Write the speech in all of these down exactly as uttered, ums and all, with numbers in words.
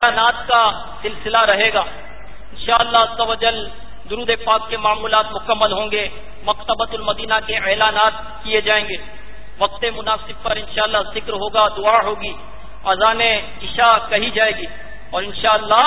اعلانات کا سلسلہ رہے گا انشاءاللہ عز و جل. درود پاک کے معمولات مکمل ہوں گے. مکتبۃ المدینہ کے اعلانات کیے جائیں گے. وقت مناسب پر انشاءاللہ ذکر ہوگا, دعا ہوگی, اذان عشاء کہی جائے گی اور انشاءاللہ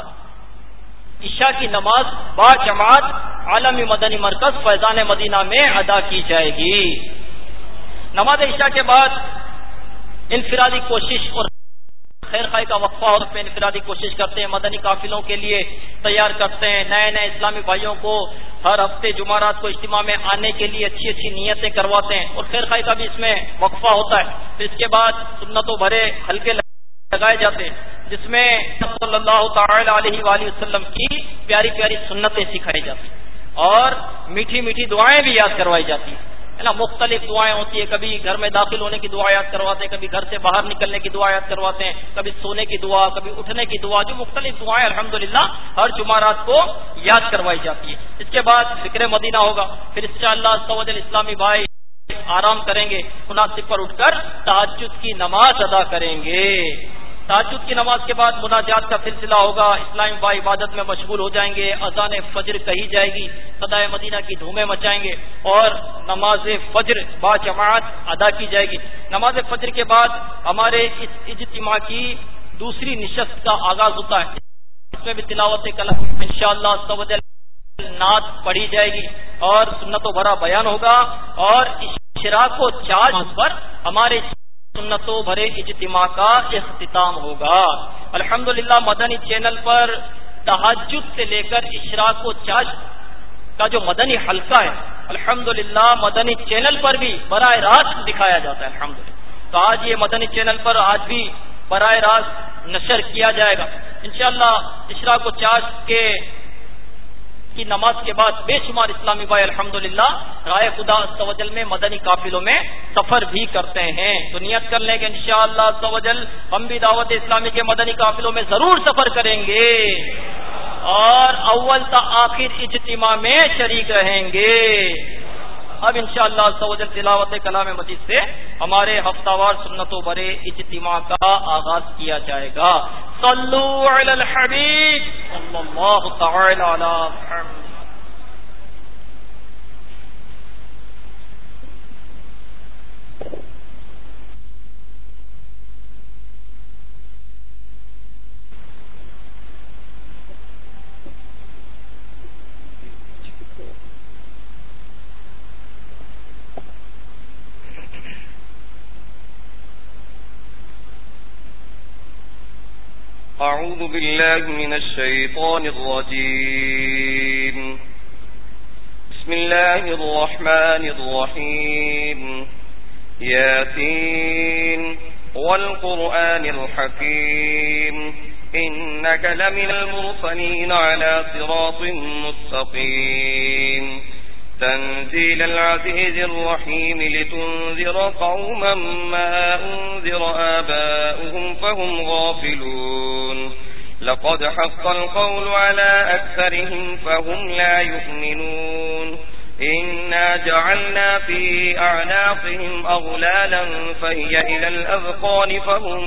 عشاء کی نماز با جماعت عالمی مدنی مرکز فیضان مدینہ میں ادا کی جائے گی. نماز عشاء کے بعد انفرادی کوشش اور خیر خواہ کا وقفہ اور پہ انفرادی کوشش کرتے ہیں, مدنی قافلوں کے لیے تیار کرتے ہیں. نئے نئے اسلامی بھائیوں کو ہر ہفتے جمعرات کو اجتماع میں آنے کے لیے اچھی اچھی نیتیں کرواتے ہیں اور خیر خواہ کا بھی اس میں وقفہ ہوتا ہے. پھر اس کے بعد سنتوں بھرے حلقے لگائے جاتے ہیں جس میں صلی اللہ تعالی علیہ وآلہ وسلم کی پیاری پیاری سنتیں سکھائی جاتی ہیں اور میٹھی میٹھی دعائیں بھی یاد کروائی جاتی ہیں نا. مختلف دعائیں ہوتی ہیں, کبھی گھر میں داخل ہونے کی دعا یاد کرواتے ہیں, کبھی گھر سے باہر نکلنے کی دعا یاد کرواتے ہیں, کبھی سونے کی دعا, کبھی اٹھنے کی دعا, جو مختلف دعائیں الحمدللہ ہر جمعرات کو یاد کروائی جاتی ہے. اس کے بعد ذکر مدینہ ہوگا. پھر انشاءاللہ عز و جل اسلامی بھائی آرام کریں گے, مناسب پر اٹھ کر تہجد کی نماز ادا کریں گے. تہجد کی نماز کے بعد مناجات کا سلسلہ ہوگا. اسلامی بھائی عبادت میں مشغول ہو جائیں گے. اذان فجر کہی جائے گی, صدائے مدینہ کی دھومیں مچائیں گے اور نماز فجر با جماعت ادا کی جائے گی. نماز فجر کے بعد ہمارے اس اجتماع کی دوسری نشست کا آغاز ہوتا ہے. اس میں بھی تلاوت کلام انشاءاللہ عز و جل نعت پڑھی جائے گی اور سنتوں بھرا بیان ہوگا اور اشراق و چاش پر ہمارے سنتوں بھرے اجتماع کا اختتام ہوگا. الحمدللہ مدنی چینل پر تہجد سے لے کر اشراق و چاش کا جو مدنی حلقہ ہے الحمدللہ مدنی چینل پر بھی براہ راست دکھایا جاتا ہے الحمدللہ. تو آج یہ مدنی چینل پر آج بھی براہ راست نشر کیا جائے گا انشاءاللہ. اشراق و چاش کے کی نماز کے بعد بے شمار اسلامی بھائی الحمدللہ رائے خدا عز و جل میں مدنی قافلوں میں سفر بھی کرتے ہیں. تو نیت کر لیں کہ انشاءاللہ عز و جل ہم بھی دعوت اسلامی کے مدنی قافلوں میں ضرور سفر کریں گے اور اول تا آخر اجتماع میں شریک رہیں گے. اب انشاءاللہ عز و جل تلاوت کلام مجید سے ہمارے ہفتہ وار سنتوں بھرے اجتماع کا آغاز کیا جائے گا. صلو علی الحبیب صلی اللہ تعالی علی محمد. أعوذ بالله من الشيطان الرجيم. بسم الله الرحمن الرحيم. ياسين والقرآن الحكيم إنك لمن المرسلين على صراط مستقيم. تنزيل العزيز الرحيم لتنذر قوما ما أنذر آباؤهم فهم غافلون. لقد حق القول على أكثرهم فهم لا يؤمنون. إنا جعلنا في أعناقهم أغلالا فهي إلى الأذقان فهم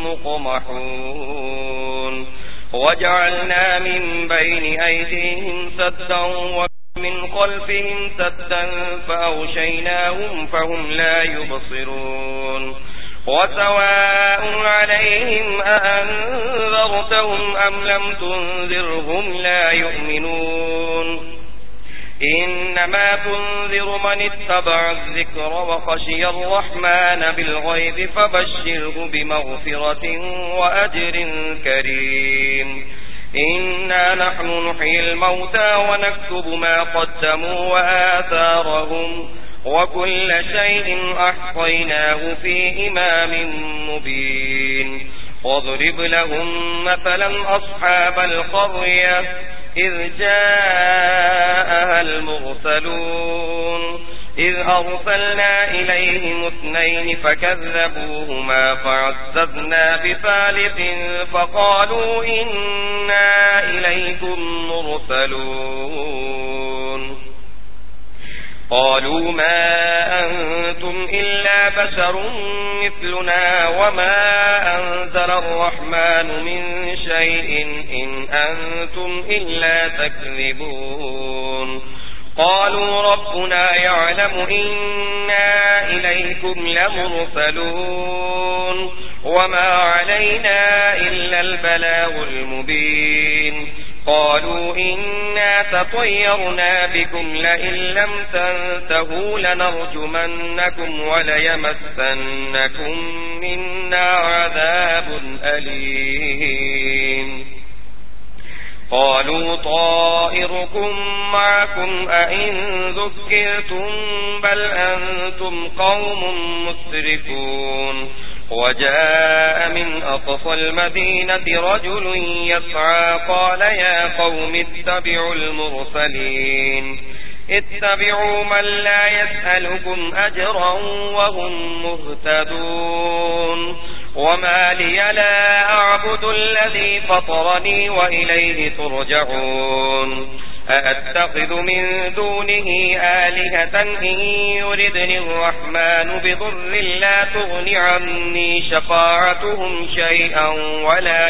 مقمحون. وجعلنا من بين أيديهم سدا من خلفهم سدا فأغشيناهم فهم لا يبصرون. وسواء عليهم أأنذرتهم أم لم تنذرهم لا يؤمنون. إنما تنذر من اتبع الذكر وخشي الرحمن بالغيب فبشره بمغفرة وأجر كريم. إنا نحن نحيي الموتى ونكتب ما قدموا وآثارهم وكل شيء أحصيناه في إمام مبين. واضرب لهم مثلا أصحاب القرية إذ جاءها المرسلون إذ أرسلنا إليهم اثنين فكذبوهما فعززنا بثالث فقالوا إنا إليكم مرسلون. قالوا ما أنتم إلا بشر مثلنا وما أنزل الرحمن الرحمن من شيء إن أنتم إلا تكذبون قالوا ربنا يعلم إنا إليكم لمرسلون وما علينا إلا البلاغ المبين قالوا إنا تطيرنا بكم لئن لم تنتهوا لنرجمنكم وليمسنكم منا عذاب أليم قالوا طائركم معكم أئن ذكرتم بل أنتم قوم مسرفون وجاء من أقصى المدينة رجل يسعى قال يا قوم اتبعوا المرسلين اتبعوا من لا يسألكم أجرا وهم مهتدون وما لي لا أعبد الذي فطرني وإليه ترجعون أأتخذ من دونه آلهة إن يردني الرحمن بضر لا تغن عني شفاعتهم شيئا ولا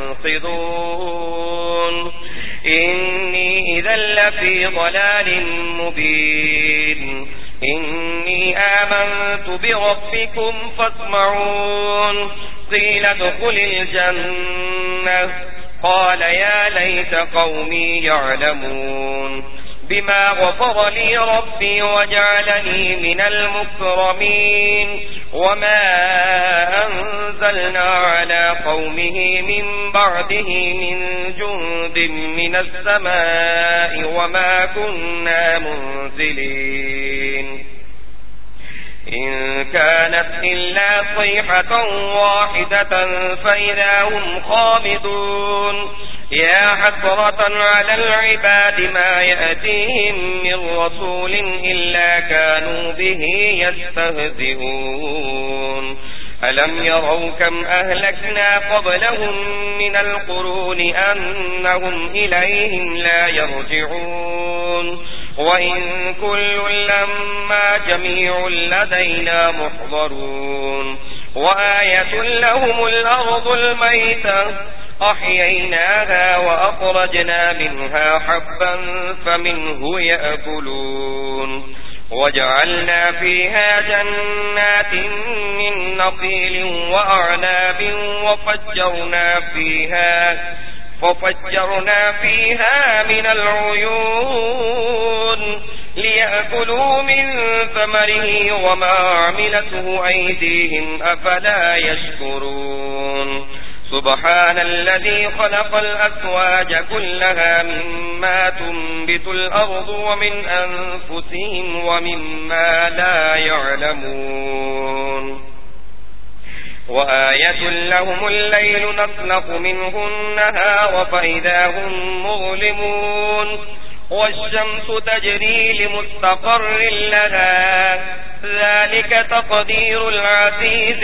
ينقذون إني إذا لفي ضلال مبين إني آمنت بربكم فاسمعون قيل ادخل الجنة قال يا ليت قومي يعلمون بما غفر لي ربي وجعلني من المكرمين وما أنزلنا على قومه من بعده من جند من السماء وما كنا منزلين إن كانت إلا صيحة واحدة فإذا هم خامدون يا حسرة على العباد ما يأتيهم من رسول إلا كانوا به يستهزئون ألم يروا كم أهلكنا قبلهم من القرون أنهم إليهم لا يرجعون وإن كل لما جميع لدينا محضرون وآية لهم الأرض الميتة أحييناها وأخرجنا منها حبا فمنه يأكلون وجعلنا فيها جنات من نخيل وأعناب وفجرنا فيها ففجرنا فيها من العيون ليأكلوا من ثمره وما عملته أيديهم أفلا يشكرون سبحان الذي خلق الأزواج كلها مما تنبت الأرض ومن أنفسهم ومما لا يعلمون وآية لهم الليل نسلخ منه النهار فإذا هم مظلمون والشمس تجري لمستقر لها ذلك تقدير العزيز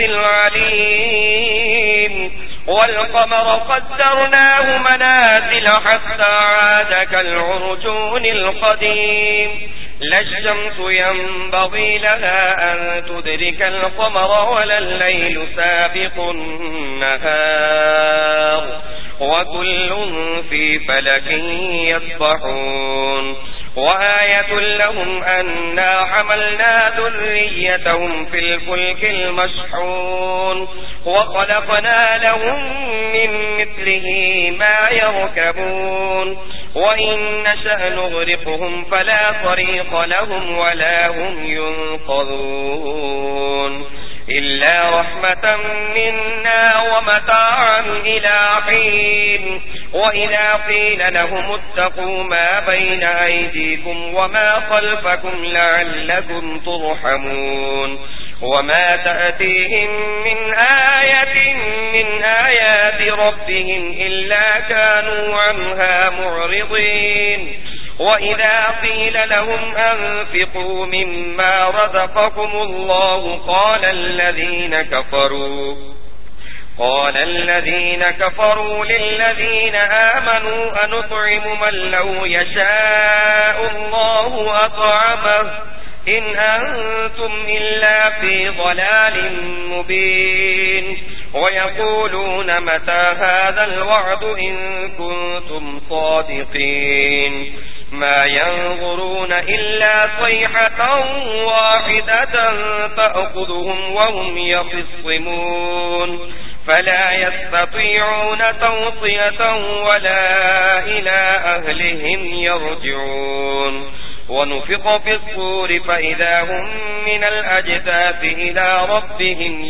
العليم والقمر قدرناه منازل حتى عاد كالعرجون القديم لا الشمس ينبغي لها أن تدرك القمر ولا الليل سابق النهار وكل في فلك يسبحون وآية لهم أنا حملنا ذريتهم في الفلك المشحون وخلقنا لهم من مثله ما يركبون وإن نشأ نغرقهم فلا طريق لهم ولا هم ينقذون إلا رحمة منا ومتاعا إلى حين وإذا قيل لهم اتقوا ما بين أيديكم وما خلفكم لعلكم ترحمون وما تأتيهم من آية من آيات ربهم إلا كانوا عنها معرضين وإذا قيل لهم أنفقوا مما رزقكم الله قال الذين كفروا قال الذين كفروا للذين آمنوا أنطعم من لو يشاء الله أطعمه إن أنتم إلا في ضلال مبين ويقولون متى هذا الوعد إن كنتم صادقين ما ينظرون إلا صيحة واحدة تأخذهم وهم يخصمون فلا يستطيعون توصية ولا إلى أهلهم يرجعون ونفخ في الصور فإذا هم من الأجداث إلى ربهم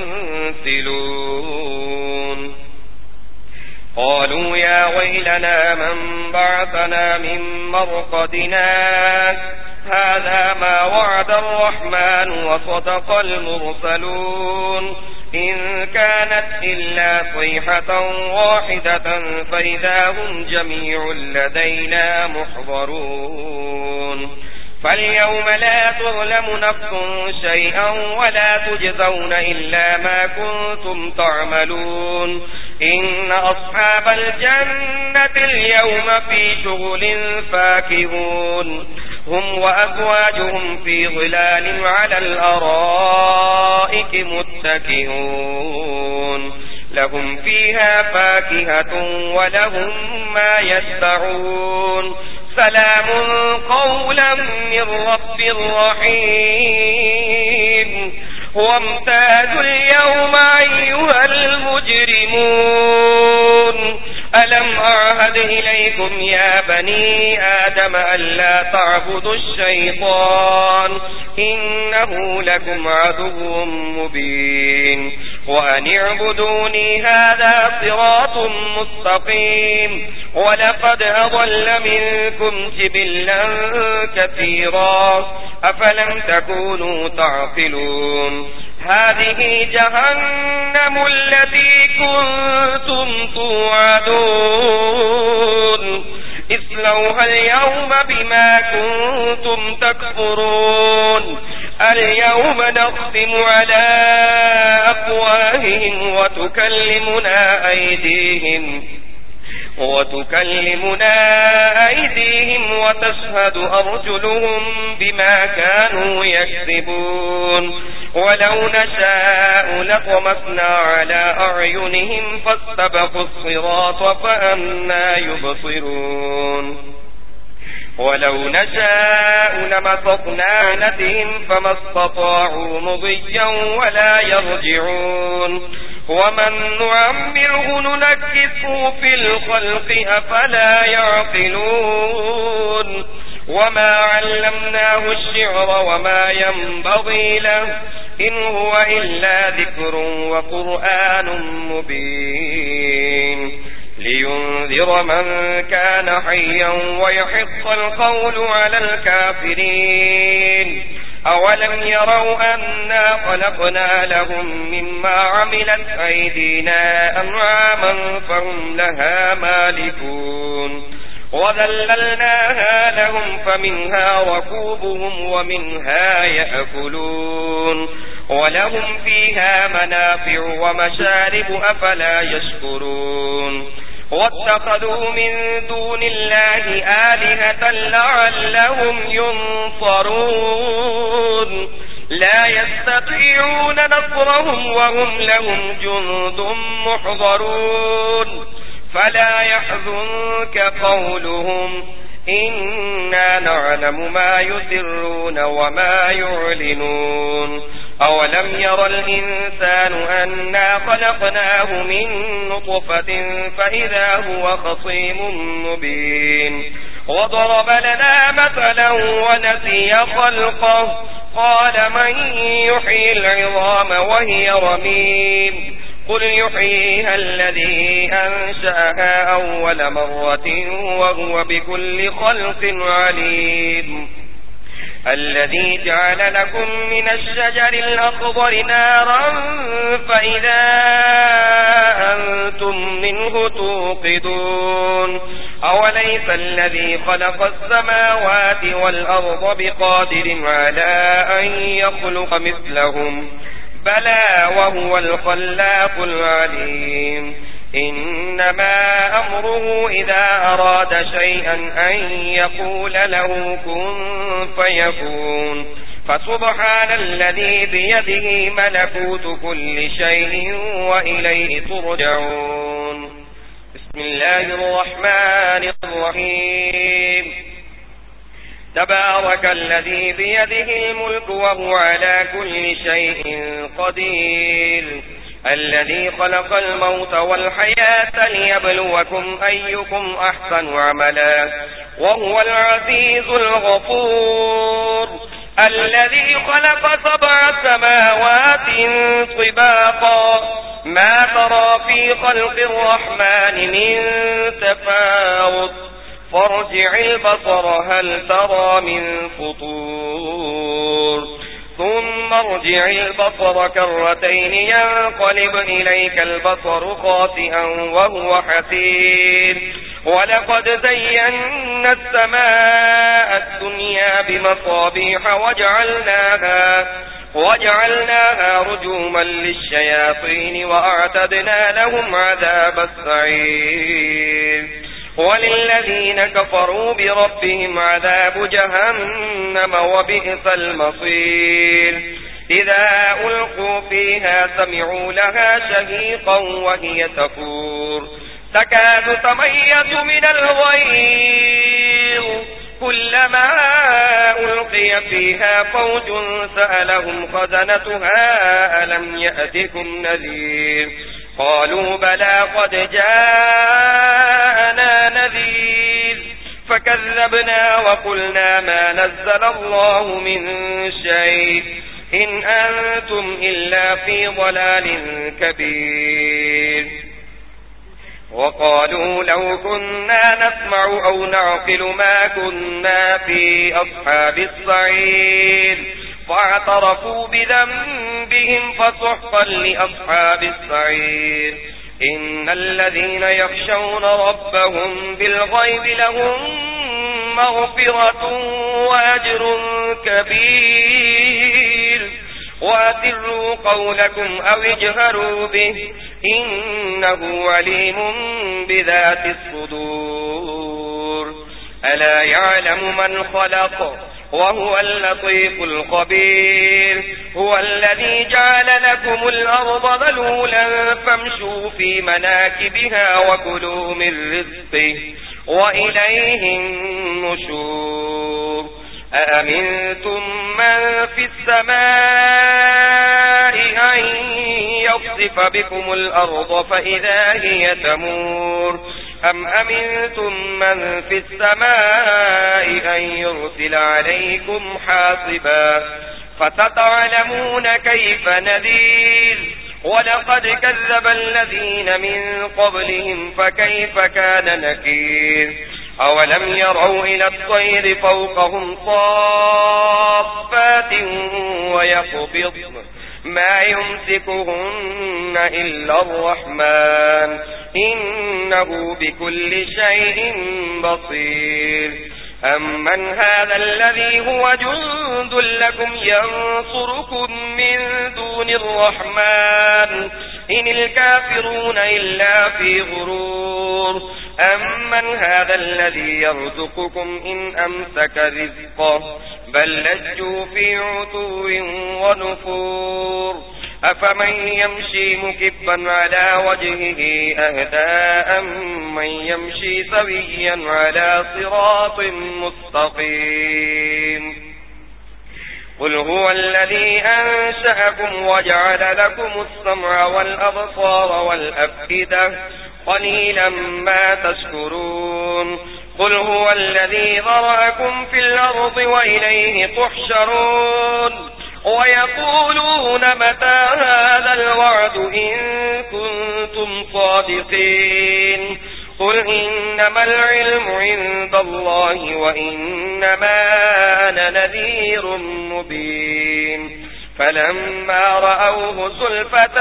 ينسلون قالوا يا ويلنا من بعثنا من مرقدنا هذا ما وعد الرحمن وصدق المرسلون إن كانت إلا صيحة واحدة فإذا هم جميع لدينا محضرون فاليوم لا تظلم نفس شيئا ولا تجزون إلا ما كنتم تعملون إن أصحاب الجنة اليوم في شغل فاكهون هم وأزواجهم في ظلال على الأرائك متكئون لهم فيها فاكهة ولهم ما يدعون سلام قولا من رب رحيم وامتازوا اليوم أيها المجرمون ألم أعهد إليكم يا بني آدم ألا تعبدوا الشيطان إنه لكم عدو مبين وأن اعبدوني هذا صراط مستقيم ولقد أضل منكم جبلا كثيرا أفلم تكونوا تعقلون هذه جهنم التي كنتم توعدون اصلوها اليوم بما كنتم تكفرون اليوم نختم على أفواههم وتكلمنا أيديهم وتكلمنا أيديهم وتشهد أرجلهم بما كانوا يكسبون ولو نشاء لطمسنا على أعينهم فاستبقوا الصراط فأنى يبصرون ولو نشاء لمسطنا عنتهم فما استطاعوا مضيا ولا يرجعون ومن نعمره ننكسه في الخلق أفلا يعقلون وما علمناه الشعر وما ينبغي له إن هو إلا ذكر وقرآن مبين لينذر من كان حيا ويحق القول على الكافرين أولم يروا أنا خلقنا لهم مما عملت أيدينا أنعاما فهم لها مالكون وذللناها لهم فمنها ركوبهم ومنها يأكلون ولهم فيها منافع ومشارب أفلا يشكرون واتخذوا من دون الله آلهة لعلهم ينصرون لا يستطيعون نصرهم وهم لهم جند محضرون فلا يحزنك قولهم إنا نعلم ما يسرون وما يعلنون أولم ير الإنسان أنا خلقناه من نطفة فإذا هو خصيم مبين وضرب لنا مثلا ونسي خلقه قال من يحيي العظام وهي رميم قل يحييها الذي أنشأها أول مرة وهو بكل خلق عليم الذي جعل لكم من الشجر الأخضر نارا فإذا أنتم منه توقدون أوليس الذي خلق السماوات والأرض بقادر على أن يخلق مثلهم بلى وهو الخلاق العليم إنما أمره إذا أراد شيئا أن يقول له كن فيكون فسبحان الذي بيده ملكوت كل شيء وإليه ترجعون. بسم الله الرحمن الرحيم. تبارك الذي بيده الملك وهو على كل شيء قدير، الذي خلق الموت والحياة ليبلوكم أيكم أحسن عملا، وهو العزيز الغفور. الذي خلق سبع سماوات طباقا ما ترى في خلق الرحمن من تفاوت، فارجع البصر هل ترى من فطور، ثم ارجع البصر كرتين ينقلب إليك البصر خاسئا وهو حسير. ولقد زينا السماء الدنيا بمصابيح وجعلناها وجعلناها رجوما للشياطين وأعتدنا لهم عذاب السعير. وللذين كفروا بربهم عذاب جهنم وبئس المصير. إذا ألقوا فيها سمعوا لها شهيقا وهي تفور، تكاد تميز من الغيظ، كلما ألقي فيها فوج سألهم خزنتها ألم يأتكم نذير، قالوا بلى قد جاءنا نذير، فكذبنا وقلنا ما نزل الله من شيء إن أنتم إلا في ضلال كبير. وقالوا لو كنا نسمع أو نعقل ما كنا في أصحاب السعير، فاعترفوا بذنبهم فسحقا لأصحاب السعير. إن الذين يخشون ربهم بالغيب لهم مغفرة وأجر كبير. وأسروا قولكم أو اجهروا به إنه عليم بذات الصدور. ألا يعلم من خلق وهو اللطيف الخبير. هو الذي جعل لكم الأرض ذلولا فامشوا في مناكبها وكلوا من رزقه وإليه النشور. أأمنتم من في السماء أن يخسف بكم الأرض فإذا هي تمور، أم أمنتم من في السماء أن يرسل عليكم حاصبا، فستعلمون كيف نذير. ولقد كذب الذين من قبلهم فكيف كان نكير. أولم يروا إلى الطير فوقهم صافات ويقبض ما يمسكهن إلا الرحمن إنه بكل شيء بصير. أمن هذا الذي هو جند لكم ينصركم من دون الرحمن إن الكافرون إلا في غرور. أمن هذا الذي يرزقكم إن أمسك رزقه بل لجوا في عتو ونفور. أفمن يمشي مكبا على وجهه أهدى أمن يمشي سويا على صراط مستقيم. قل هو الذي أنشأكم وجعل لكم السمع والأبصار والأفئدة قليلا ما تشكرون. قل هو الذي ذرأكم في الأرض وإليه تحشرون. ويقولون متى هذا الوعد إن كنتم صادقين. قل إنما العلم عند الله وإنما أنا نذير مبين. فلما رأوه زلفة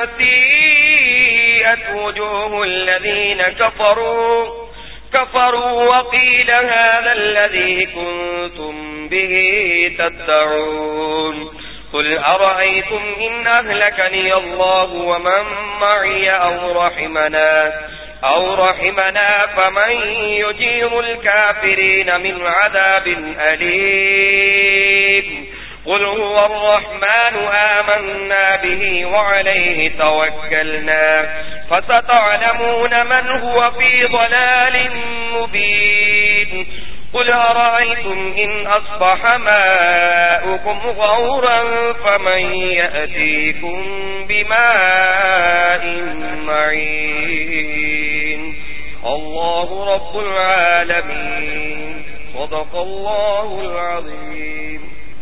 سيئت وجوه الذين كفروا كفروا وقيل هذا الذي كنتم به تدعون. قل أرأيتم إن أهلكني الله ومن معي أو رحمنا أو رحمنا فمن يجير الكافرين من عذاب أليم. قل هو الرحمن آمنا به وعليه توكلنا فستعلمون من هو في ضلال مبين قل أرأيتم إن أصبح ماؤكم غورا فمن يأتيكم بماء معين الله رب العالمين صدق الله العظيم.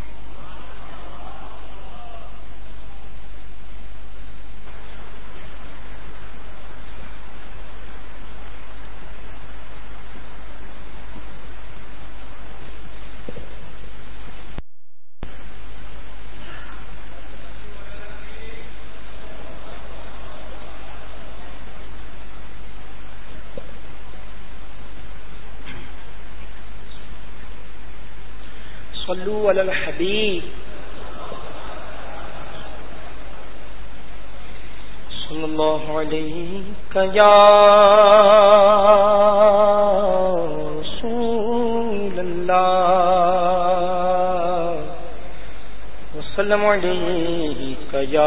صلوا علی الحبیب صلی اللہ علیہ یا رسول اللہ وسلم علیہ یا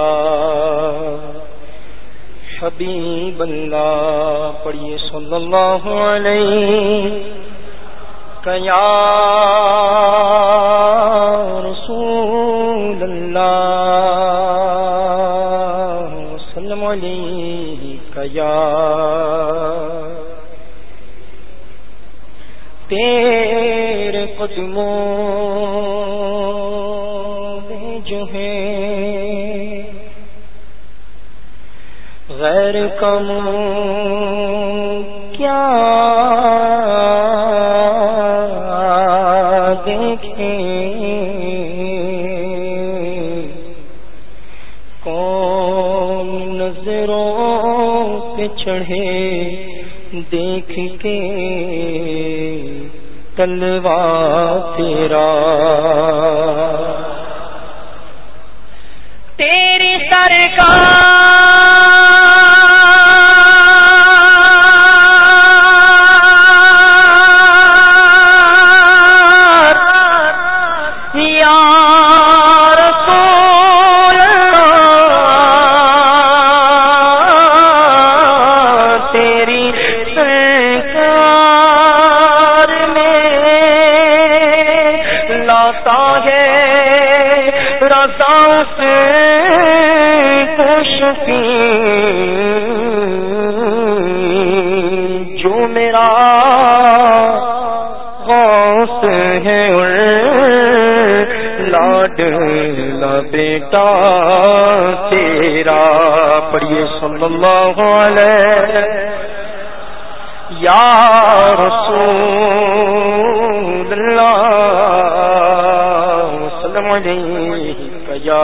حبیب اللہ. پڑھیے صلی اللہ علیہ یا رسول اللہ وسلم علیہ یا تیرے قدموں میں جو ہے غیر کم کیا چڑھے دیکھ کے تلوا تیرا تیری سرکار جو میرا غوث ہے لاڈلا بیٹا تیرا. پڑھیے صلی اللہ علیہ یا رسول اللہ وسلم علیہ یا.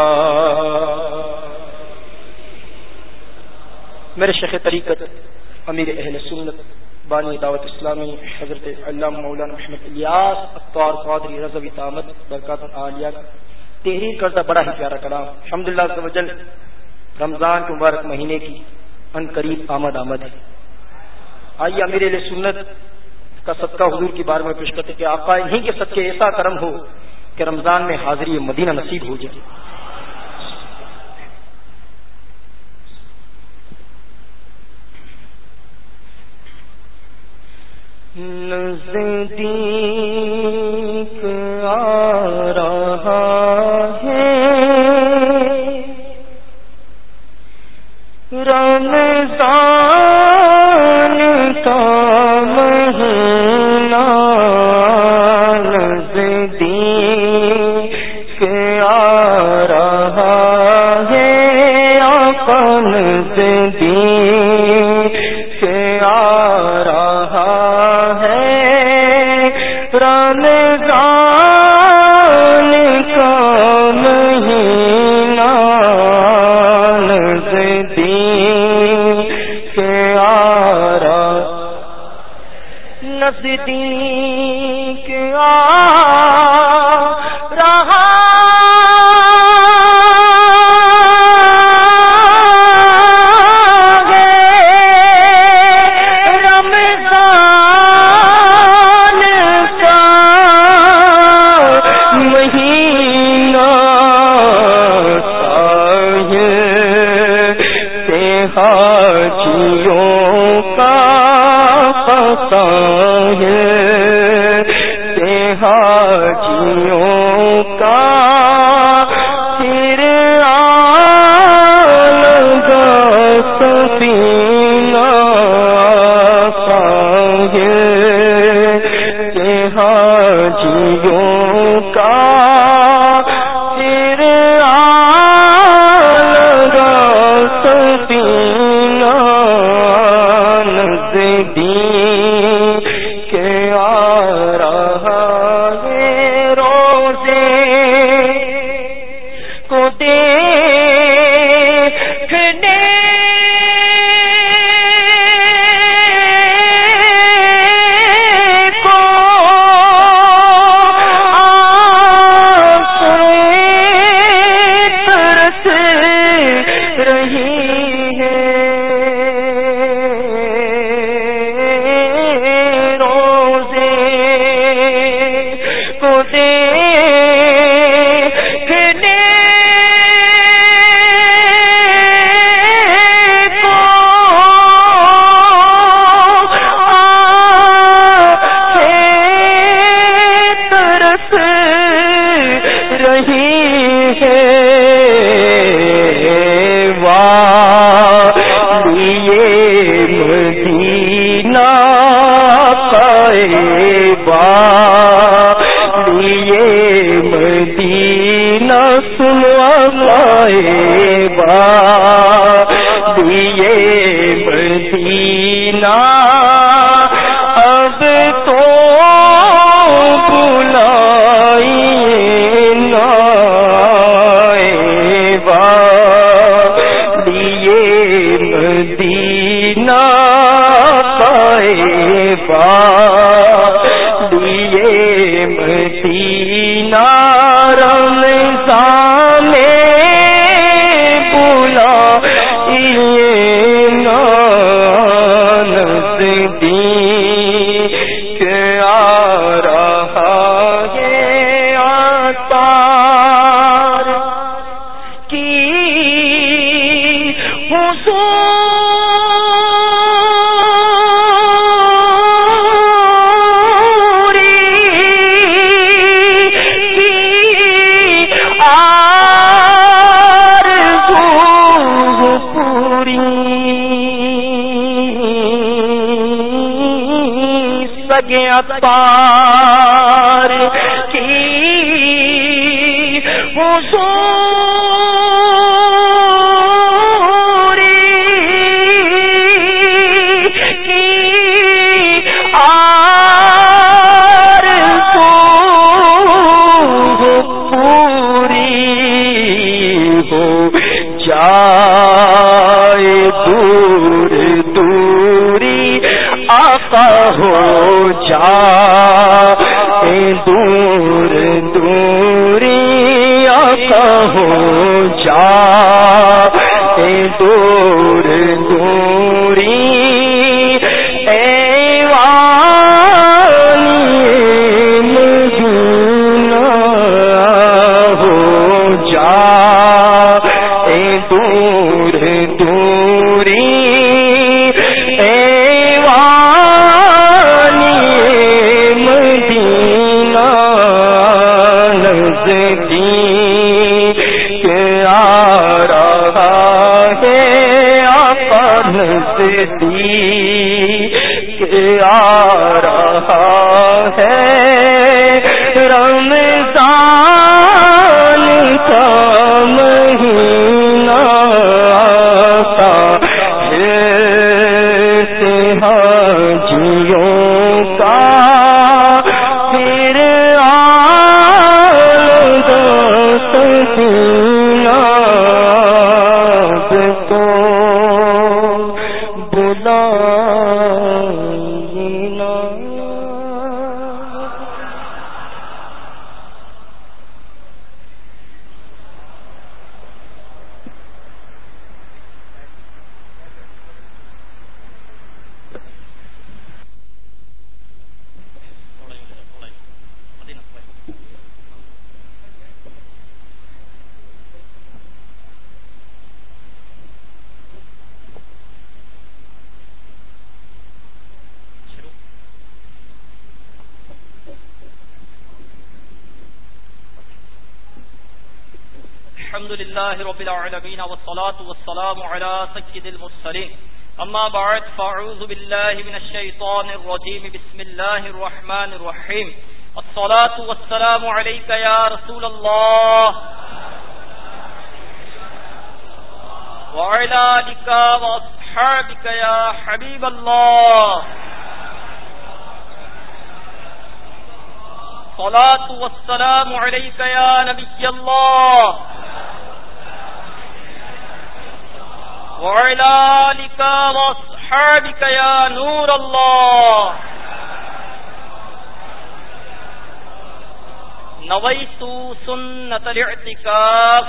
میرے شیخ طریقت امیر اہل سنت بانی دعوت اسلامی حضرت علامہ مولانا محمد الیاس اطوار قادری رضوی تامت برکات عالیہ کا تحریر کردہ بڑا ہی پیارا کلام الحمدللہ عز و جل رمضان کے مبارک مہینے کی ان قریب آمد آمد ہے. آئیے امیر اہل سنت کا صدقہ حضور کی بار میں پیش کرتے کہ آقا انہیں کے صدقے ایسا کرم ہو کہ رمضان میں حاضری مدینہ نصیب ہو جائے. نزدیک آ رہا ہے رمضان کا مہینہ نزدیک آ رہا ہے آقا نزدیک آ رہا رمضان کا مہینہ نزدیک آ رہا نزدیک آ رہا مہینہ ساحل سے حاجیوں کا پھر آلگا سفینہ ساحل سے حاجیوں کا پھر آلگا سفینہ نزدیک کے آ رہا ہے روزے کو دیکھنے کو آنکھیں ترس رہی ہے روزے کو دیکھنے کو آنکھیں ترس رہی ہے والیے مدینہ قائبہ لیے مدینہ سنوا قائبہ لیے مدینہ اب تو بلائیے نائبہ لیے مدینہ قائبہ لیے مدینہ رمضان میں بلائیے نزدیک آ رہا ہے عطار کی حضوری کی آرزو پوری سگے عطار کی حضوری کی آرزو پوری ہو جائے دور دوری آقا ہو جائے دور دوری آقا ہو جائے دور دوری اے والیے مدینہ ہو جائے دور دوری اے والیے مدینہ نزدیک آ رہا ہے آقا نزدیک آ رہا ہے رمضان کا مہینہ آقا سے حاجیوں کا پھر آلگا سفینہ تو بلائیے نا الحمد لله رب العالمين والصلاة والسلام على سيد المرسلين أما بعد فأعوذ بالله من الشيطان الرجيم بسم الله الرحمن الرحيم الصلاة والسلام عليك يا رسول الله وعلى آلك وأصحابك يا حبيب الله الصلاة والسلام عليك يا نبي الله وعلى آلك وأصحابك يا نور الله نويت سنة الاعتكاف.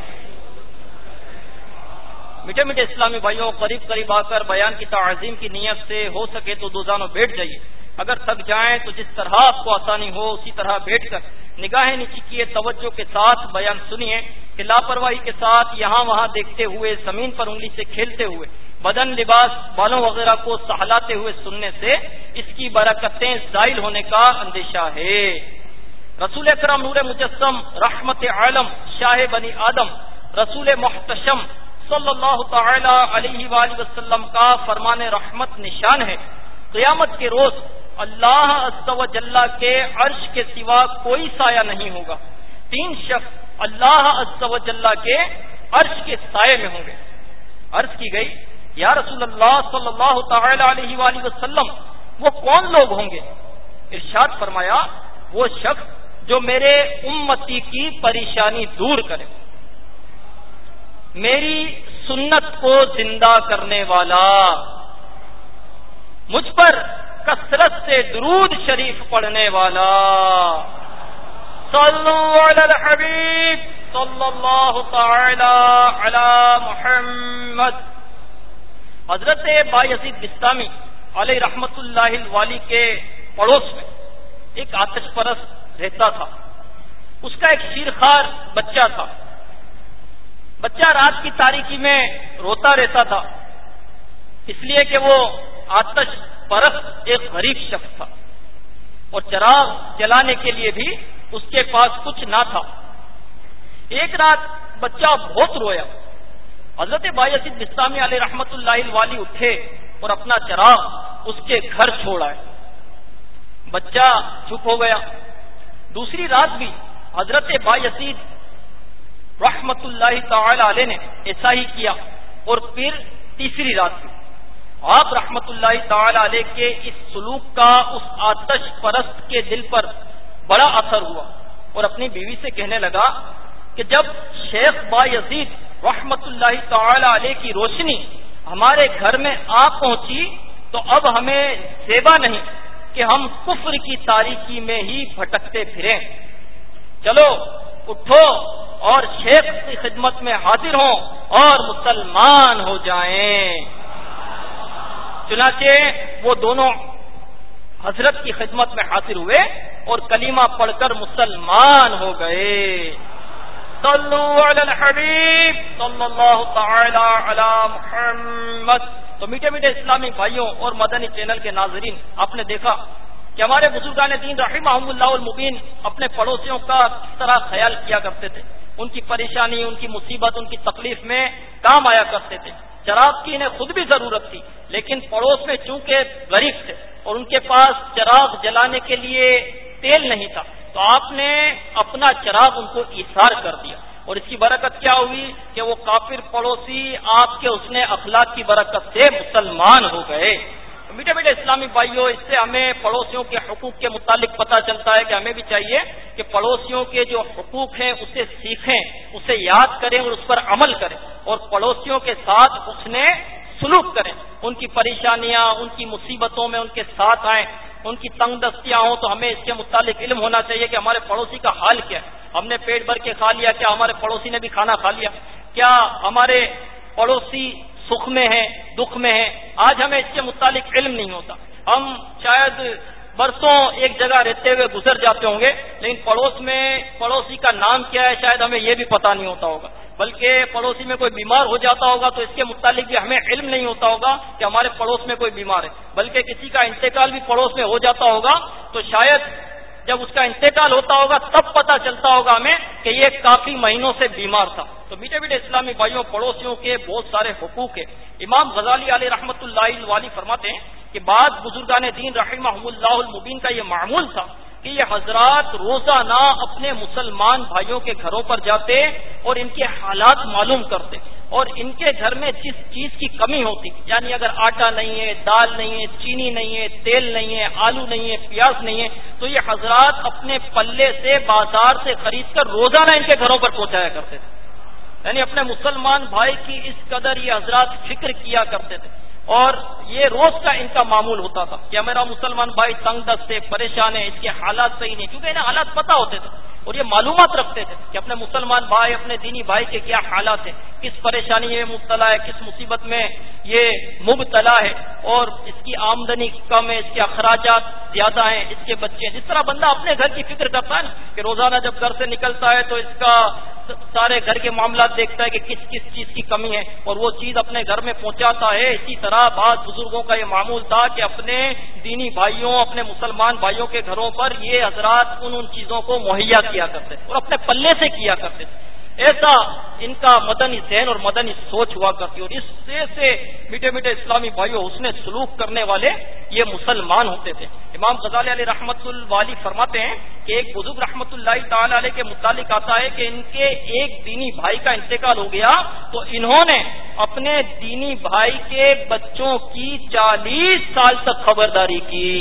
میٹھے میٹھے اسلامی بھائیوں، قریب قریب آ کر بیان کی تعظیم کی نیت سے ہو سکے تو دو زانوں بیٹھ جائیے. اگر تھک جائیں تو جس طرح آپ کو آسانی ہو اسی طرح بیٹھ کر نگاہیں نیچی کیے توجہ کے ساتھ بیان سنیے کہ لاپرواہی کے ساتھ یہاں وہاں دیکھتے ہوئے، زمین پر انگلی سے کھیلتے ہوئے، بدن لباس بالوں وغیرہ کو سہلاتے ہوئے سننے سے اس کی برکتیں زائل ہونے کا اندیشہ ہے. رسول اکرم نور مجسم رحمت عالم شاہ بنی آدم رسول محتشم صلی اللہ تعالی علیہ وآلہ وسلم کا فرمان رحمت نشان ہے. قیامت کے روز اللہ عز و جل کے عرش کے سوا کوئی سایہ نہیں ہوگا. تین شخص اللہ عز و جل کے عرش کے سائے میں ہوں گے. عرض کی گئی یا رسول اللہ صلی اللہ تعالی علیہ وآلہ وسلم وہ کون لوگ ہوں گے؟ ارشاد فرمایا وہ شخص جو میرے امتی کی پریشانی دور کرے، میری سنت کو زندہ کرنے والا، مجھ پر کثرت سے درود شریف پڑھنے والا. صلو علی الحبیب صلی اللہ تعالی علی محمد. حضرت بایزید بستامی علیہ رحمت اللہ الوالی کے پڑوس میں ایک آتش پرست رہتا تھا. اس کا ایک شیرخوار بچہ تھا. بچہ رات کی تاریکی میں روتا رہتا تھا، اس لیے کہ وہ آتش پرست ایک غریب شخص تھا اور چراغ جلانے کے لیے بھی اس کے پاس کچھ نہ تھا. ایک رات بچہ بہت رویا. حضرت بایزید بستامی علیہ رحمت اللہ الوالی اٹھے اور اپنا چراغ اس کے گھر چھوڑ آئے. بچہ چپ ہو گیا. دوسری رات بھی حضرت بایزید رحمت اللہ تعالی علیہ نے ایسا ہی کیا اور پھر تیسری رات بھی آپ رحمت اللہ تعالی علیہ کے اس سلوک کا اس آتش پرست کے دل پر بڑا اثر ہوا اور اپنی بیوی سے کہنے لگا کہ جب شیخ بایزید رحمت اللہ تعالی علیہ کی روشنی ہمارے گھر میں آ پہنچی تو اب ہمیں زیبا نہیں کہ ہم کفر کی تاریکی میں ہی بھٹکتے پھریں. چلو اٹھو اور شیخ کی خدمت میں حاضر ہوں اور مسلمان ہو جائیں. چنانچہ وہ دونوں حضرت کی خدمت میں حاضر ہوئے اور کلمہ پڑھ کر مسلمان ہو گئے. صلو علی الحبیب صلی اللہ تعالی علی محمد. تو میٹھے میٹھے اسلامی بھائیوں اور مدنی چینل کے ناظرین، آپ نے دیکھا کہ ہمارے بزرگان دین رحمہم اللہ المبین اپنے پڑوسیوں کا کس طرح خیال کیا کرتے تھے. ان کی پریشانی، ان کی مصیبت، ان کی تکلیف میں کام آیا کرتے تھے. چراغ کی انہیں خود بھی ضرورت تھی، لیکن پڑوس میں چونکہ غریب تھے اور ان کے پاس چراغ جلانے کے لیے تیل نہیں تھا تو آپ نے اپنا چراغ ان کو ایثار کر دیا. اور اس کی برکت کیا ہوئی کہ وہ کافر پڑوسی آپ کے حسن اخلاق کی برکت سے مسلمان ہو گئے. میٹھے میٹھے اسلامی بھائیوں، اس سے ہمیں پڑوسیوں کے حقوق کے متعلق پتہ چلتا ہے کہ ہمیں بھی چاہیے کہ پڑوسیوں کے جو حقوق ہیں اسے سیکھیں، اسے یاد کریں اور اس پر عمل کریں اور پڑوسیوں کے ساتھ اس نے سلوک کریں. ان کی پریشانیاں، ان کی مصیبتوں میں ان کے ساتھ آئیں. ان کی تنگ دستیاں ہوں تو ہمیں اس کے متعلق علم ہونا چاہیے کہ ہمارے پڑوسی کا حال کیا ہے. ہم نے پیٹ بھر کے کھا لیا، کیا ہمارے پڑوسی نے بھی کھانا کھا لیا؟ کیا ہمارے پڑوسی سکھ میں ہیں، دکھ میں ہیں؟ آج ہمیں اس کے متعلق علم نہیں ہوتا. ہم شاید برسوں ایک جگہ رہتے ہوئے گزر جاتے ہوں گے، لیکن پڑوس میں پڑوسی کا نام کیا ہے شاید ہمیں یہ بھی پتہ نہیں ہوتا ہوگا. بلکہ پڑوسی میں کوئی بیمار ہو جاتا ہوگا تو اس کے متعلق بھی ہمیں علم نہیں ہوتا ہوگا کہ ہمارے پڑوس میں کوئی بیمار ہے. بلکہ کسی کا انتقال بھی پڑوس میں ہو جاتا ہوگا تو شاید جب اس کا انتقال ہوتا ہوگا تب پتہ چلتا ہوگا ہمیں کہ یہ کافی مہینوں سے بیمار تھا۔ تو میٹھے میٹھے اسلامی بھائیوں، پڑوسیوں کے بہت سارے حقوق ہیں۔ امام غزالی علیہ رحمۃ اللہ الوالی فرماتے ہیں کہ بعض بزرگان دین رحمہم اللہ المبین کا یہ معمول تھا کہ یہ حضرات روزانہ اپنے مسلمان بھائیوں کے گھروں پر جاتے اور ان کے حالات معلوم کرتے، اور ان کے گھر میں جس چیز کی کمی ہوتی، یعنی اگر آٹا نہیں ہے، دال نہیں ہے، چینی نہیں ہے، تیل نہیں ہے، آلو نہیں ہے، پیاز نہیں ہے، تو یہ حضرات اپنے پلے سے بازار سے خرید کر روزانہ ان کے گھروں پر پہنچایا کرتے تھے۔ یعنی اپنے مسلمان بھائی کی اس قدر یہ حضرات فکر کیا کرتے تھے، اور یہ روز کا ان کا معمول ہوتا تھا کہ میرا مسلمان بھائی تنگ دست سے پریشان ہے، اس کے حالات صحیح نہیں، کیونکہ انہیں حالات پتہ ہوتے تھے اور یہ معلومات رکھتے تھے کہ اپنے مسلمان بھائی، اپنے دینی بھائی کے کیا حالات ہیں، کس پریشانی میں مبتلا ہے، کس مصیبت میں یہ مبتلا ہے، اور اس کی آمدنی کم ہے، اس کے اخراجات زیادہ ہیں، اس کے بچے ہیں۔ جس طرح بندہ اپنے گھر کی فکر کرتا ہے نا کہ روزانہ جب گھر سے نکلتا ہے تو اس کا سارے گھر کے معاملات دیکھتا ہے کہ کس کس چیز کی کمی ہے اور وہ چیز اپنے گھر میں پہنچاتا ہے، اسی طرح بعض بزرگوں کا یہ معمول تھا کہ اپنے دینی بھائیوں، اپنے مسلمان بھائیوں کے گھروں پر یہ حضرات ان ان چیزوں کو مہیا کیا کرتے تھے اور اپنے پلے سے کیا کرتے تھے۔ ایسا ان کا مدنی ذہن اور مدنی سوچ ہوا کرتی، اور اس سے میٹھے میٹھے اسلامی بھائیوں حسن سلوک کرنے والے یہ مسلمان ہوتے تھے۔ امام غزالی علیہ رحمت الوالی فرماتے ہیں کہ ایک بزرگ رحمت اللہ تعالی علیہ کے متعلق آتا ہے کہ ان کے ایک دینی بھائی کا انتقال ہو گیا تو انہوں نے اپنے دینی بھائی کے بچوں کی چالیس سال تک خبرداری کی۔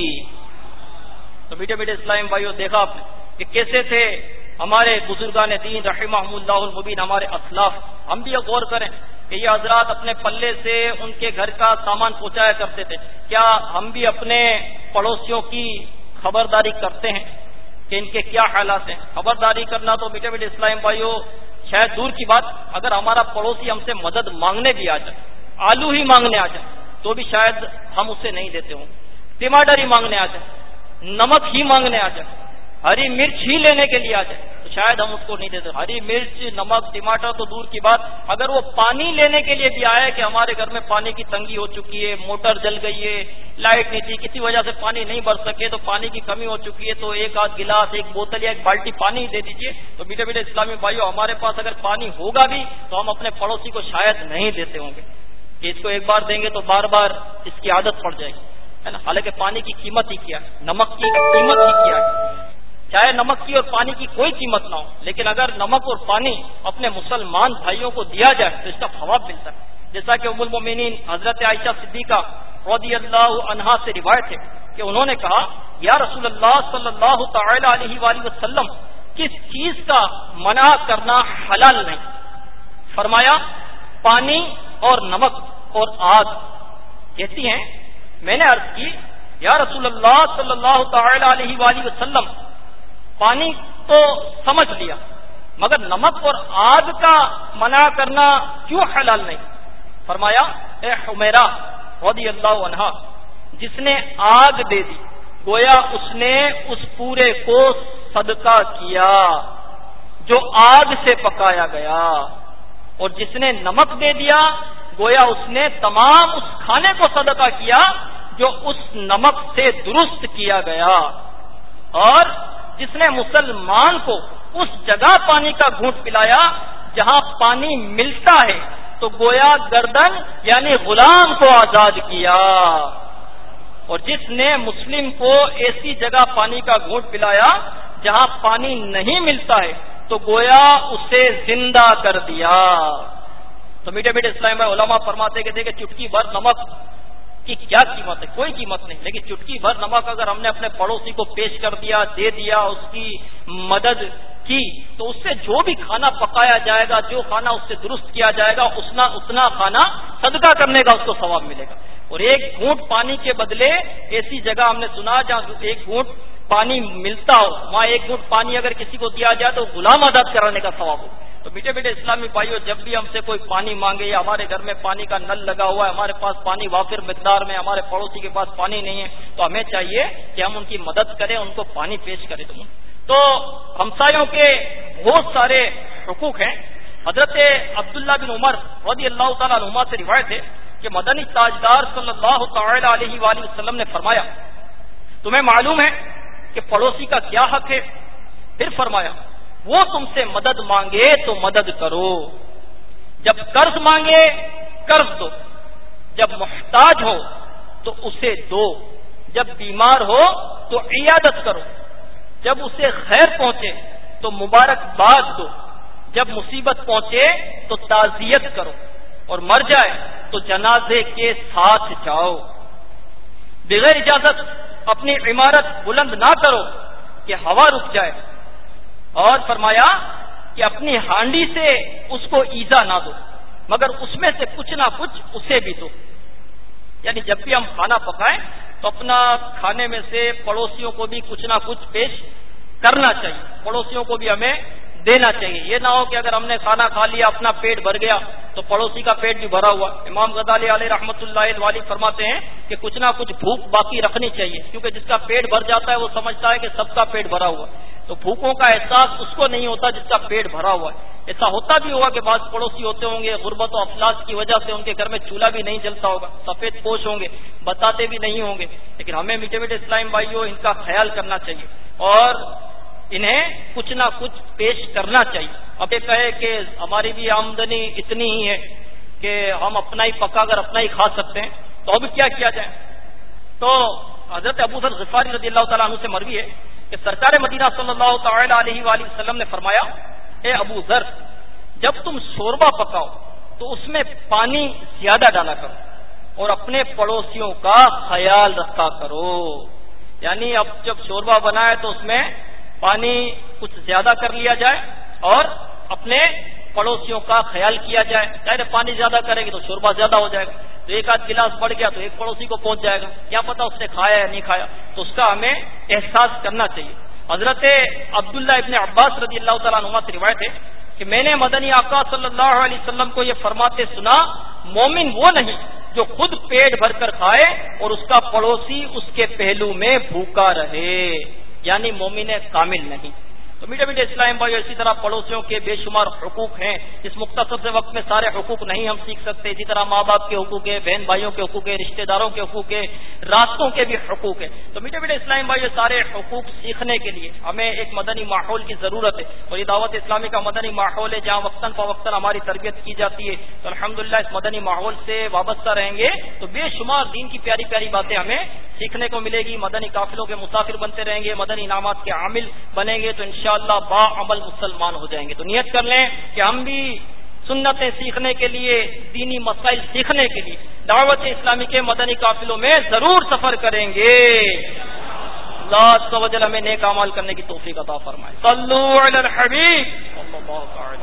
تو میٹھے میٹھے اسلامی بھائیوں، دیکھا آپ نے کہ کیسے تھے ہمارے بزرگان دین رحمہم اللہ المبین، ہمارے اسلاف۔ ہم بھی غور کریں کہ یہ حضرات اپنے پلے سے ان کے گھر کا سامان پہنچایا کرتے تھے، کیا ہم بھی اپنے پڑوسیوں کی خبرداری کرتے ہیں کہ ان کے کیا حالات ہیں؟ خبرداری کرنا تو میٹھے میٹھے اسلام بھائیوں شاید دور کی بات، اگر ہمارا پڑوسی ہم سے مدد مانگنے بھی آ جائے، آلو ہی مانگنے آ جائے تو بھی شاید ہم اسے نہیں دیتے ہوں، ٹماٹر ہی مانگنے آ جائے، نمک ہی مانگنے آ جائے، ہری مرچ ہی لینے کے لیے آ جائے تو شاید ہم اس کو نہیں دیتے۔ ہری مرچ، نمک، ٹماٹر تو دور کی بات، اگر وہ پانی لینے کے لیے بھی آئے کہ ہمارے گھر میں پانی کی تنگی ہو چکی ہے، موٹر جل گئی ہے، لائٹ نہیں تھی، کسی وجہ سے پانی نہیں بھر سکے تو پانی کی کمی ہو چکی ہے، تو ایک آدھ گلاس، ایک بوتل یا ایک بالٹی پانی دے دیجیے، تو میٹھے میٹھے اسلامی بھائیوں ہمارے پاس اگر پانی ہوگا بھی تو ہم اپنے پڑوسی کو شاید نہیں دیتے ہوں گے کہ اس کو ایک بار دیں گے تو بار بار اس کی عادت پڑ جائے گی، ہے نا۔ حالانکہ پانی کی قیمت ہی کیا ہے، نمک کی قیمت ہی کیا ہے، چاہے نمک کی اور پانی کی کوئی قیمت نہ ہو، لیکن اگر نمک اور پانی اپنے مسلمان بھائیوں کو دیا جائے تو اس کا ثواب ملتا ہے۔ جیسا کہ ام المومنین حضرت عائشہ صدیقہ رضی اللہ عنہا سے روایت ہے کہ انہوں نے کہا، یا رسول اللہ صلی اللہ تعالی علیہ وآلہ وسلم، کس چیز کا منع کرنا حلال نہیں؟ فرمایا پانی اور نمک اور آگ۔ کہتی ہیں میں نے عرض کی یا رسول اللہ صلی اللہ تعالی علیہ وآلہ وسلم، پانی تو سمجھ لیا مگر نمک اور آگ کا منع کرنا کیوں حلال نہیں؟ فرمایا اے حمیرہ رضی اللہ عنہا، جس نے آگ دے دی گویا اس نے اس پورے کو صدقہ کیا جو آگ سے پکایا گیا، اور جس نے نمک دے دیا گویا اس نے تمام اس کھانے کو صدقہ کیا جو اس نمک سے درست کیا گیا، اور جس نے مسلمان کو اس جگہ پانی کا گھونٹ پلایا جہاں پانی ملتا ہے تو گویا گردن یعنی غلام کو آزاد کیا، اور جس نے مسلم کو ایسی جگہ پانی کا گھونٹ پلایا جہاں پانی نہیں ملتا ہے تو گویا اسے زندہ کر دیا۔ تو میٹھے میٹھے اسلام میں علماء فرماتے کہ دیکھیں چٹکی بھر نمک کی کیا قیمت ہے؟ کوئی قیمت نہیں، لیکن چٹکی بھر نمک اگر ہم نے اپنے پڑوسی کو پیش کر دیا، دے دیا، اس کی مدد کی تو اس سے جو بھی کھانا پکایا جائے گا، جو کھانا اس سے درست کیا جائے گا، اتنا اتنا کھانا صدقہ کرنے کا اس کو ثواب ملے گا۔ اور ایک گھونٹ پانی کے بدلے ایسی جگہ ہم نے سنا جہاں ایک گھونٹ پانی ملتا ہو، وہاں ایک گھونٹ پانی اگر کسی کو دیا جائے تو غلام آزاد کرانے کا ثواب ہو۔ تو میٹھے میٹھے اسلامی بھائیوں، جب بھی ہم سے کوئی پانی مانگے یا ہمارے گھر میں پانی کا نل لگا ہوا ہے، ہمارے پاس پانی وافر مقدار میں، ہمارے پڑوسی کے پاس پانی نہیں ہے، تو ہمیں چاہیے کہ ہم ان کی مدد کریں، ان کو پانی پیش کریں۔ تو ہمسایوں کے بہت سارے حقوق ہیں۔ حضرت عبداللہ بن عمر رضی اللہ تعالیٰ عنہما سے روایت ہے کہ مدنی تاجدار صلی اللہ تعالی علیہ وآلہ وسلم نے فرمایا، تمہیں معلوم ہے کہ پڑوسی کا کیا حق ہے؟ پھر فرمایا وہ تم سے مدد مانگے تو مدد کرو، جب قرض مانگے قرض دو، جب محتاج ہو تو اسے دو، جب بیمار ہو تو عیادت کرو، جب اسے خیر پہنچے تو مبارکباد دو، جب مصیبت پہنچے تو تعزیت کرو، اور مر جائے تو جنازے کے ساتھ جاؤ۔ بغیر اجازت اپنی عمارت بلند نہ کرو کہ ہوا رک جائے، اور فرمایا کہ اپنی ہانڈی سے اس کو ایذا نہ دو مگر اس میں سے کچھ نہ کچھ اسے بھی دو۔ یعنی جب بھی ہم کھانا پکائیں تو اپنا کھانے میں سے پڑوسیوں کو بھی کچھ نہ کچھ پیش کرنا چاہیے، پڑوسیوں کو بھی ہمیں دینا چاہیے۔ یہ نہ ہو کہ اگر ہم نے کھانا کھا لیا اپنا پیٹ بھر گیا تو پڑوسی کا پیٹ بھی بھرا ہوا۔ امام غزالی علیہ رحمۃ اللہ الوالی فرماتے ہیں کہ کچھ نہ کچھ بھوک باقی رکھنی چاہیے، کیونکہ جس کا پیٹ بھر جاتا ہے وہ سمجھتا ہے کہ سب کا پیٹ بھرا ہوا، تو بھوکوں کا احساس اس کو نہیں ہوتا جس کا پیٹ بھرا ہوا ہے۔ ایسا ہوتا بھی ہوگا کہ بعض پڑوسی ہوتے ہوں گے غربت و افلاس کی وجہ سے ان کے گھر میں چولہا بھی نہیں جلتا ہوگا، سفید پوش ہوں گے، بتاتے بھی نہیں ہوں گے، لیکن ہمیں میٹھے میٹھے اسلام بھائیوں ان کا خیال کرنا چاہیے اور انہیں کچھ نہ کچھ پیش کرنا چاہیے۔ اب یہ کہے کہ ہماری بھی آمدنی اتنی ہی ہے کہ ہم اپنا ہی پکا کر اپنا ہی کھا سکتے ہیں، تو اب کیا کیا جائے؟ تو حضرت ابو ذر غفاری رضی اللہ تعالیٰ عنہ سے مروی ہے کہ سرکار مدینہ صلی اللہ تعالی علیہ وآلہ وسلم نے فرمایا، اے ابو ذر جب تم شوربہ پکاؤ تو اس میں پانی زیادہ ڈالا کرو اور اپنے پڑوسیوں کا خیال رکھا کرو۔ یعنی اب جب شوربہ بنائے تو اس میں پانی کچھ زیادہ کر لیا جائے اور اپنے پڑوسیوں کا خیال کیا جائے۔ ظاہر پانی زیادہ کرے گی تو شوربہ زیادہ ہو جائے گا، تو ایک آدھ گلاس بڑھ گیا تو ایک پڑوسی کو پہنچ جائے گا، کیا پتا اس نے کھایا یا نہیں کھایا، تو اس کا ہمیں احساس کرنا چاہیے۔ حضرت عبداللہ ابن عباس رضی اللہ تعالیٰ عنہما سے روایت ہے کہ میں نے مدنی آقا صلی اللہ علیہ وسلم کو یہ فرماتے سنا، مومن وہ نہیں جو خود پیٹ بھر کر کھائے اور اس کا پڑوسی اس کے پہلو میں بھوکا رہے، یعنی مومن کامل نہیں۔ تو میٹھے میٹھے اسلام بھائی اسی طرح پڑوسیوں کے بے شمار حقوق ہیں، اس مختصر سے وقت میں سارے حقوق نہیں ہم سیکھ سکتے۔ اسی طرح ماں باپ کے حقوق ہے، بہن بھائیوں کے حقوق ہے، رشتہ داروں کے حقوق ہے، راستوں کے بھی حقوق ہے۔ تو میٹھے میٹھے اسلام بھائی سارے حقوق سیکھنے کے لیے ہمیں ایک مدنی ماحول کی ضرورت ہے، اور یہ دعوت اسلامی کا مدنی ماحول ہے جہاں وقتاً فوقتاً ہماری تربیت کی جاتی ہے۔ تو الحمدللہ اس مدنی ماحول سے وابستہ رہیں گے تو بے شمار دین کی پیاری پیاری باتیں ہمیں سیکھنے کو ملے گی، مدنی قافلوں کے مسافر بنتے رہیں گے، مدنی انعامات کے عامل بنیں گے تو انشاءاللہ با عمل مسلمان ہو جائیں گے۔ تو نیت کر لیں کہ ہم بھی سنتیں سیکھنے کے لیے، دینی مسائل سیکھنے کے لیے دعوت اسلامی کے مدنی قافلوں میں ضرور سفر کریں گے۔ اللہ عز و جل ہمیں نیک اعمال کرنے کی توفیق عطا فرمائے۔ صلو علی الحبیب صلی اللہ تعالی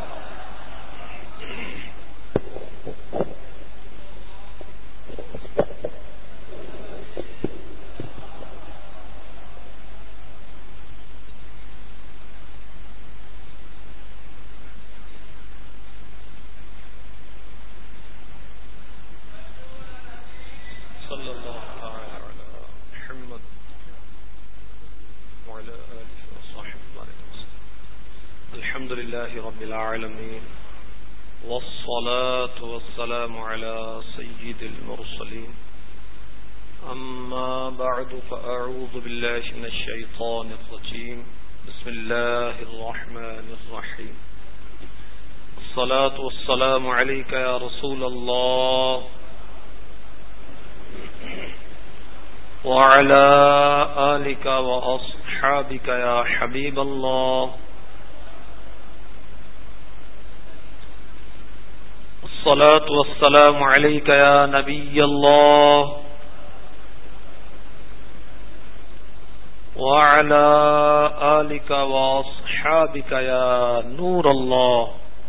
الحمد لله رب العالمين والصلاة والسلام على سيد المرسلين أما بعد فأعوذ بالله من الشيطان الرجيم بسم الله الرحمن الرحيم الصلاة والسلام عليك يا رسول الله وعلى آلك وأصحابك يا حبيب الله الصلاة والسلام عليك يا نبي الله وعلى آلك وأصحابك يا نور الله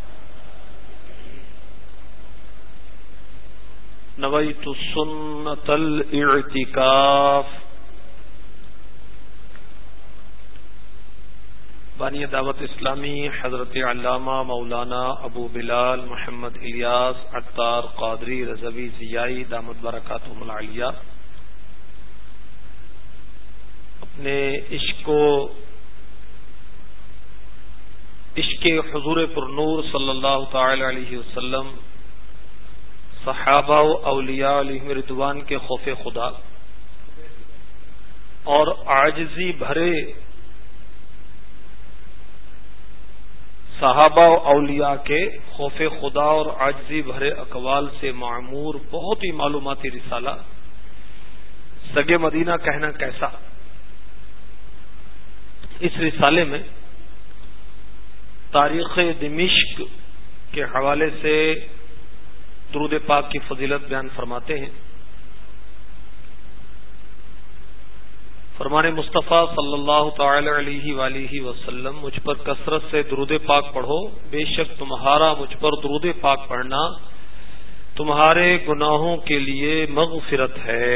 نويت سنة الاعتكاف بانی دعوت اسلامی حضرت علامہ مولانا ابو بلال محمد الیاس عطار قادری رضوی ضیائی دامت برکاتہم العالیہ اپنے عشق و عشق حضور پر نور صلی اللہ تعالی علیہ وسلم، صحابہ و اولیاء علیہم رضوان کے خوف خدا اور عاجزی بھرے صحابہ و اولیاء کے خوف خدا اور عاجزی بھرے اقوال سے معمور بہت ہی معلوماتی رسالہ سگ مدینہ کہنا کیسا. اس رسالے میں تاریخ دمشق کے حوالے سے درود پاک کی فضیلت بیان فرماتے ہیں. فرمان مصطفیٰ صلی اللہ تعالی علیہ وآلہ وسلم مجھ پر کثرت سے درود پاک پڑھو، بے شک تمہارا مجھ پر درود پاک پڑھنا تمہارے گناہوں کے لیے مغفرت ہے.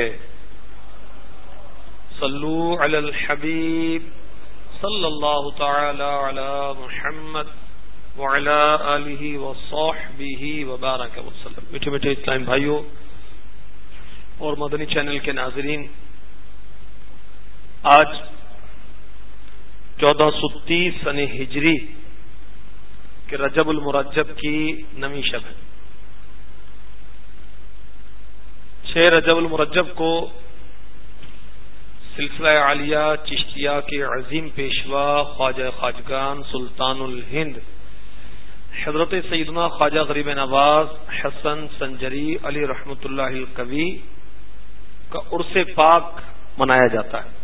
صلو علی الحبیب صلی اللہ تعالی علی محمد وعلی آلہ وصحبہ وبارک وسلم. میٹھے میٹھے اسلام بھائیوں اور مدنی چینل کے ناظرین، آج چودہ سو تیس سن ہجری کے رجب المرجب کی نویں شب ہے. چھ رجب المرجب کو سلسلہ عالیہ چشتیہ کے عظیم پیشوا خواجہ خواجگان سلطان الہند حضرت سیدنا خواجہ غریب نواز حسن سنجری علی رحمۃ اللہ القوی کا عرس پاک منایا جاتا ہے.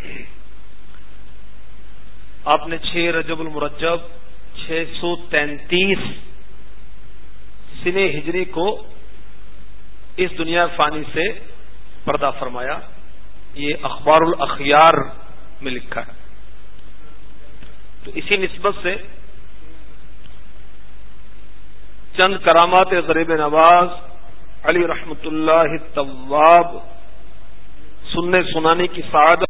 آپ نے چھ رجب المرجب چھ سو تینتیس سن ہجری کو اس دنیا فانی سے پردہ فرمایا. یہ اخبار الاخیار میں لکھا ہے. تو اسی نسبت سے چند کرامات غریب نواز علی رحمت اللہ التواب سننے سنانے کی سعادت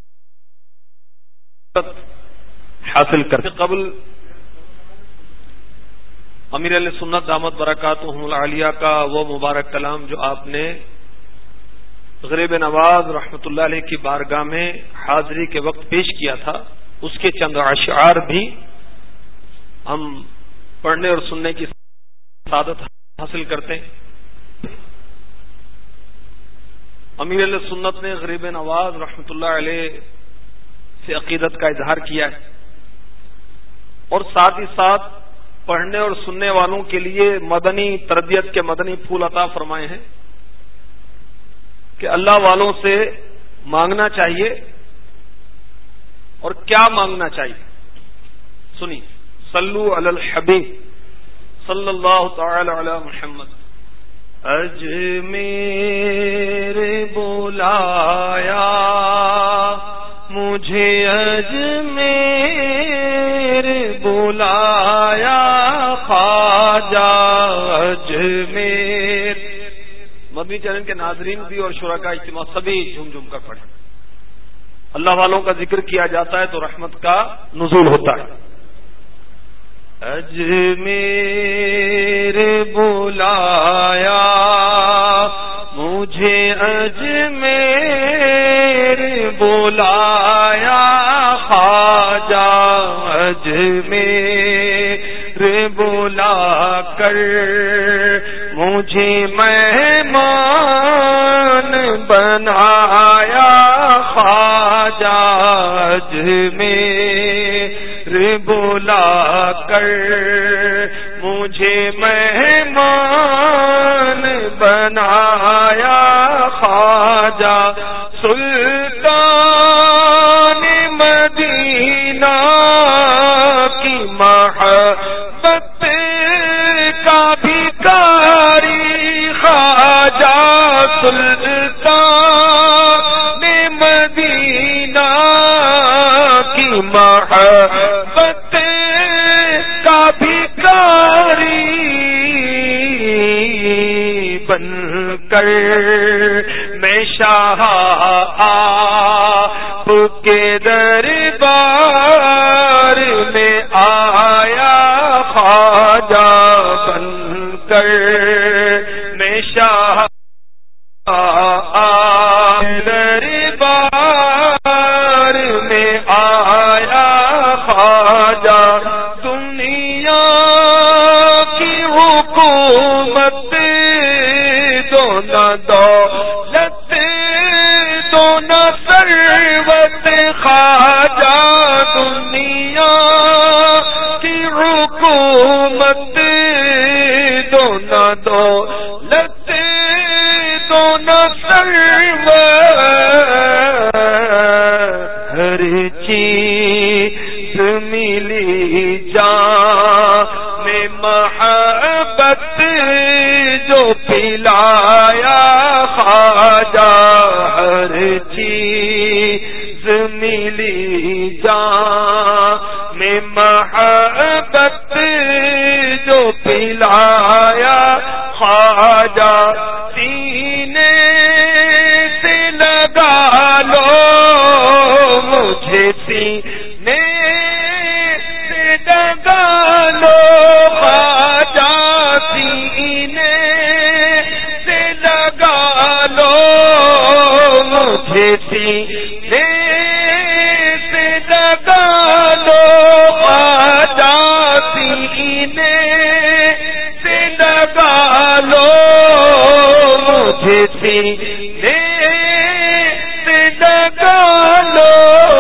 حاصل کرتے قبل امیر علیہ سنت دامت برکاتہم العالیہ کا وہ مبارک کلام جو آپ نے غریب نواز رحمت اللہ علیہ کی بارگاہ میں حاضری کے وقت پیش کیا تھا، اس کے چند اشعار بھی ہم پڑھنے اور سننے کی سعادت حاصل کرتے ہیں. امیر علیہ سنت نے غریب نواز رحمت اللہ علیہ سے عقیدت کا اظہار کیا ہے اور ساتھ ہی ساتھ پڑھنے اور سننے والوں کے لیے مدنی تربیت کے مدنی پھول عطا فرمائے ہیں کہ اللہ والوں سے مانگنا چاہیے اور کیا مانگنا چاہیے. سنی صلو علی الحبیب صلی اللہ تعالی علی محمد. اجمیر بلایا مجھے اجمیر بلایا خواجہ اجمیر. مدنی چینل کے ناظرین بھی اور شرکاء اجتماع سبھی جھوم جھوم کر پڑھیں. اللہ والوں کا ذکر کیا جاتا ہے تو رحمت کا نزول ہوتا ہے. اجمیر بلایا مجھے اجمیر بلایا خواجہ اجمیر بلا کر مجھے مہمان بنایا خواجہ اجمیر بلا کر مجھے مہمان بنایا خواجہ سلطان مدینہ کی محبت کا بھکاری خواجہ سلطان مدینہ کی محبت کا بھکاری بن کر میں شاہ آپ کے دربار میں آیا خواجہ بن کر میں شاہ دربار میں آیا خواجہ. دنیا کی حکومت دو نہ دولت دو نہ ثروت ہر چیز ملی جان میں محبت جو پلایا خواجہ، ہر چیز ملی جان میں محبت جو پلایا خواجہ، سینے سے لگا لو مجھے، سینے سے لگا لو خواجہ، سینے سے لگا لو مجھے، سینے سے لگا لو خواجہ، سینے سے لگا لو مجھے، سینے سے لگا لو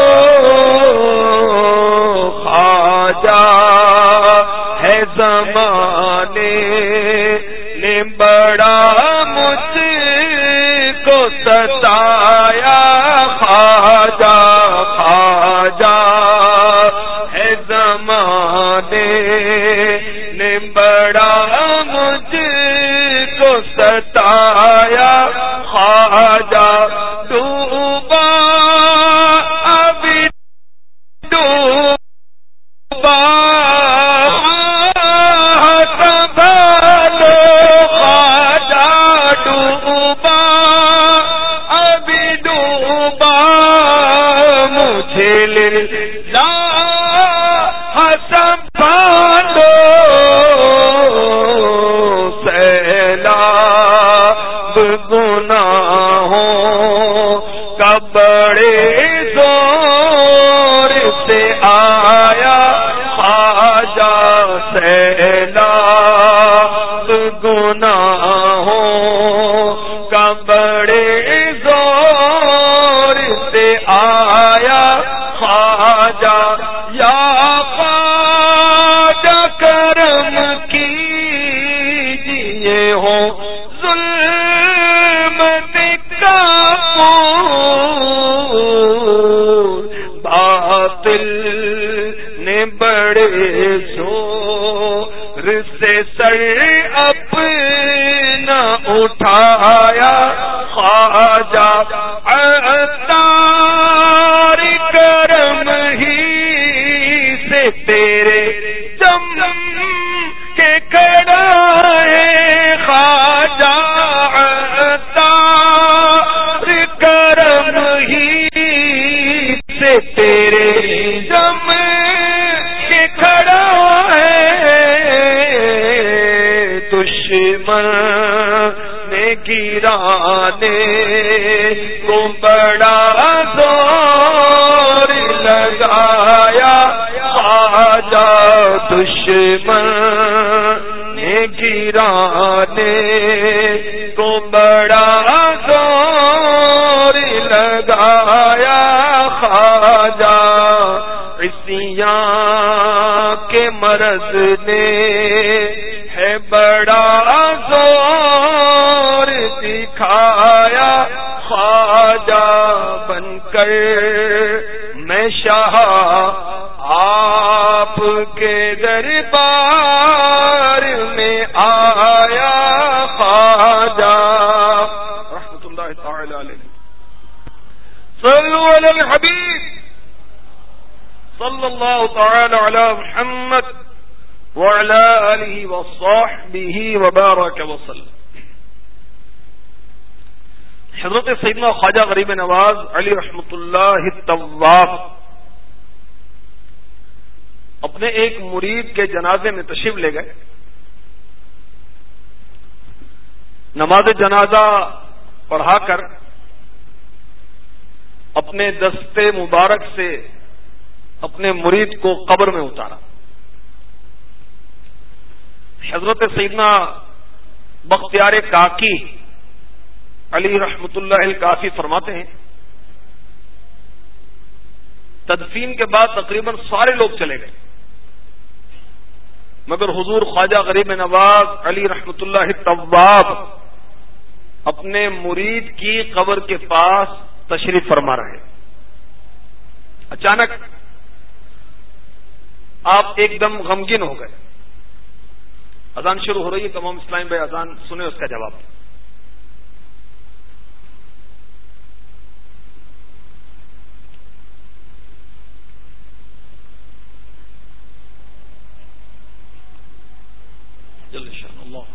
خواجہ، ہے زمانے نے بڑا مجھ کو ستایا خواجہ، خواجہ ہے زمانے نے بڑا مجھ کو ستایا خواجہ، ڈوبا ابھی ڈوبا سنبھالو خواجہ، ڈوبا ابھی ڈوبا مجھے للہ سنبھالو، سیلاب گناہوں کا بڑے زور سے آیا خواجہ، سیلاب گناہوں کا بڑے زور سے آیا خواجہ، یا خواجہ کرم کیجئے ہو ظلمت کا پور، باطل نے بڑے زور سے سر اپنا اٹھایا خواجہ، عطار کرم ہی سے تیرے جم کے کھڑا ہے خواجہ، عطار کرم ہی سے تیرے جم کے کھڑا ہے، دشمن نے گرانے کو بڑا زور لگایا خواجہ، دشمن نے گرانے کو بڑا زور لگایا خواجہ، عصیاں کے مرض نے ہے بڑا زور دکھایا خواجہ، بن کر میں شاہ آپ کے دربار میں آیا خواجہ، رحمۃ اللہ تعالی علیہ۔ صلوا علی الحبیب صلی اللہ تعالی علی محمد وعلی آلہ وصحبہ وبارک وسلم۔ حضرت سیدنا خواجہ غریب نواز علی رحمۃ اللہ التواب اپنے ایک مرید کے جنازے میں تشریف لے گئے، نماز جنازہ پڑھا کر اپنے دستے مبارک سے اپنے مرید کو قبر میں اتارا۔ حضرت سیدنا بختیار کاکی علی رحمت اللہ الکافی فرماتے ہیں، تدفین کے بعد تقریباً سارے لوگ چلے گئے، مگر حضور خواجہ غریب نواز علی رحمت اللہ التواب اپنے مرید کی قبر کے پاس تشریف فرما رہے۔ اچانک آپ ایک دم غمگین ہو گئے. اذان شروع ہو رہی ہے, تمام اسلام بھائی اذان سنیں, اس کا جواب. جل شان اللہ.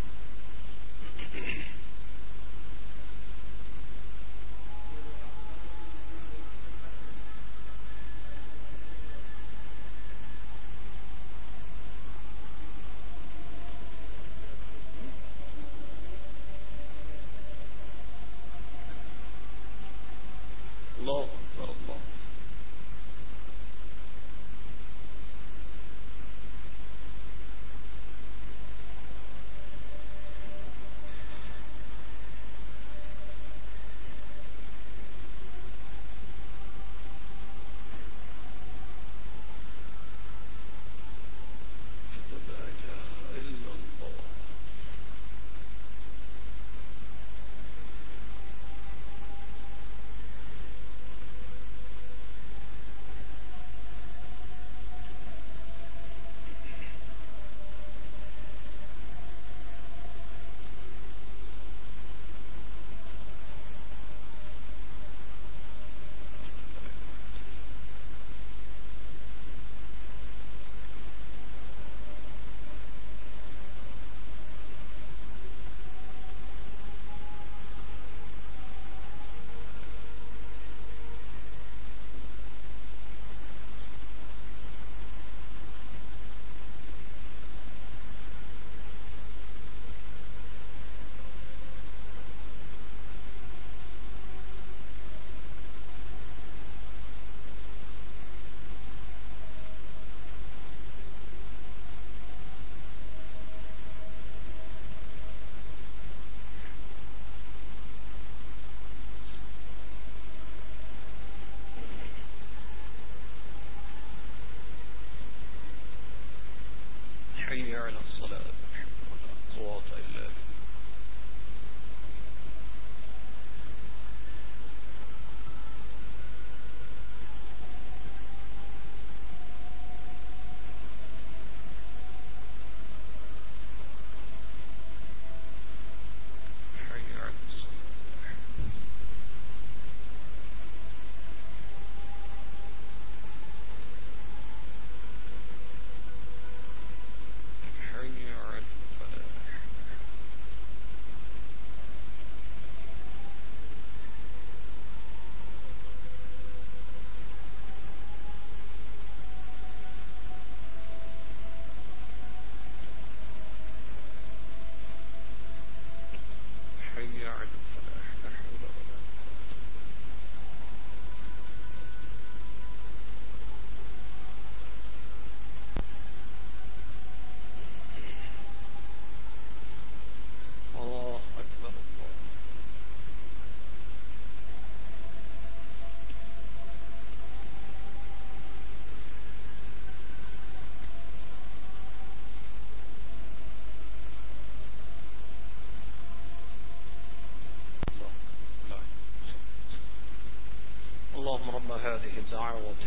اللهم رب هذه الدعوة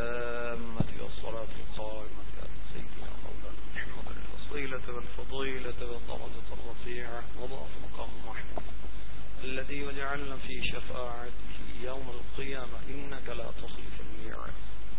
التامة والصلاة القائمة على سيدنا مولانا محمد الوسيلة والفضيلة والدرجة الرفيعة وضعف مقام محمود الذي وجعلنا في شفاعته يوم القيامة إنك لا تخلف الميعاد.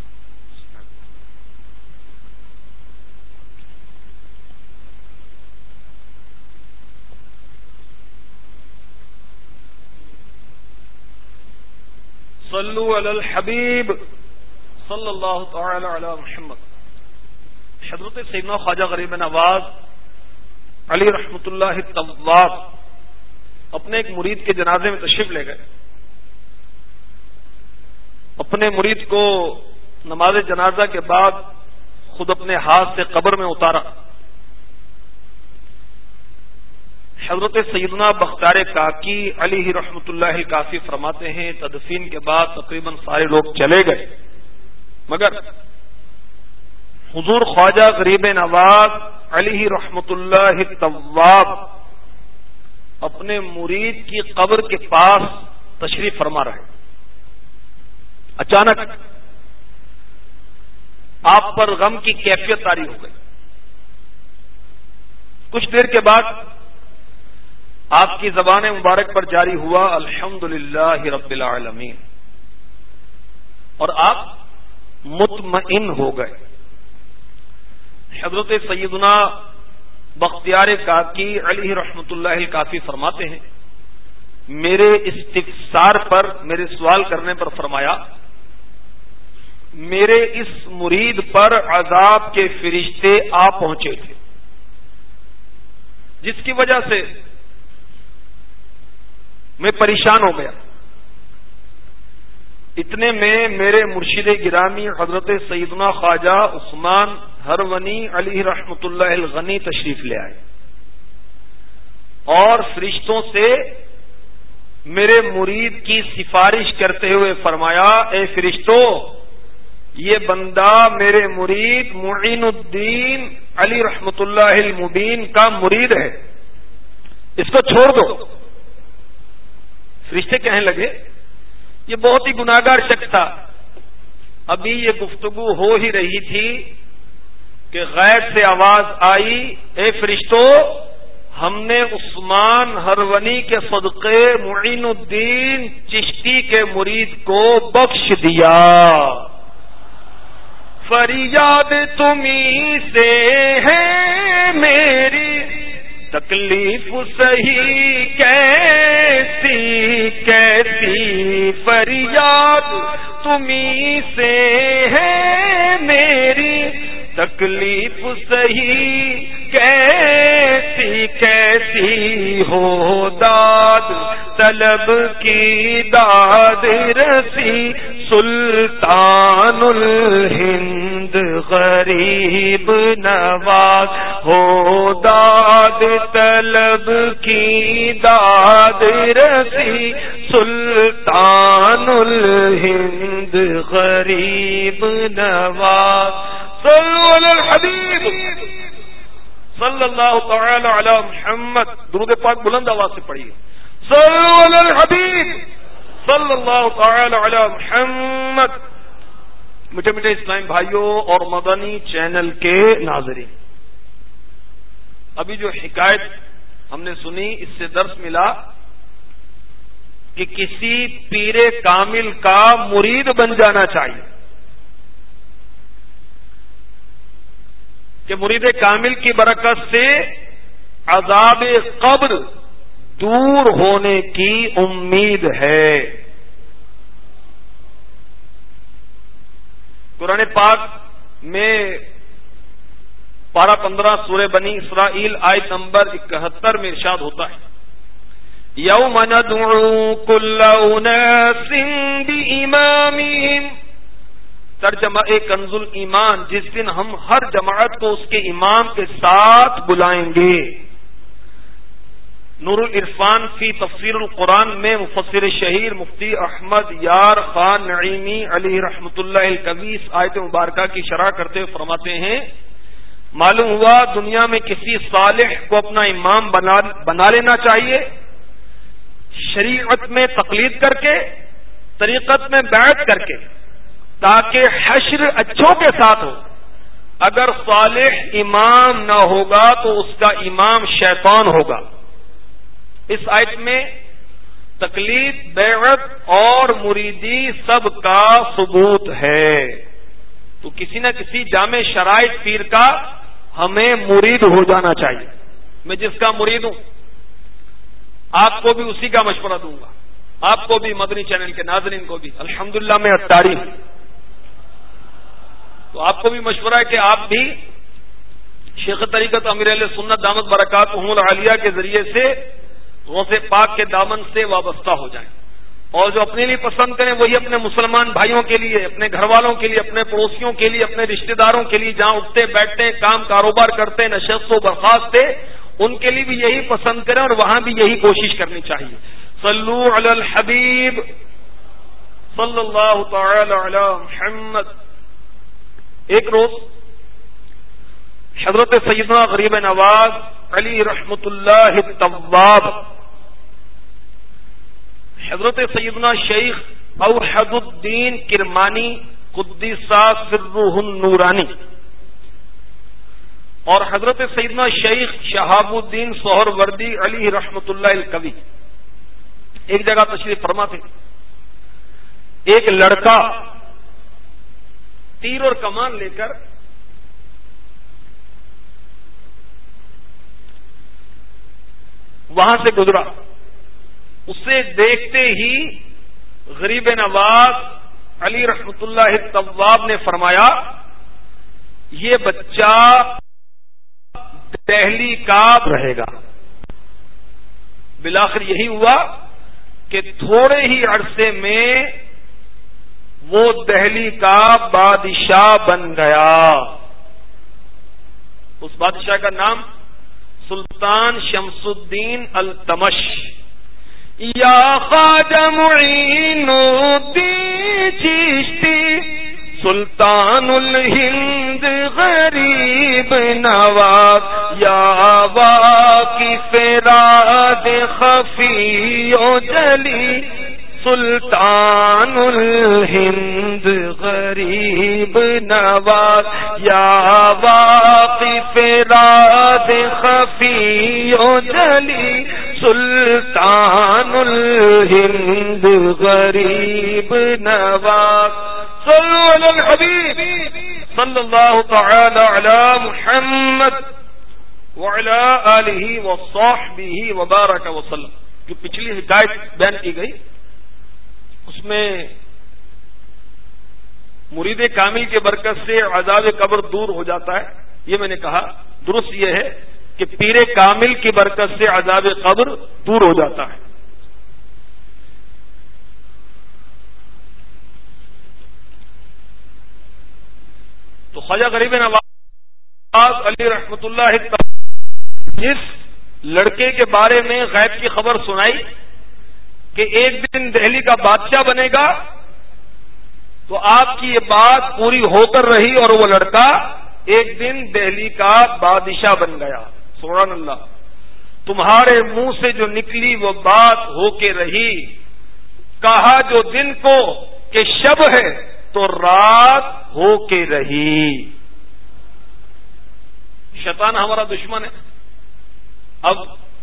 صلوا علی الحبیب صلی اللہ تعالی علی محمد. حضرت سیدنا خواجہ غریب نواز علی رحمت اللہ الطواب اپنے ایک مرید کے جنازے میں تشریف لے گئے. اپنے مرید کو نماز جنازہ کے بعد خود اپنے ہاتھ سے قبر میں اتارا. حضرت سیدنا بختار کاکی علیہ رحمت اللہ الکافی فرماتے ہیں تدفین کے بعد تقریباً سارے لوگ چلے گئے مگر حضور خواجہ غریب نواز علیہ رحمت اللہ الطواب اپنے مرید کی قبر کے پاس تشریف فرما رہے. اچانک آپ پر غم کی کیفیت طاری ہو گئی. کچھ دیر کے بعد آپ کی زبان مبارک پر جاری ہوا الحمدللہ رب العالمین، اور آپ مطمئن ہو گئے. حضرت سیدنا بختیار کاکی علیہ رحمت اللہ الکافی فرماتے ہیں، میرے استفسار پر، میرے سوال کرنے پر فرمایا، میرے اس مرید پر عذاب کے فرشتے آ پہنچے تھے، جس کی وجہ سے میں پریشان ہو گیا. اتنے میں میرے مرشد گرامی حضرت سیدنا خواجہ عثمان ہرونی علیہ رحمت اللہ الغنی تشریف لے آئے اور فرشتوں سے میرے مرید کی سفارش کرتے ہوئے فرمایا، اے فرشتوں، یہ بندہ میرے مرید معین الدین علی رحمت اللہ المبین کا مرید ہے، اس کو چھوڑ دو. فرشتے کہنے لگے، یہ بہت ہی گناہگار شخص تھا. ابھی یہ گفتگو ہو ہی رہی تھی کہ غیب سے آواز آئی، اے فرشتوں، ہم نے عثمان ہرونی کے صدقے معین الدین چشتی کے مرید کو بخش دیا. فریاد تمہیں سے ہے میری، تکلیف سہی کیسی کیسی، فریاد تمہیں سے ہے میری، تکلیف سہی کیسی کیسی، ہو داد طلب کی داد رسی، سلطان الہند غریب نواز، ہو داد طلب کی داد رسی، سلطان الہند غریب نواز. صلو علی الحبیب صلی اللہ تعالی علی محمد. درود پاک بلند آواز سے پڑھیے. صلو علی الحبیب صلی اللہ تعالی علی محمد. میٹھے میٹھے اسلام بھائیوں اور مدنی چینل کے ناظرین، ابھی جو حکایت ہم نے سنی، اس سے درس ملا کہ کسی پیر کامل کا مرید بن جانا چاہیے، کہ مرید کامل کی برکت سے عذاب قبر دور ہونے کی امید ہے. قرآن پاک میں پارہ پندرہ سورہ بنی اسرائیل آیت نمبر اکہتر میں ارشاد ہوتا ہے، یوم ندعو کل اناس بامامہم، ترجمہ کنز الایمان، جس دن ہم ہر جماعت کو اس کے امام کے ساتھ بلائیں گے. نور العرفان فی تفسیر القرآن میں مفسر شہیر مفتی احمد یار خان نعیمی علیہ رحمت اللہ الکوی اس آیت مبارکہ کی شرح کرتے ہوئے فرماتے ہیں، معلوم ہوا دنیا میں کسی صالح کو اپنا امام بنا بنا لینا چاہیے، شریعت میں تقلید کر کے، طریقت میں بیعت کر کے، تاکہ حشر اچھوں کے ساتھ ہو. اگر صالح امام نہ ہوگا تو اس کا امام شیطان ہوگا. اس آیت میں تقلید، بیعت اور مریدی سب کا ثبوت ہے. تو کسی نہ کسی جامع شرائط پیر کا ہمیں مرید ہو جانا چاہیے. میں جس کا مرید ہوں آپ کو بھی اسی کا مشورہ دوں گا، آپ کو بھی، مدنی چینل کے ناظرین کو بھی. الحمدللہ میں اتاری ہوں، تو آپ کو بھی مشورہ ہے کہ آپ بھی شیخ طریقت امیر اہل سنت دامت برکاتہم العالیہ کے ذریعے سے غوث پاک کے دامن سے وابستہ ہو جائیں، اور جو اپنے لیے پسند کریں وہی اپنے مسلمان بھائیوں کے لیے، اپنے گھر والوں کے لیے، اپنے پڑوسیوں کے لیے، اپنے رشتہ داروں کے لیے، جہاں اٹھتے بیٹھتے کام کاروبار کرتے، نشست و برخاست تھے، ان کے لیے بھی یہی پسند کریں اور وہاں بھی یہی کوشش کرنی چاہیے. صلو علی الحبیب صلی اللہ تعالی علی محمد. ایک روز حضرت سیدنا غریب نواز علی رحمت اللہ التواب، حضرت سیدنا شیخ اوحد الدین کرمانی قدس سرہ النورانی اور حضرت سیدنا شیخ شہاب الدین سہروردی علی رحمت اللہ الکوی ایک جگہ تشریف فرما تھے. ایک لڑکا تیر اور کمان لے کر وہاں سے گزرا. اسے دیکھتے ہی غریب نواز علی رحمت اللہ التواب نے فرمایا یہ بچہ دہلی کا رہے گا. بالآخر یہی ہوا کہ تھوڑے ہی عرصے میں وہ دہلی کا بادشاہ بن گیا. اس بادشاہ کا نام سلطان شمس الدین التمش. یا خواجہ معین الدین چشتی سلطان الہند غریب نواز یا واقف راز خفی و جلی سلطان الہند غریب نواز یا واقف راز خفی و جلی سلطان الہند غریب نواز. صلو علی الحبیب صلی اللہ تعالی علی محمد وعلی آلہ وصحبہ وبارک وسلم. جو پچھلی حکایت بیان کی گئی اس میں مرید کامل کے برکت سے عذاب قبر دور ہو جاتا ہے. یہ میں نے کہا درست یہ ہے کہ پیر کامل کی برکت سے عذاب قبر دور ہو جاتا ہے. تو خواجہ غریب نواز علی رحمت اللہ جس لڑکے کے بارے میں غیب کی خبر سنائی کہ ایک دن دہلی کا بادشاہ بنے گا تو آپ کی یہ بات پوری ہو کر رہی اور وہ لڑکا ایک دن دہلی کا بادشاہ بن گیا. سبحان اللہ. تمہارے منہ سے جو نکلی وہ بات ہو کے رہی. کہا جو دن کو کہ شب ہے تو رات ہو کے رہی. شیطان ہمارا دشمن ہے. اب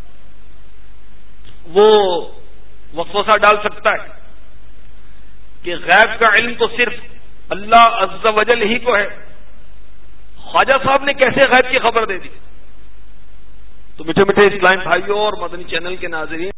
وہ وسوسہ ڈال سکتا ہے کہ غیب کا علم تو صرف اللہ عز و جل ہی کو ہے. خواجہ صاحب نے کیسے غیب کی خبر دے دی؟ تو میٹھے میٹھے اسلام بھائیوں اور مدنی چینل کے ناظرین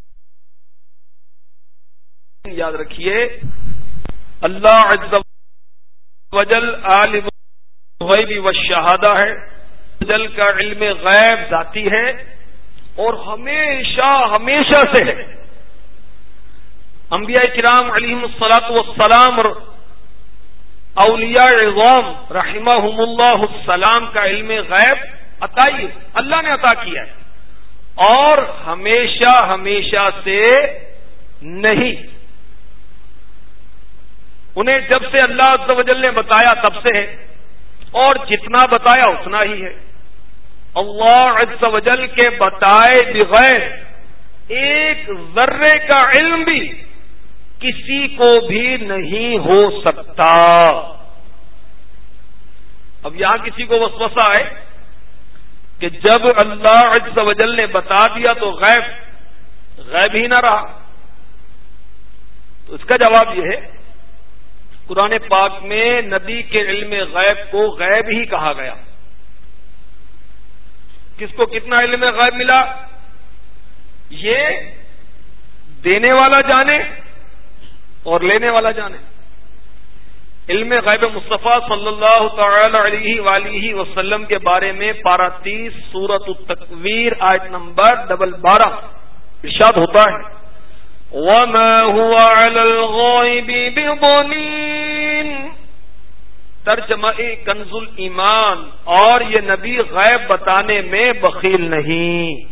یاد رکھیے اللہ عز و جل عالم الغیب والشہادہ ہے. جل کا علم غیب ذاتی ہے اور ہمیشہ ہمیشہ سے ہے. انبیاء کرام علیہم الصلاۃ والسلام اور اولیاء عظام رحمہم اللہ السلام کا علم غیب عطائی اللہ نے عطا کیا ہے اور ہمیشہ ہمیشہ سے نہیں. انہیں جب سے اللہ عز و جل نے بتایا تب سے ہے اور جتنا بتایا اتنا ہی ہے. اللہ عز و جل کے بتائے بغیر ایک ذرے کا علم بھی کسی کو بھی نہیں ہو سکتا. اب یہاں کسی کو وسوسہ آئے کہ جب اللہ عز و جل نے بتا دیا تو غیب غیب ہی نہ رہا. تو اس کا جواب یہ ہے قرآن پاک میں نبی کے علم غیب کو غیب ہی کہا گیا. کس کو کتنا علم غیب ملا یہ دینے والا جانے اور لینے والا جانے. علم غیب مصطفیٰ صلی اللہ تعالی علیہ وآلہ وسلم کے بارے میں پارہ تیس سورۃ التکویر آیت نمبر ڈبل بارہ ارشاد ہوتا ہے وَمَا هُوَ عَلَى الْغَائِبِ بِضَنِينٍ. ترجمہ کنز الایمان اور یہ نبی غیب بتانے میں بخیل نہیں.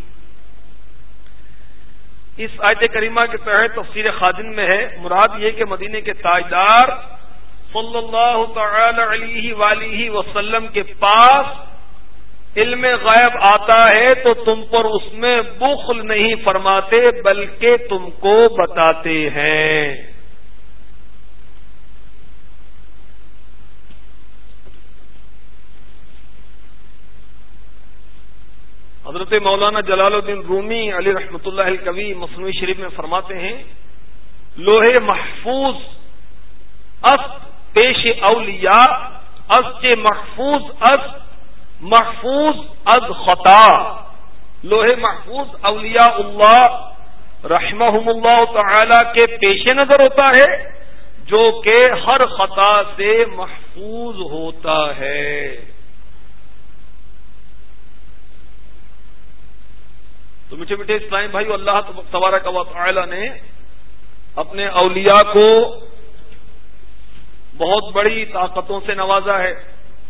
اس آیت کریمہ کے تحت تفسیر خادم میں ہے مراد یہ کہ مدینے کے تاجدار صلی اللہ تعالی علیہ وآلہ وسلم کے پاس علم غیب آتا ہے تو تم پر اس میں بخل نہیں فرماتے بلکہ تم کو بتاتے ہیں. حضرت مولانا جلال الدین رومی علی رحمۃ اللہ الکوی مثنوی شریف میں فرماتے ہیں لوہے محفوظ است پیش اولیاء از کے محفوظ از محفوظ از خطا. لوہے محفوظ اولیاء اللہ رحمہم اللہ تعالی کے پیش نظر ہوتا ہے جو کہ ہر خطا سے محفوظ ہوتا ہے. تو میٹھے میٹھے اسلامی بھائی، اللہ تبارک و تعالی نے اپنے اولیاء کو بہت بڑی طاقتوں سے نوازا ہے.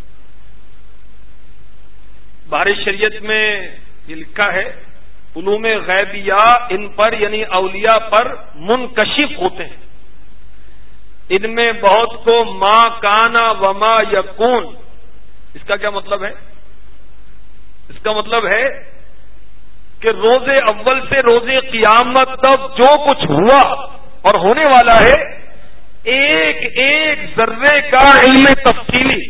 بحر شریعت میں یہ لکھا ہے علوم غیبیہ ان پر یعنی اولیاء پر منکشف ہوتے ہیں. ان میں بہت کو ما کانا وما یکون. اس کا کیا مطلب ہے؟ اس کا مطلب ہے کہ روز اول سے روز قیامت تک جو کچھ ہوا اور ہونے والا ہے ایک ایک ذرے کا علم تفصیلی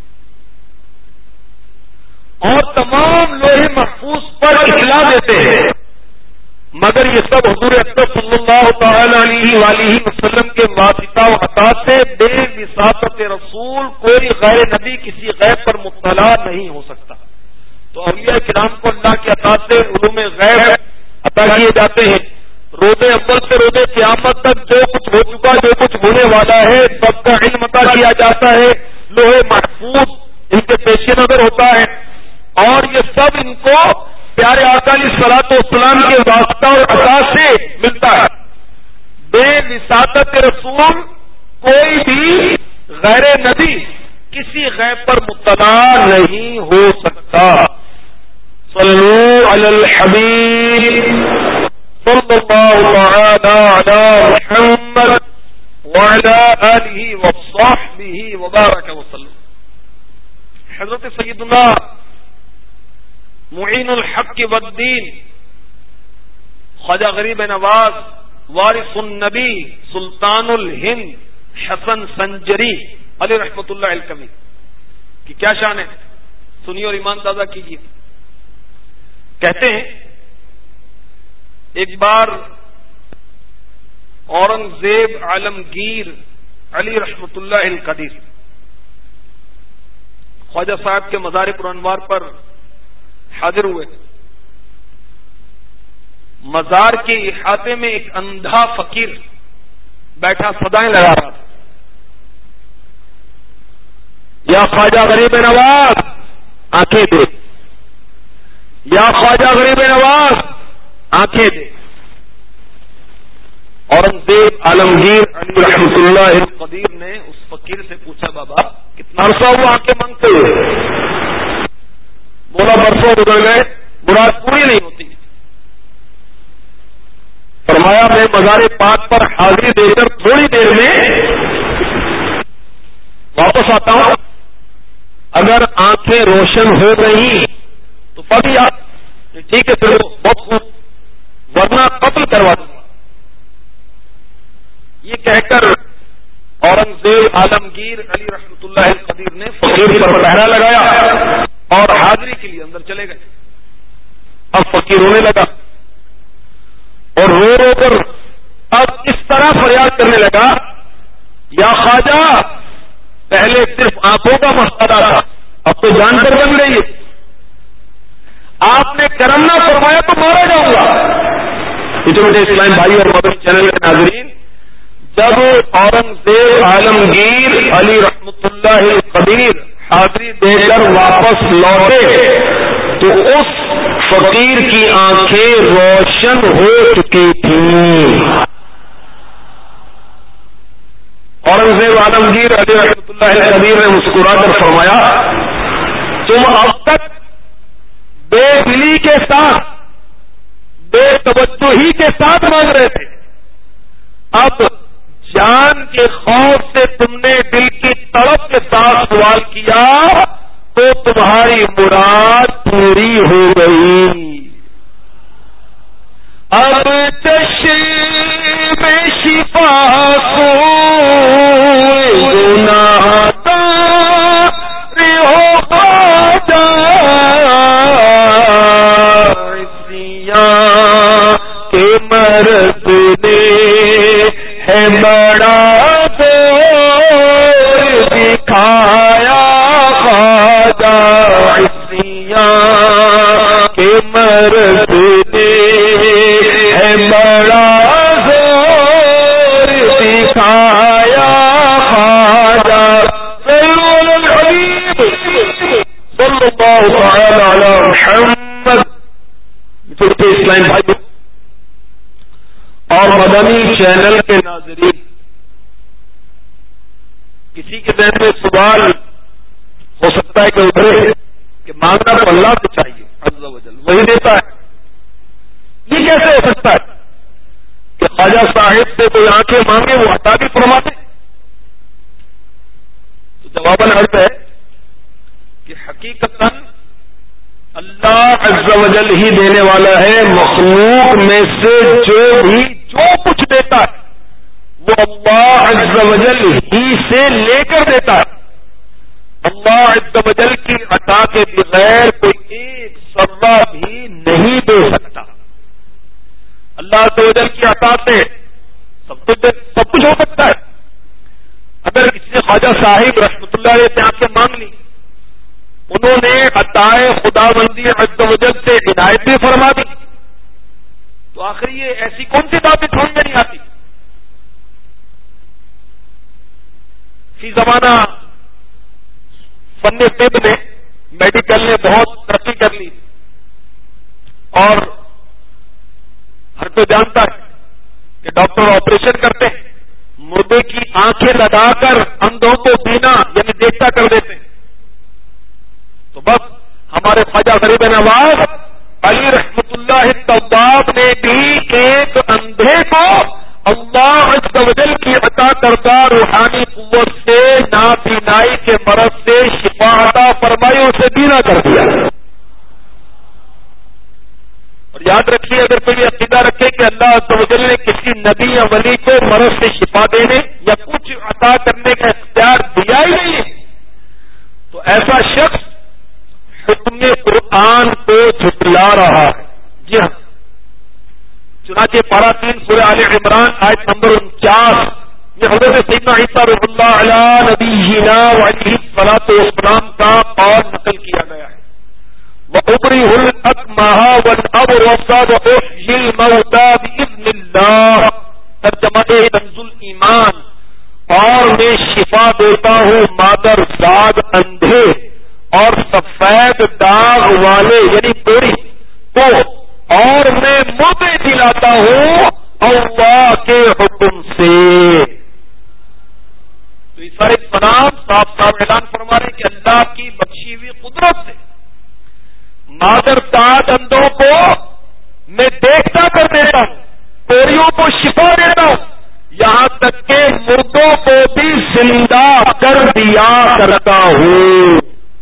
اور تمام لوہے محفوظ پر اطلاع دیتے ہیں. مگر یہ سب حضور اکرم صلی اللہ تعالی علیہ وآلہ وسلم کے واسطہ و عطا سے بے وساطت رسول کوئی غیر نبی کسی غیب پر مطلع نہیں ہو سکتا. تو اولیاء کرام کو اللہ کی عطا سے علوم غیب عطا کیے جاتے ہیں. روز اول سے روز قیامت تک جو کچھ ہو چکا جو کچھ ہونے والا ہے سب کا علم عطا کیا جاتا ہے. لوہے محفوظ ان کے پیش نظر ہوتا ہے اور یہ سب ان کو پیارے آقا علیہ الصلوۃ والسلام کے واسطہ اور عطا سے ملتا ہے. بے وساطت رسول کوئی بھی غیر نبی کسی غیب پر مطلع نہیں ہو سکتا. صلو علی الحبیب صلی اللہ تعالی علی محمد وعلی آلہ وصحبہ وبارک وسلم. حضرت سیدنا معین الحق والدین خواجہ غریب نواز وارث النبی سلطان الہند حسن سنجری علی رحمۃ اللہ الکوی کی کیا شان ہے، سنیے اور ایمان تازہ کیجیے. کہتے ہیں ایک بار اورنگزیب عالمگیر علی رحمۃ اللہ القدیر خواجہ صاحب کے مزار پرانوار پر حاضر ہوئے. مزار کے احاطے میں ایک اندھا فقیر بیٹھا صدائیں لگا رہا تھا، یا خواجہ غریب نواز آنکھیں دے، یا خواجہ غریب نواز آنکھیں دے. اورنگزیب عالمگیر علی رحمۃ اللہ القدیر نے اس فقیر سے پوچھا بابا کتنا عرصہ ہوا آنکھیں مانگتے ہوئے؟ بولا برسوں گزر گئے، مراد پوری نہیں ہوتی. فرمایا میں مزار پاک پر حاضری دے کر تھوڑی دیر میں واپس آتا ہوں، اگر آنکھیں روشن ہو گئی تو پڑھی آپ ٹھیک ہے پھر بہت خوب، ورنہ قتل کروا دوں گا. یہ کہہ کر اورنگزیب عالمگیر علی رحمۃ اللہ القدیر نے فقیر پر پہرا لگایا اور حاضری کے لیے اندر چلے گئے. اب فقیر رونے لگا اور رو رو کر اب اس طرح فریاد کرنے لگا، یا خواجہ پہلے صرف آنکھوں کا مسئلہ تھا، اب تو جان پر بن گئی ہے، آپ نے کرم نہ فرمایا تو مارا جاؤں گا. چھوٹے اسلام بھائی اور مدنی چینل کے ناظرین، جب اورنگزیب عالمگیر علی رحمۃ اللہ القدیر حاضری دے کر واپس لوٹے تو اس فقیر کی آنکھیں روشن ہو چکی تھیں. اورنگزیب عالمگیر علی رحمۃ اللہ القدیر نے مسکرا کر فرمایا، تم اب تک بے دلی کے ساتھ بے توجہی کے ساتھ مانگ رہے تھے، اب جان کے خوف سے تم نے دل کی تڑپ کے ساتھ سوال کیا تو تمہاری مراد پوری ہو گئی. اب چشم شفا کو ہو خواجہ صلی اللہ تعالی علی محمد. اسلام بھائی اور مدنی چینل کے ناظرین، کسی کے ذہن میں سوال ہو سکتا ہے کہ ابھرے کہ مانگنا تو اللہ سے چاہیے عز و جل، وہی دیتا ہے. یہ کیسے ہو سکتا ہے کہ خواجہ صاحب سے کوئی آنکھیں مانگے وہ عطا بھی فرماتے؟ تو جواباً عرض ہے کہ حقیقتاً اللہ عز و جل ہی دینے والا ہے. مخلوق میں سے جو بھی جو کچھ دیتا ہے وہ اللہ عز و جل ہی سے لے کر دیتا ہے. اللہ عز و جل کی عطا کے بغیر کوئی ایک ذرہ بھی نہیں دے سکتا. اللہ عز و جل کی عطا سے سب کچھ سب کچھ ہو سکتا ہے. اگر کسی نے خواجہ صاحب رحمۃ اللہ علیہ سے آپ سے مانگ لی، انہوں نے عطائے خدا بندی عز و جل سے عنایت بھی فرما دی، تو آخر یہ ایسی کون سی باتیں سمجھ میں نہیں آتی؟ فی زمانہ فن طب نے میڈیکل نے بہت ترقی کر لی، اور ہر کوئی جانتا ہے کہ ڈاکٹر آپریشن کرتے ہیں، مردے کی آنکھیں لگا کر اندھوں کو بینا یعنی دیکھتا کر دیتے ہیں. تو بس ہمارے خواجہ غریب نواز علی رحمت اللہ الطواب نے بھی ایک اندھے کو اللہ عز و جل کی عطا کردہ روحانی قوت سے نابینائی کے مرض سے شفا عطا فرمائی، اسے بینا کر دیا. اور یاد رکھیے، اگر کوئی عقیدہ رکھے کہ اللہ عز و جل نے کسی نبی یا ولی کو مرض سے شفا دینے یا کچھ عطا کرنے کا اختیار دیا ہی نہیں ہے، تو ایسا شخص حکم قرآن کو جھٹلا رہا ہے. جی ہاں، چنانچہ پارہ تین سورہ آل عمران آیت نمبر انچاس یہ حضرت سیدنا عیسیٰ روح اللہ علیہ نبینا وعلیہ الصلوۃ والسلام کا قول نقل کیا گیا ہے. وَأُبْرِئُ الْأَكْمَحَ وَالْأَبْرَصَ وَأُحْيِي الْمَوْتَى بِإِذْنِ اللَّهِ. ترجمہ کنز الایمان. اور میں شفا دیتا ہوں مادر زاد اندھے اور سفید داغ والے یعنی کوڑی کو، اور میں مردے دلاتا ہوں اللہ کے حکم سے. تو یہ سارے تمام صاف صاف اعلان فرما رہے ہیں کہ اللہ کی بخشی ہوئی قدرت سے مادر تاج اندھوں کو میں دیکھتا کر دیتا ہوں، کوڑیوں کو شفا دیتا ہوں، یہاں تک کہ مردوں کو بھی زندہ کر دیا کرتا ہوں.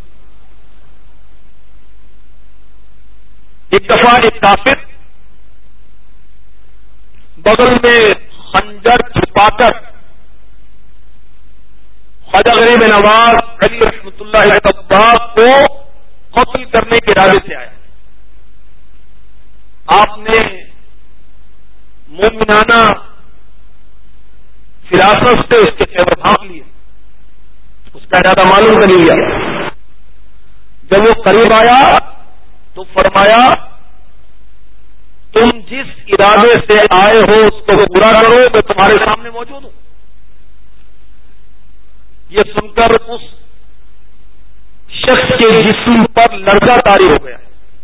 ایک دفعہ ایک کافر بغل میں خنجر چھپا کر خواجہ غریب نواز علی رحمۃ اللہ الطواب کو قتل کرنے کے ارادے سے آیا. آپ نے مومنانہ فراست سے اس کے خیبر بھانپ لیے، اس کا ارادہ معلوم کر لیا. جب وہ قریب آیا تو فرمایا تم جس ارادے سے آئے ہو اس کو پورا کرو، میں تمہارے سامنے موجود ہوں. یہ سن کر اس شخص کے جسم پر لرزہ طاری ہو گیا،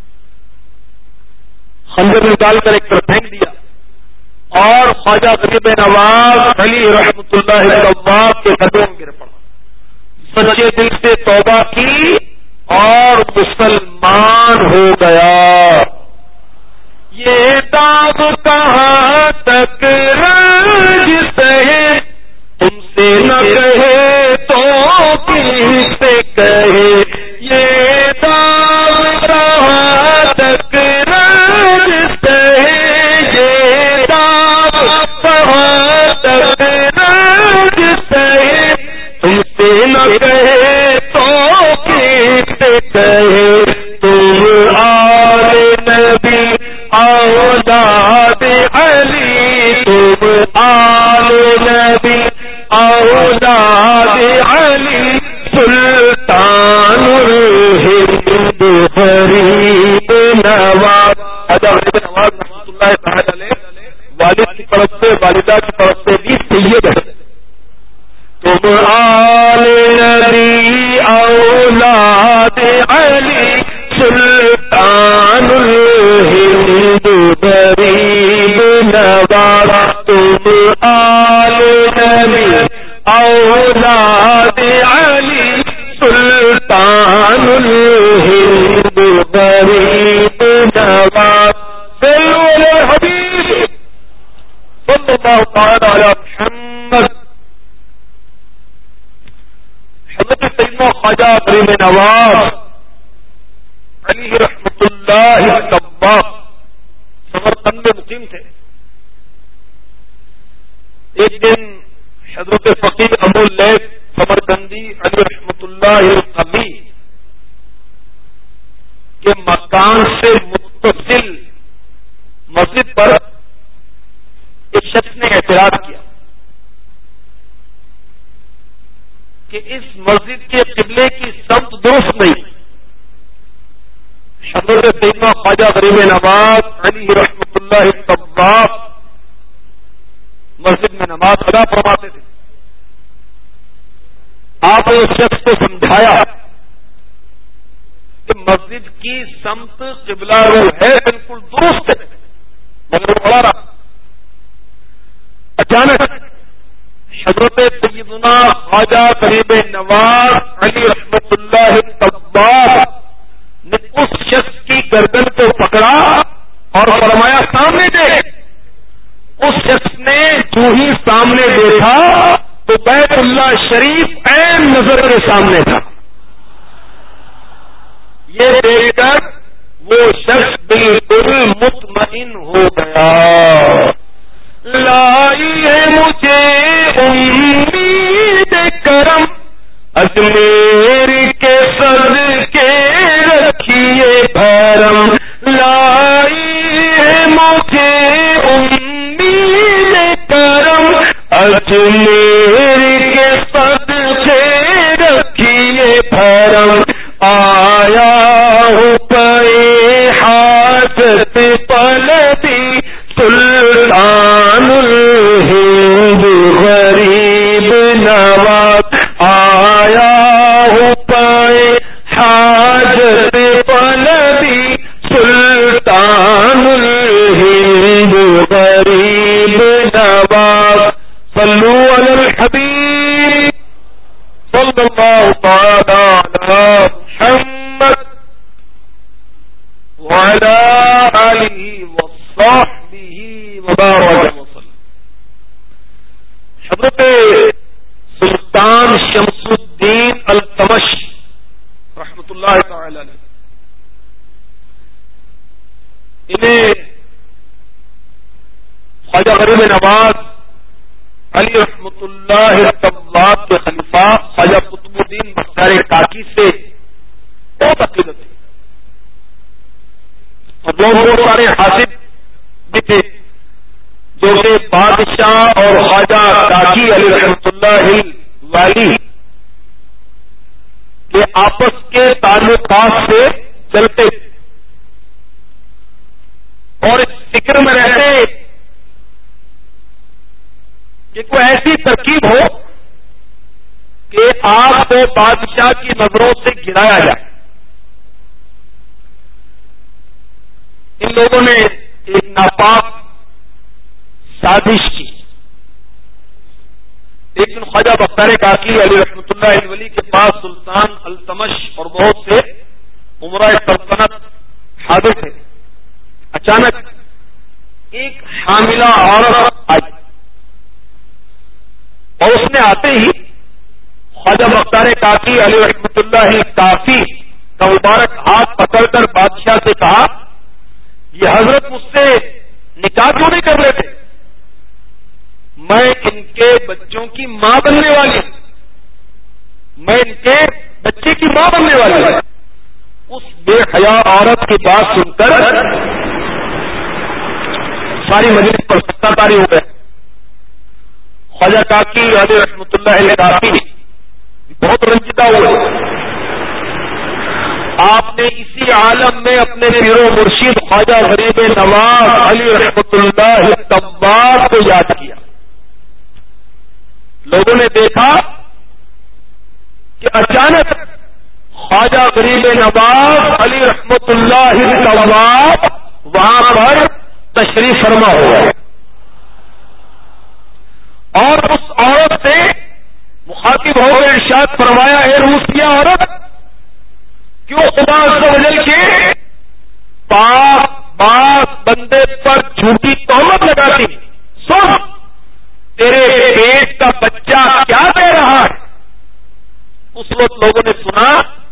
خنجر نکال کر ایک طرف پھینک دیا اور خواجہ غریب نواز علی رحمۃ اللہ الطواب کے قدموں میں گر پڑا. سچے دل سے توبہ کی اور مسلمان ہو گیا. یہ داغ کہاں تک رنج سہے، تم سے نہ کہے تو کس سے کہے. یہ داغ کہاں تک رنج سہے، یہ داغ کہاں تک رنج سہے، تم سے نہ کہے تو کس سے کہے. تم آل نبی اولاد علی، تم آل نبی اولاد علی، سلطان الہند غریب نواز. غریب نواز رحمۃ اللہ تعالی علیہ والد کی طرف سے والدہ کی طرف سے بھی سید ہے. تم آل نبی اولاد غریب نواز تم آل نبی اولاد علی سلطان الہند غریب نواز صلو علی الحبیب صلی اللہ تعالی علی محمد. حضرت سیدنا خواجہ غریب نواز علی رحمت اللہ الطباق سمرقند میں مقیم تھے. ایک دن حضرت فقیر ابو اللیث سمرقندی علی رحمت اللہ القبی کے مکان سے متصل مسجد پر ایک شخص نے اعتراض کیا کہ اس مسجد کے قبلے کی سمت درست نہیں. حضرت سیدنا خواجہ غریب نواز علی رحمت اللہ الطباق مسجد میں نماز ادا فرماتے تھے. آپ نے اس شخص کو سمجھایا کہ مسجد کی سمت قبلہ رو ہے بالکل درست ہے مگر وہ بڑا رہا. اچانک حضرت سیدنا خواجہ غریب نواز علی رحمت اللہ الطباق نے اس شخص کی گردن کو پکڑا اور فرمایا سامنے دیکھ. اس شخص نے جو ہی سامنے دیکھا تو بیت اللہ شریف عین نظر کے سامنے تھا. یہ دیکھ کر وہ شخص بالکل مطمئن ہو گیا. لائی ہے مجھے امید کرم اجمیر کے صدقے رکھیے بھرم. لائی ہے مجھے امید کرم اجمیر کے صدقے رکھیے بھرم. آیا ہوں پے حاجت پلتی سلطان الہند غریب نواز. آیا ہوں پے حاجت پلتی سلطان الہند غریب نواز. صلو علی الحبیب صلی اللہ تعالی علی محمد وعلی آلہ وصحبہ وبارک وسلم. حضرت سلطان شمس الدین التمش رحمت اللہ تعالی علیہ انہیں خواجہ غریب نواز علی رحمت اللہ الطباق کے خلیفہ خواجہ قطب الدین بختیار کاکی سے بہت عقیدت تھی اور بہت سارے حاسب بھی تھے جو کہ بادشاہ اور خواجہ کاکی علی رحمت اللہ والی کے آپس کے تعلقات سے چلتے اور اس فکر میں رہتے کہ کوئی ایسی ترکیب ہو کہ آپ کو بادشاہ کی نظروں سے گرایا جائے. ان لوگوں نے ایک ناپاک سازش کی. ایک دن خواجہ بختیار کاکی علی رحمت اللہ ولی کے پاس سلطان التمش اور بہت سے عمراء سلطنت حاضر تھے. اچانک ایک حاملہ عورت آئی اور اس نے آتے ہی خواجہ بختیار کاکی علی رحمت اللہ کافی کا مبارک ہاتھ پکڑ کر بادشاہ سے کہا یہ حضرت مجھ سے نکاح کیوں نہیں کر رہے تھے؟ میں ان کے بچوں کی ماں بننے والی ہوں. میں ان کے بچے کی ماں بننے والی ہوں. اس بے حیا عورت کی بات سن کر ساری مجلس پر سکتا تاری ہو گئے. خواجہ کاکی علی رحمت اللہ کافی بہت رنجیدہ ہوئے. آپ نے اسی عالم میں اپنے پیر و مرشد خواجہ غریب نواز علی رحمت اللہ الطباق کو یاد کیا. لوگوں نے دیکھا کہ اچانک خواجہ غریب نواز علی رحمت اللہ الطباق وہاں پر تشریف فرما ہو گئے اور اس عورت سے مخاطب ہو کر ارشاد فرمایا، اے روسیہ عورت، کیوں خدا عز و جل کے پاک باز بندے پر جھوٹی تہمت لگاتی؟ سن، تیرے پیٹ کا بچہ کیا دے رہا ہے؟ اس وقت لوگوں نے سنا،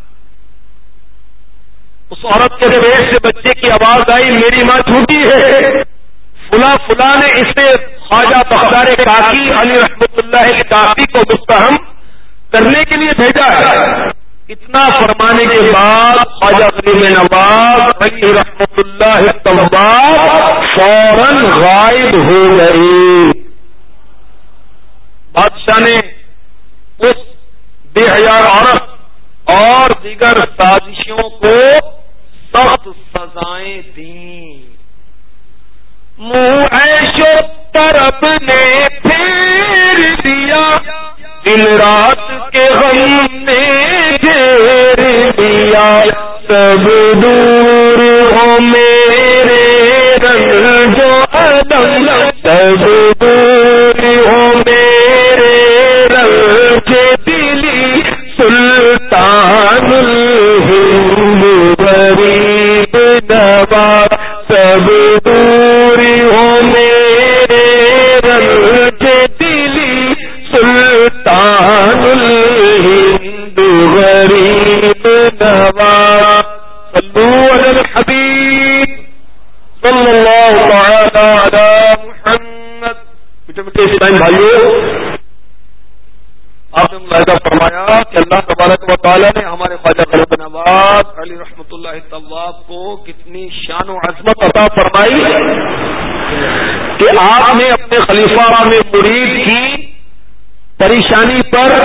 اس عورت کے پیٹ سے بچے کی آواز آئی، میری ماں جھوٹی ہے، فلاں فلاں نے اسے خواجہ بختار کاکی علی رحمت اللہ کاکی کو متہم کرنے کے لیے بھیجا ہے۔ اتنا فرمانے کے بعد خواجہ غریب نواز علی رحمت اللہ تواب فوراً غائب ہو گئے۔ بادشاہ نے اس بے حیا عورت اور دیگر سازشوں کو سخت سزائیں دیں۔ منہ عیش و طرب نے پھیر دیا، دل رات کے غم نے گھیر دیا، سب دور ہو میرے رنج و عدم، سب دور ہو میرے رنج دلی، سلطان الہند غریب نواز، سب دور ہو میرے رنج دلی، سلطان الہند غریب نواز۔ صلو علی الحبیب صلی اللہ تعالی علی محمد۔ بیٹے بیٹے اسلام بھائیو، آپ نے ملاحظہ فرمایا کہ اللہ تبارک و تعالیٰ نے ہمارے خواجہ غریب نواز علی رحمت اللہ طواب کو کتنی شان و عظمت عطا فرمائی کہ آپ نے اپنے خلیفہ میں مرید کی پریشانی پر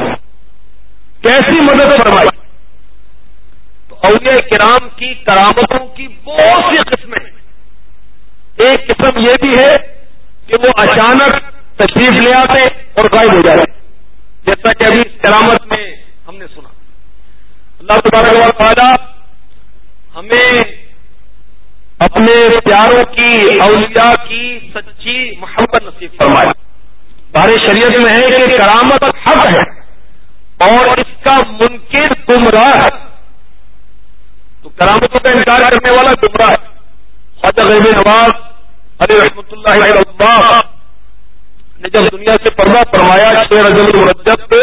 کیسی مدد فرمائی۔ تو اولیاء کرام کی کرامتوں کی بہت سی قسمیں ہیں۔ ایک قسم یہ بھی ہے کہ وہ اچانک تشریف لے آتے اور غائب ہو جاتے، جیسا کہ ابھی اس کرامت میں ہم نے سنا۔ اللہ تبارک و تعالی ہمیں اپنے پیاروں کی، اولیاء کی سچی محبت نصیب فرمائے۔ بارے شریعت میں ہے کہ کرامت حق ہے اور اس کا منکر گمراہ ہے، تو کرامتوں کا انکار کرنے والا گمراہ ہے۔ خواجہ غریب نواز علی رحمت اللہ علیہ نے جب دنیا سے پردہ فرمایا شیر رجب المرجب کو،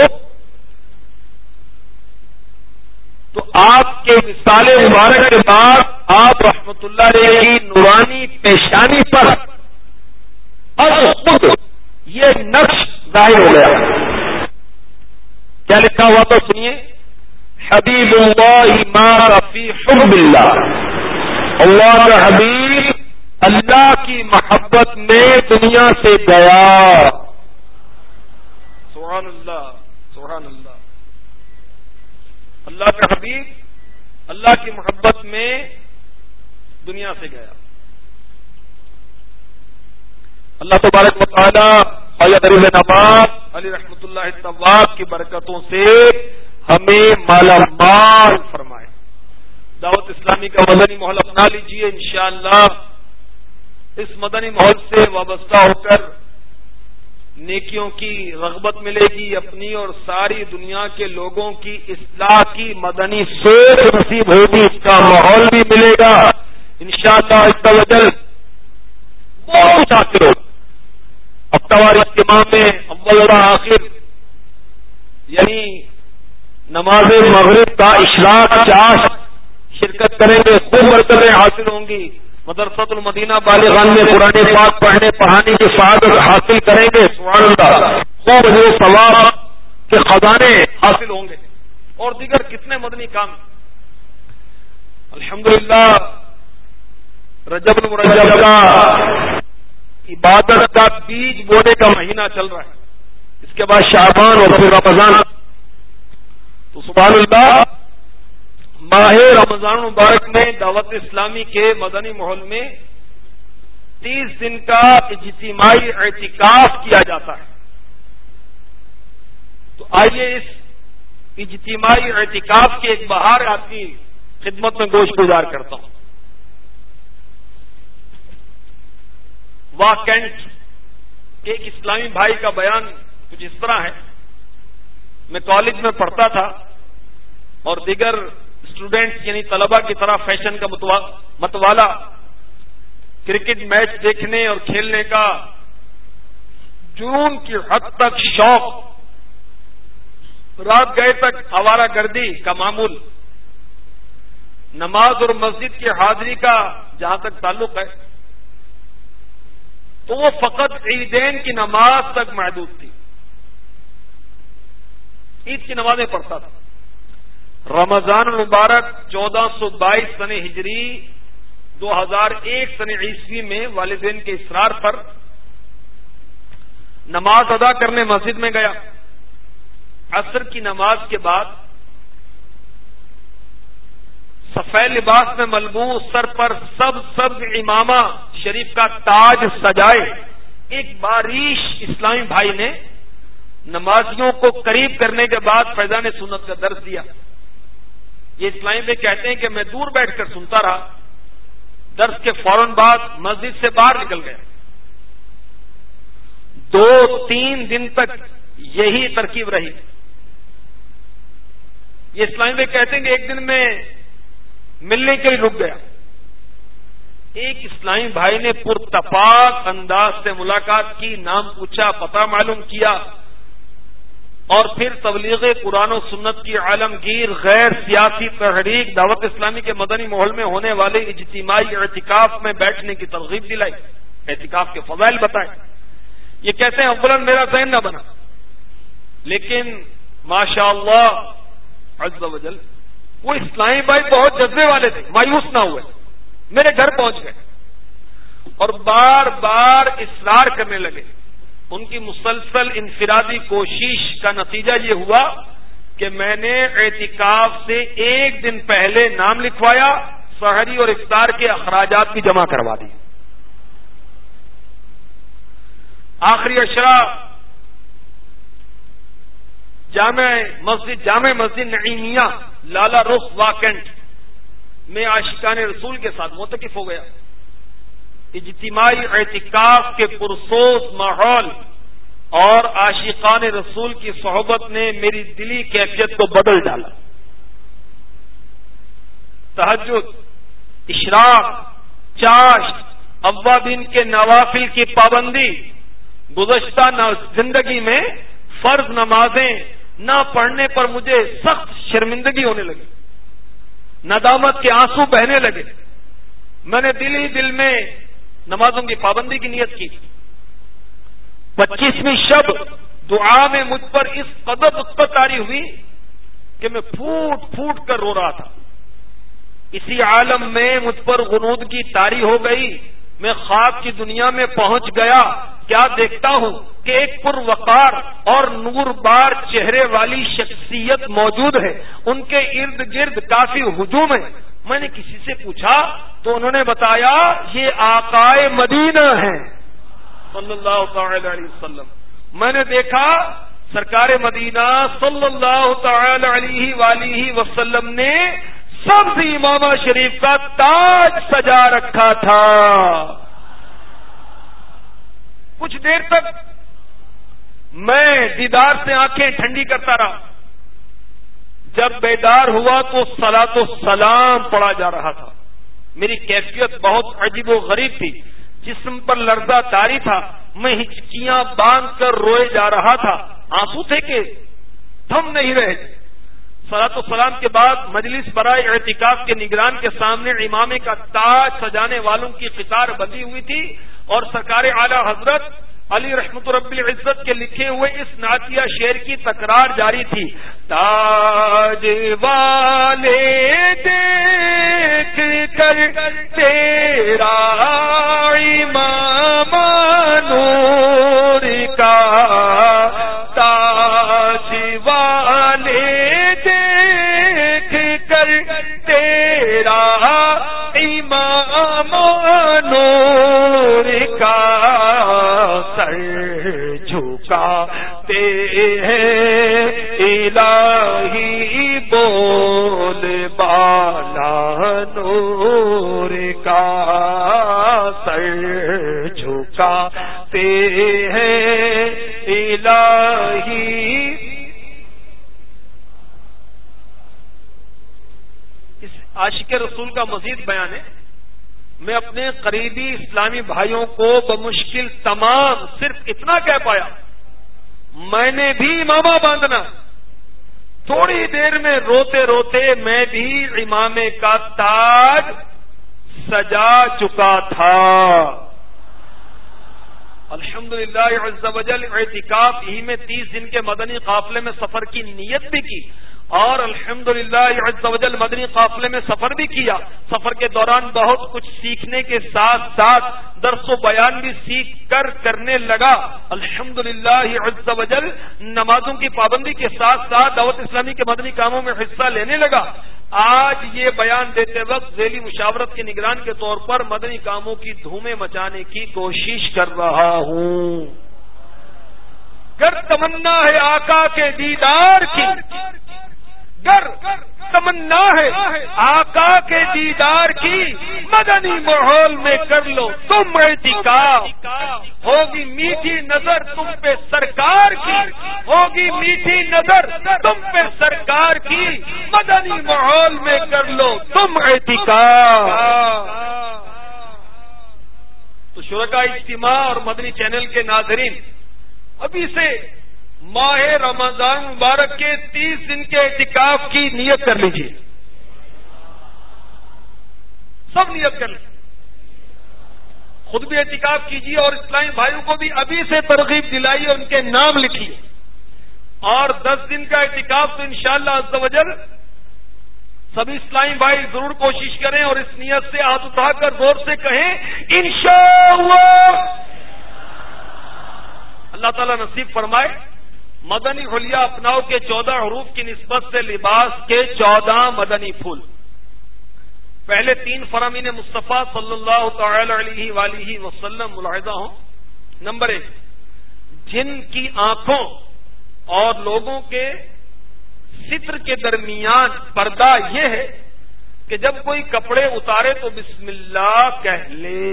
تو آپ کے وصال مبارک کے بعد آپ رحمت اللہ علیہ کی نورانی پیشانی پر از خود یہ نقش ظاہر ہو گیا۔ کیا لکھا ہوا تو سنیے، حبیب اللہ ما فی حب اللہ، اللہ کا حبیب اللہ کی محبت میں دنیا سے گیا۔ سبحان اللہ، سبحان اللہ۔ اللہ کا حبیب اللہ کی محبت میں دنیا سے گیا۔ اللہ تبارک و تعالی خواجہ غریب نواز علی رحمت اللہ طواب کی برکتوں سے ہمیں مالا مال فرمائے۔ دعوت اسلامی کا مدنی ماحول اپنا لیجیے، انشاءاللہ اس مدنی ماحول سے وابستہ ہو کر نیکیوں کی رغبت ملے گی، اپنی اور ساری دنیا کے لوگوں کی اصلاح کی مدنی سوچ نصیب ہوگی، اس کا ماحول بھی ملے گا انشاءاللہ عز و جل۔ بہت کچھ حاصل ہوگا۔ ہفتہ اجتماع میں اول و آخر یعنی نماز مغرب کا اشراق چاش شرکت کریں گے، خوب برکتیں حاصل ہوں گی۔ مدرسۃ المدینہ بالغان میں قرآن پاک پڑھنے پڑھانے کی سعادت حاصل کریں گے، سبحان اللہ، خوب جو ثواب کے خزانے حاصل ہوں گے، اور دیگر کتنے مدنی کام۔ الحمدللہ رجب المرجب کا عبادت کا بیج بونے کا مہینہ چل رہا ہے، اس کے بعد شعبان اور پھر رمضان، تو سبحان اللہ ماہ رمضان مبارک میں دعوت اسلامی کے مدنی ماحول میں تیس دن کا اجتماعی اعتکاف کیا جاتا ہے۔ تو آئیے اس اجتماعی اعتکاف کے ایک بہار آپ کی خدمت میں گوش گزار کرتا ہوں۔ واکنٹ کے ایک اسلامی بھائی کا بیان کچھ اس طرح ہے. میں کالج میں پڑھتا تھا اور دیگر اسٹوڈینٹس یعنی طلبہ کی طرح فیشن کا متوالا کرکٹ میچ دیکھنے اور کھیلنے کا جنون کی حد تک شوق، رات گئے تک آوارہ گردی کا معمول، نماز اور مسجد کی حاضری کا جہاں تک تعلق ہے تو وہ فقط عیدین کی نماز تک محدود تھی. عید کی نمازیں پڑھتا تھا. رمضان المبارک چودہ سو بائیس سن ہجری دو ہزار ایک سن عیسوی میں والدین کے اصرار پر نماز ادا کرنے مسجد میں گیا. عصر کی نماز کے بعد سفید لباس میں ملبوس، سر پر سب سبز امامہ شریف کا تاج سجائے ایک باریش اسلامی بھائی نے نمازیوں کو قریب کرنے کے بعد فیضان سنت کا درس دیا. یہ اسلامی بھائی کہتے ہیں کہ میں دور بیٹھ کر سنتا رہا. درس کے فوراً بعد مسجد سے باہر نکل گیا. دو تین دن تک یہی ترکیب رہی. یہ اسلامی بھائی کہتے ہیں کہ ایک دن میں ملنے کے لیے رک گیا. ایک اسلامی بھائی نے پرتپاک انداز سے ملاقات کی، نام پوچھا، پتہ معلوم کیا اور پھر تبلیغ قرآن و سنت کی عالمگیر غیر سیاسی تحریک دعوت اسلامی کے مدنی ماحول میں ہونے والے اجتماعی اعتکاف میں بیٹھنے کی ترغیب دلائی، اعتکاف کے فضائل بتائے. یہ کہتے ہیں اولا میرا ذہن نہ بنا، لیکن ماشاء اللہ عز و جل وہ اسلامی بھائی بہت جذبے والے تھے، مایوس نہ ہوئے، میرے گھر پہنچ گئے اور بار بار اصرار کرنے لگے. ان کی مسلسل انفرادی کوشش کا نتیجہ یہ ہوا کہ میں نے اعتکاف سے ایک دن پہلے نام لکھوایا، سحری اور افطار کے اخراجات بھی جمع کروا دی. آخری اشرا جامع مسجد جامع مسجد نعیمیہ لالا رخ واکنٹ میں عاشقان رسول کے ساتھ معتکف ہو گیا. اجتماعی اعتکاف کے پرسوز ماحول اور عاشقان رسول کی صحبت نے میری دلی کیفیت کو بدل ڈالا. تہجد، اشراق، چاشت، اوابین کے نوافل کی پابندی، گزشتہ زندگی میں فرض نمازیں نہ پڑھنے پر مجھے سخت شرمندگی ہونے لگی، ندامت کے آنسو بہنے لگے. میں نے دل ہی دل میں نمازوں کی پابندی کی نیت کی. پچیسویں شب دعا میں مجھ پر اس قدر مثبت طاری ہوئی کہ میں پھوٹ پھوٹ کر رو رہا تھا. اسی عالم میں مجھ پر غنودگی طاری ہو گئی. میں خواب کی دنیا میں پہنچ گیا. کیا دیکھتا ہوں کہ ایک پروقار اور نور بار چہرے والی شخصیت موجود ہے. ان کے ارد گرد کافی ہجوم ہے. میں نے کسی سے پوچھا تو انہوں نے بتایا یہ آقائے مدینہ ہیں صلی اللہ تعالی علیہ وسلم. میں نے دیکھا سرکار مدینہ صلی اللہ تعالی علیہ وآلہ وسلم نے سبز امامہ شریف کا تاج سجا رکھا تھا. کچھ دیر تک میں دیدار سے آنکھیں ٹھنڈی کرتا رہا. جب بیدار ہوا تو صلاۃ و سلام پڑھا جا رہا تھا. میری کیفیت بہت عجیب و غریب تھی. جسم پر لرزہ طاری تھا. میں ہچکیاں باندھ کر روئے جا رہا تھا. آنسو تھے کہ تھم نہیں رہے. صلاۃ و سلام کے بعد مجلس برائے اعتکاف کے نگران کے سامنے امامے کا تاج سجانے والوں کی قطار بندھی ہوئی تھی اور سرکار اعلی حضرت علی رحمت رب العزت کے لکھے ہوئے اس نعتیہ شعر کی تکرار جاری تھی. تاج والے دیکھ کر تیرا امام نور کا، تاج والے دیکھ کر تیرا امام نور کا، سر جھکاتے ہیں الہی بول بالا نور کا، سر جھکا ہیں الہی. اس عاشق رسول کا مزید بیان ہے. میں اپنے قریبی اسلامی بھائیوں کو بمشکل تمام صرف اتنا کہہ پایا، میں نے بھی امامہ باندھنا. تھوڑی دیر میں روتے روتے میں بھی امامے کا تاج سجا چکا تھا. الحمدللہ عز وجل اعتکاف ہی میں تیس دن کے مدنی قافلے میں سفر کی نیت بھی کی، اور الحمدللہ عز وجل مدنی قافلے میں سفر بھی کیا. سفر کے دوران بہت کچھ سیکھنے کے ساتھ ساتھ درس و بیان بھی سیکھ کر کرنے لگا. الحمدللہ عز وجل نمازوں کی پابندی کے ساتھ ساتھ دعوت اسلامی کے مدنی کاموں میں حصہ لینے لگا. آج یہ بیان دیتے وقت ذیلی مشاورت کے نگران کے طور پر مدنی کاموں کی دھومیں مچانے کی کوشش کر رہا ہوں. گر تمنا ہے آقا کے دیدار کی، گر تمنا ہے آقا کے دیدار کی، مدنی ماحول میں کر لو تم اعتکاف. ہوگی میٹھی نظر تم پہ سرکار کی، ہوگی میٹھی نظر تم پہ سرکار کی، مدنی ماحول میں کر لو تم اعتکاف. تو شرکاء اجتماع اور مدنی چینل کے ناظرین، ابھی سے ماہ رمضان مبارک کے تیس دن کے اعتکاف کی نیت کر لیجیے. سب نیت کر لیجیے، خود بھی اعتکاف کیجیے اور اسلامی بھائیوں کو بھی ابھی سے ترغیب دلائیے، ان کے نام لکھیے. اور دس دن کا اعتکاف تو انشاءاللہ عز و جل سبھی اسلامی بھائی ضرور کوشش کریں اور اس نیت سے ہاتھ اٹھا کر زور سے کہیں انشاءاللہ. اللہ تعالیٰ نصیب فرمائے. مدنی حلیہ اپناؤ کے چودہ حروف کی نسبت سے لباس کے چودہ مدنی پھول. پہلے تین فرامین مصطفیٰ صلی اللہ تعالی علیہ وآلہ وسلم ملاحظہ ہوں. نمبر ایک، جن کی آنکھوں اور لوگوں کے ستر کے درمیان پردہ یہ ہے کہ جب کوئی کپڑے اتارے تو بسم اللہ کہہ لے.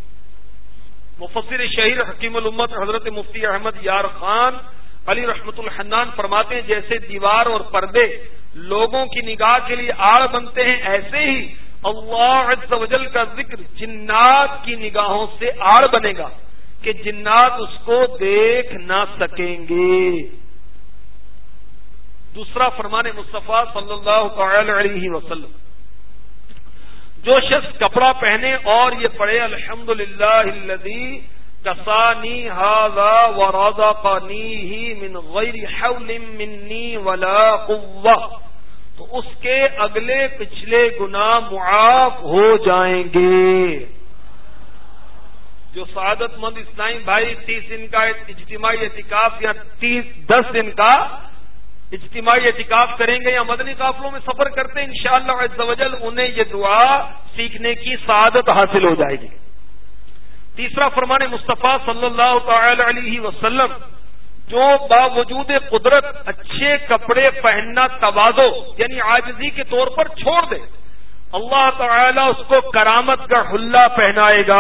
مفسر شہیر حکیم الامت حضرت مفتی احمد یار خان علی رحمت الحنان فرماتے ہیں جیسے دیوار اور پردے لوگوں کی نگاہ کے لیے آڑ بنتے ہیں، ایسے ہی اللہ عز و جل کا ذکر جنات کی نگاہوں سے آڑ بنے گا کہ جنات اس کو دیکھ نہ سکیں گے. دوسرا فرمان مصطفیٰ صلی اللہ تعالی علیہ وسلم، جو شخص کپڑا پہنے اور یہ پڑھے الحمدللہ الذی کسانی ھذا ورزقنیہ من غیر حول منی ولا قوہ، تو اس کے اگلے پچھلے گناہ معاف ہو جائیں گے. جو سعادت مند اسلامی بھائی تیس دن کا اجتماعی اعتکاف یا تیس دس دن کا اجتماعی اعتکاف کریں گے یا مدنی قافلوں میں سفر کرتے ہیں انشاءاللہ عز و جل انہیں یہ دعا سیکھنے کی سعادت حاصل ہو جائے گی. تیسرا فرمان مصطفیٰ صلی اللہ تعالی علیہ وسلم، جو باوجود قدرت اچھے کپڑے پہننا تواضع یعنی عاجزی کے طور پر چھوڑ دے، اللہ تعالی اس کو کرامت کا حلہ پہنائے گا.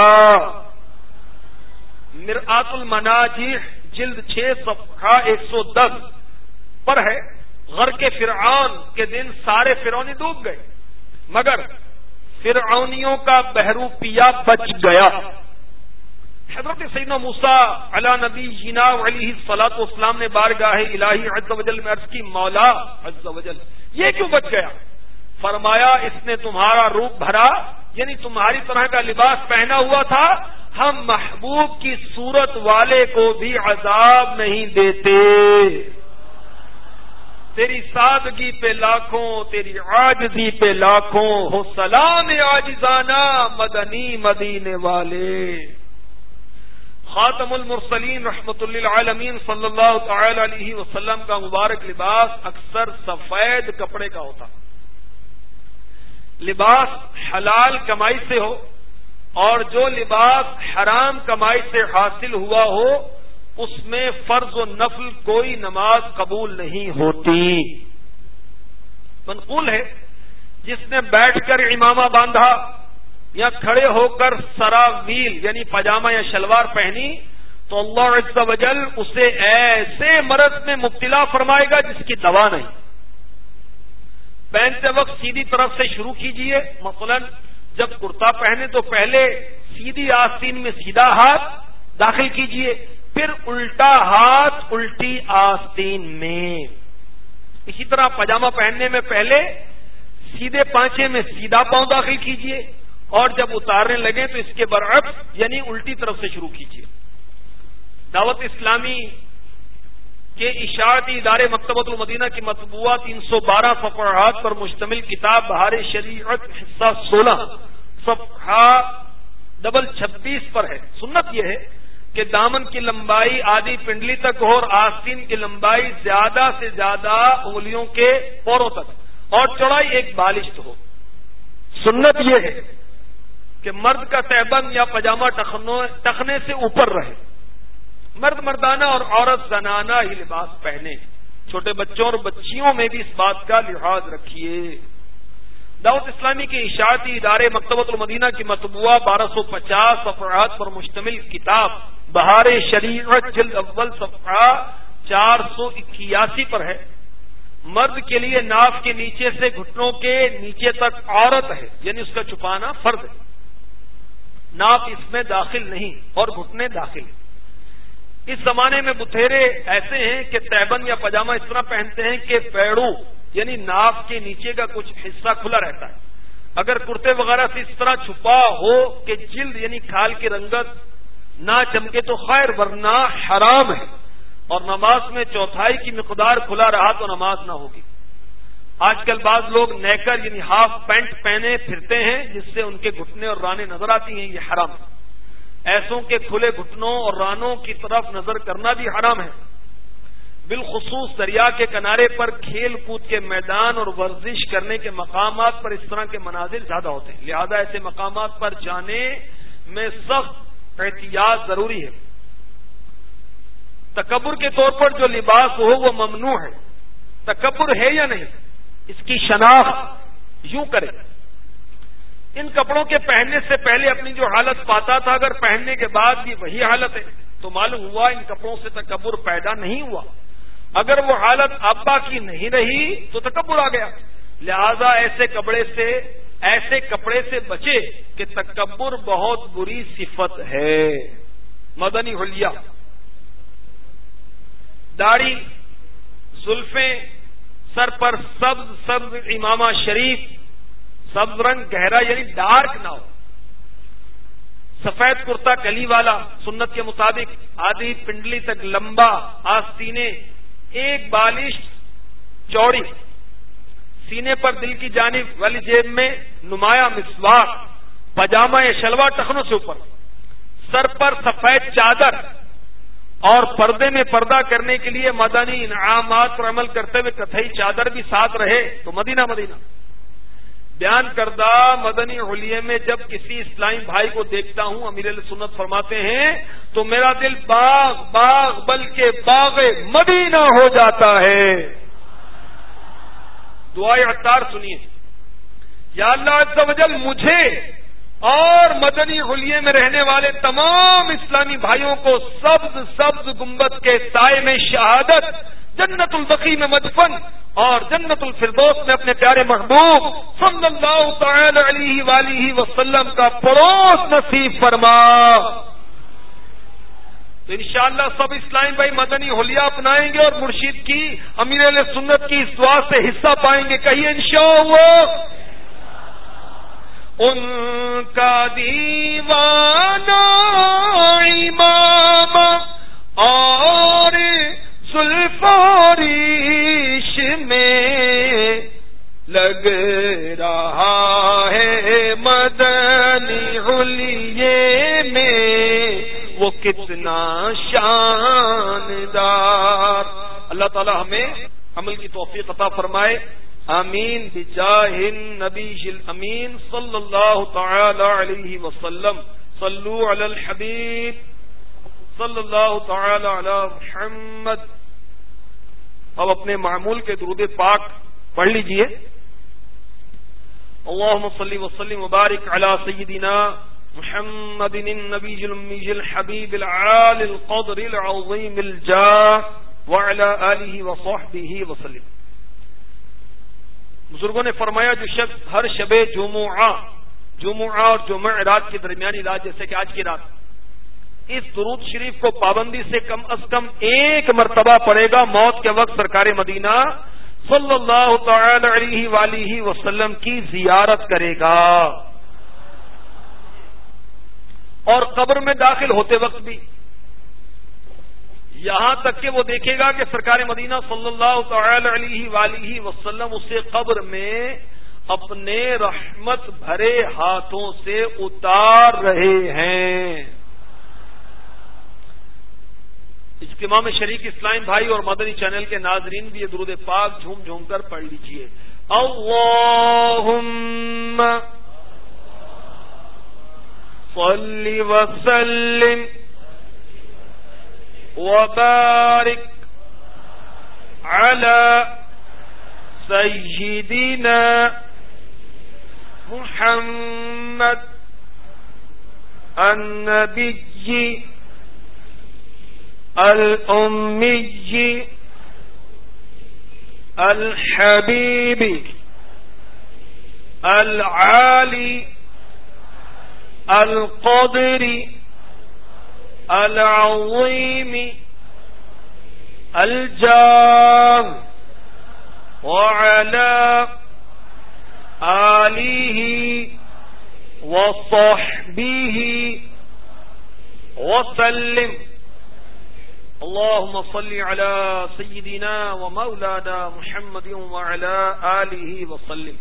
مرآت المناجح جلد چھ صفحہ ایک سو دس پر ہے، غرق فرعون کے دن سارے فرعونی ڈوب گئے مگر فرعونیوں کا بحروپیہ بچ گیا. حضرت سیدنا موسیٰ علی نبی جینا علیہ الصلاۃ والسلام نے بارگاہ الہی عز و جل میں عرض کی مولا عز و جل یہ کیوں بچ گیا؟ فرمایا اس نے تمہارا روپ بھرا یعنی تمہاری طرح کا لباس پہنا ہوا تھا، ہم محبوب کی صورت والے کو بھی عذاب نہیں دیتے. تیری سادگی پہ لاکھوں، تیری عاجزی پہ لاکھوں، ہو سلام عاجزانہ مدنی مدینے والے. خاتم المرسلین رحمت للعالمین صلی اللہ تعالی علیہ وسلم کا مبارک لباس اکثر سفید کپڑے کا ہوتا. لباس حلال کمائی سے ہو اور جو لباس حرام کمائی سے حاصل ہوا ہو اس میں فرض و نفل کوئی نماز قبول نہیں ہوتی. منقول ہے جس نے بیٹھ کر امامہ باندھا یا کھڑے ہو کر سراویل یعنی پاجامہ یا شلوار پہنی تو اللہ عز و جل اسے ایسے مرض میں مبتلا فرمائے گا جس کی دوا نہیں. پہنتے وقت سیدھی طرف سے شروع کیجئے. مثلا جب کرتا پہنے تو پہلے سیدھی آستین میں سیدھا ہاتھ داخل کیجئے، پھر الٹا ہاتھ الٹی آستین میں. اسی طرح پاجامہ پہننے میں پہلے سیدھے پانچے میں سیدھا پاؤں داخل کیجئے، اور جب اتارنے لگے تو اس کے برعکس یعنی الٹی طرف سے شروع کیجئے. دعوت اسلامی کے اشاعتی ادارے مکتبۃ المدینہ کی مطبوعہ تین سو بارہ صفحات پر مشتمل کتاب بہار شریعت حصہ سولہ صفحہ ڈبل چھبیس پر ہے. سنت یہ ہے کہ دامن کی لمبائی آدھی پنڈلی تک ہو اور آستین کی لمبائی زیادہ سے زیادہ انگلیوں کے پوروں تک اور چوڑائی ایک بالشت ہو. سنت یہ ہے کہ مرد کا تہبند یا پاجامہ ٹخنے سے اوپر رہے. مرد مردانہ اور عورت زنانہ ہی لباس پہنے. چھوٹے بچوں اور بچیوں میں بھی اس بات کا لحاظ رکھیے. دعوت اسلامی کے اشاعتی ادارے مکتبۃ المدینہ کی مطبوعہ بارہ سو پچاس صفحات پر مشتمل کتاب بہار شریعت جلد اول صفحہ چار سو اکیاسی پر ہے. مرد کے لیے ناف کے نیچے سے گھٹنوں کے نیچے تک عورت ہے، یعنی اس کا چھپانا فرض ہے. ناف اس میں داخل نہیں اور گھٹنے داخل ہیں. اس زمانے میں بتھیرے ایسے ہیں کہ تہبند یا پاجامہ اس طرح پہنتے ہیں کہ پیڑوں یعنی ناف کے نیچے کا کچھ حصہ کھلا رہتا ہے. اگر کرتے وغیرہ سے اس طرح چھپا ہو کہ جلد یعنی کھال کی رنگت نہ چمکے تو خیر، ورنہ حرام ہے. اور نماز میں چوتھائی کی مقدار کھلا رہا تو نماز نہ ہوگی. آج کل بعض لوگ نیکر یعنی ہاف پینٹ پہنے پھرتے ہیں جس سے ان کے گھٹنے اور رانے نظر آتی ہیں، یہ حرام ہے. ایسوں کے کھلے گھٹنوں اور رانوں کی طرف نظر کرنا بھی حرام ہے. بالخصوص دریا کے کنارے پر کھیل کود کے میدان اور ورزش کرنے کے مقامات پر اس طرح کے مناظر زیادہ ہوتے ہیں. لہذا ایسے مقامات پر جانے میں سخت احتیاط ضروری ہے. تکبر کے طور پر جو لباس ہو وہ ممنوع ہے. تکبر ہے یا نہیں اس کی شناخت یوں کرے. ان کپڑوں کے پہننے سے پہلے اپنی جو حالت پاتا تھا اگر پہننے کے بعد بھی وہی حالت ہے تو معلوم ہوا ان کپڑوں سے تکبر پیدا نہیں ہوا. اگر وہ حالت ابا کی نہیں رہی تو تکبر آ گیا. لہذا ایسے کپڑے سے ایسے کپڑے سے بچے کہ تکبر بہت بری صفت ہے. مدنی حلیہ، داڑھی، زلفیں، سر پر سبز سبز امامہ شریف، سبز رنگ گہرا یعنی ڈارک نہ ہو. سفید کرتا کلی والا سنت کے مطابق آدھی پنڈلی تک لمبا، آستینیں ایک بالش چوڑی، سینے پر دل کی جانب والی جیب میں نمایاں مسواک، پاجامہ یا شلوار ٹخنوں سے اوپر، سر پر سفید چادر اور پردے میں پردہ کرنے کے لیے مدنی انعامات پر عمل کرتے ہوئے کتھئی چادر بھی ساتھ رہے تو مدینہ مدینہ. بیان کردہ مدنی حلیے میں جب کسی اسلامی بھائی کو دیکھتا ہوں، امیر اہل سنت فرماتے ہیں، تو میرا دل باغ باغ بلکہ باغ مدینہ ہو جاتا ہے. دعائے عطار سنیے. یا اللہ عز و جل مجھے اور مدنی حلیے میں رہنے والے تمام اسلامی بھائیوں کو سبز سبز گنبد کے سائے میں شہادت، جنت البقیع میں مدفن اور جنت الفردوس میں اپنے پیارے محبوب صلی اللہ تعالی علیہ وآلہ وسلم کا پڑوس نصیب فرما. تو انشاءاللہ سب اسلام بھائی مدنی حلیہ اپنائیں گے اور مرشید کی، امیر اہل سنت کی اس دعا سے حصہ پائیں گے. کہیے انشاءاللہ. ان کا دیوانہ امام اور زلفاریش میں لگ رہا ہے مدنی حلیے میں وہ کتنا شاندار. اللہ تعالی ہمیں عمل کی توفیق عطا فرمائے. آمین بجاہ النبی الامین صلی اللہ تعالی علیہ وسلم. صلو علی الحبیب صلی اللہ تعالی علی محمد. اب اپنے معمول کے درود پاک پڑھ لیجئے. اللہم صلی وسلم وبارک علی سیدنا محمد النبي الأمي الحبيب العالي القدر العظيم الجاه وعلى آله وصحبه وسلم. بزرگوں نے فرمایا جو شخص ہر شب جمعہ جمعہ اور جمعہ رات کی درمیانی رات جیسے کہ آج کی رات اس درود شریف کو پابندی سے کم از کم ایک مرتبہ پڑھے گا، موت کے وقت سرکار مدینہ صلی اللہ تعالی علیہ وآلہ وسلم کی زیارت کرے گا، اور قبر میں داخل ہوتے وقت بھی یہاں تک کہ وہ دیکھے گا کہ سرکار مدینہ صلی اللہ تعالی علیہ وآلہ وسلم اسے قبر میں اپنے رحمت بھرے ہاتھوں سے اتار رہے ہیں. اجتماع میں شریک اسلام بھائی اور مدنی چینل کے ناظرین بھی یہ درود پاک جھوم جھوم کر پڑھ لیجئے. اللہم صلی وسلم وبارک علی سیدنا محمد النبی الأمي الحبيب العالي القدر العظيم الجاه وعلى آله وصحبه وسلم. اللهم صل على سيدنا ومولانا محمد وعلى آله وسلم.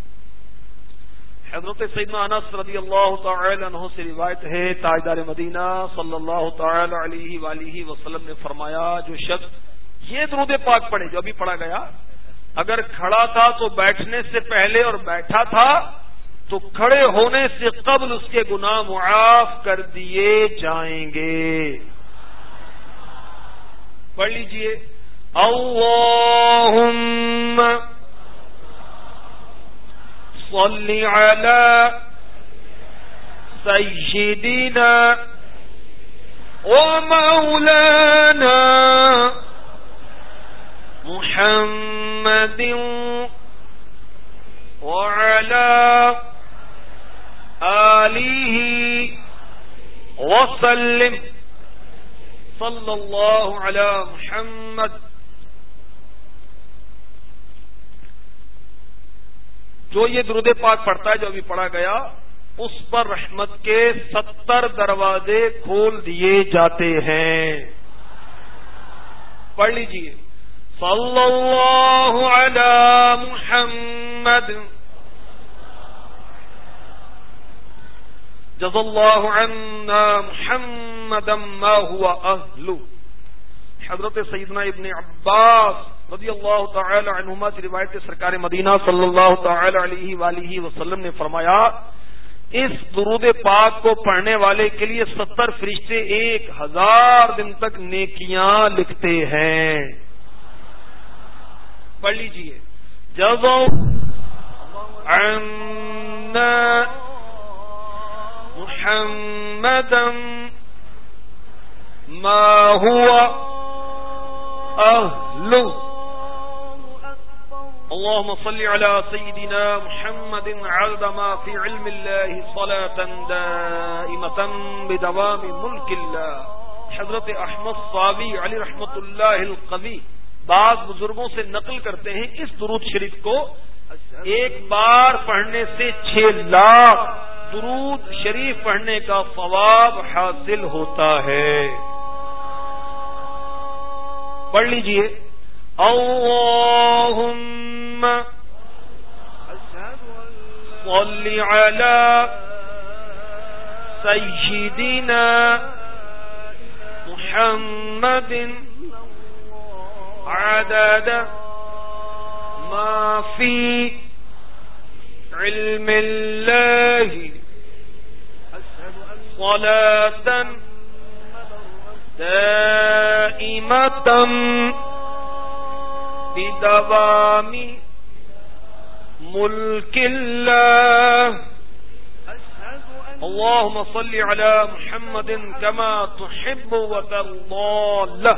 حضرت سیدنا انس رضی اللہ تعالی عنہ سے روایت ہے، تاجدار مدینہ صلی اللہ تعالی علیہ وآلہ وسلم نے فرمایا جو شخص یہ درود پاک پڑھے جو ابھی پڑھا گیا، اگر کھڑا تھا تو بیٹھنے سے پہلے اور بیٹھا تھا تو کھڑے ہونے سے قبل اس کے گناہ معاف کر دیے جائیں گے. پڑھ لیجئے. اللہم صلی علی سیدنا ومولانا محمد وعلی آلہ وسلم. صلی اللہ علی محمد. جو یہ درود پاک پڑھتا ہے جو ابھی پڑھا گیا اس پر رحمت کے ستر دروازے کھول دیے جاتے ہیں. پڑھ لیجئے. صلی اللہ علی محمد جزا اللہ عنا محمدا ما هو اہل. حضرت سیدنا ابن عباس رضی اللہ تعالی عنہما سے روایت سرکار مدینہ صلی اللہ تعالی علیہ وآلہ وسلم نے فرمایا اس درود پاک کو پڑھنے والے کے لیے ستر فرشتے ایک ہزار دن تک نیکیاں لکھتے ہیں. پڑھ لیجئے. جزا عنا محمدا ما هو اہل. اللهم صل على سيدنا محمد عدد ما في علم الله صلاة دائمة بدوام ملك الله. حضرت احمد صابی علی رحمت اللہ القوی بعض بزرگوں سے نقل کرتے ہیں اس درود شریف کو ایک بار پڑھنے سے چھ لاکھ درود شریف پڑھنے کا ثواب حاصل ہوتا ہے. پڑھ لیجئے. اللہم صل علی سیدنا محمد عدد ما فی علم اللہ صلاة دائمة بدوام ملک اللہ. اللهم صل على محمد كما تحب وترضى.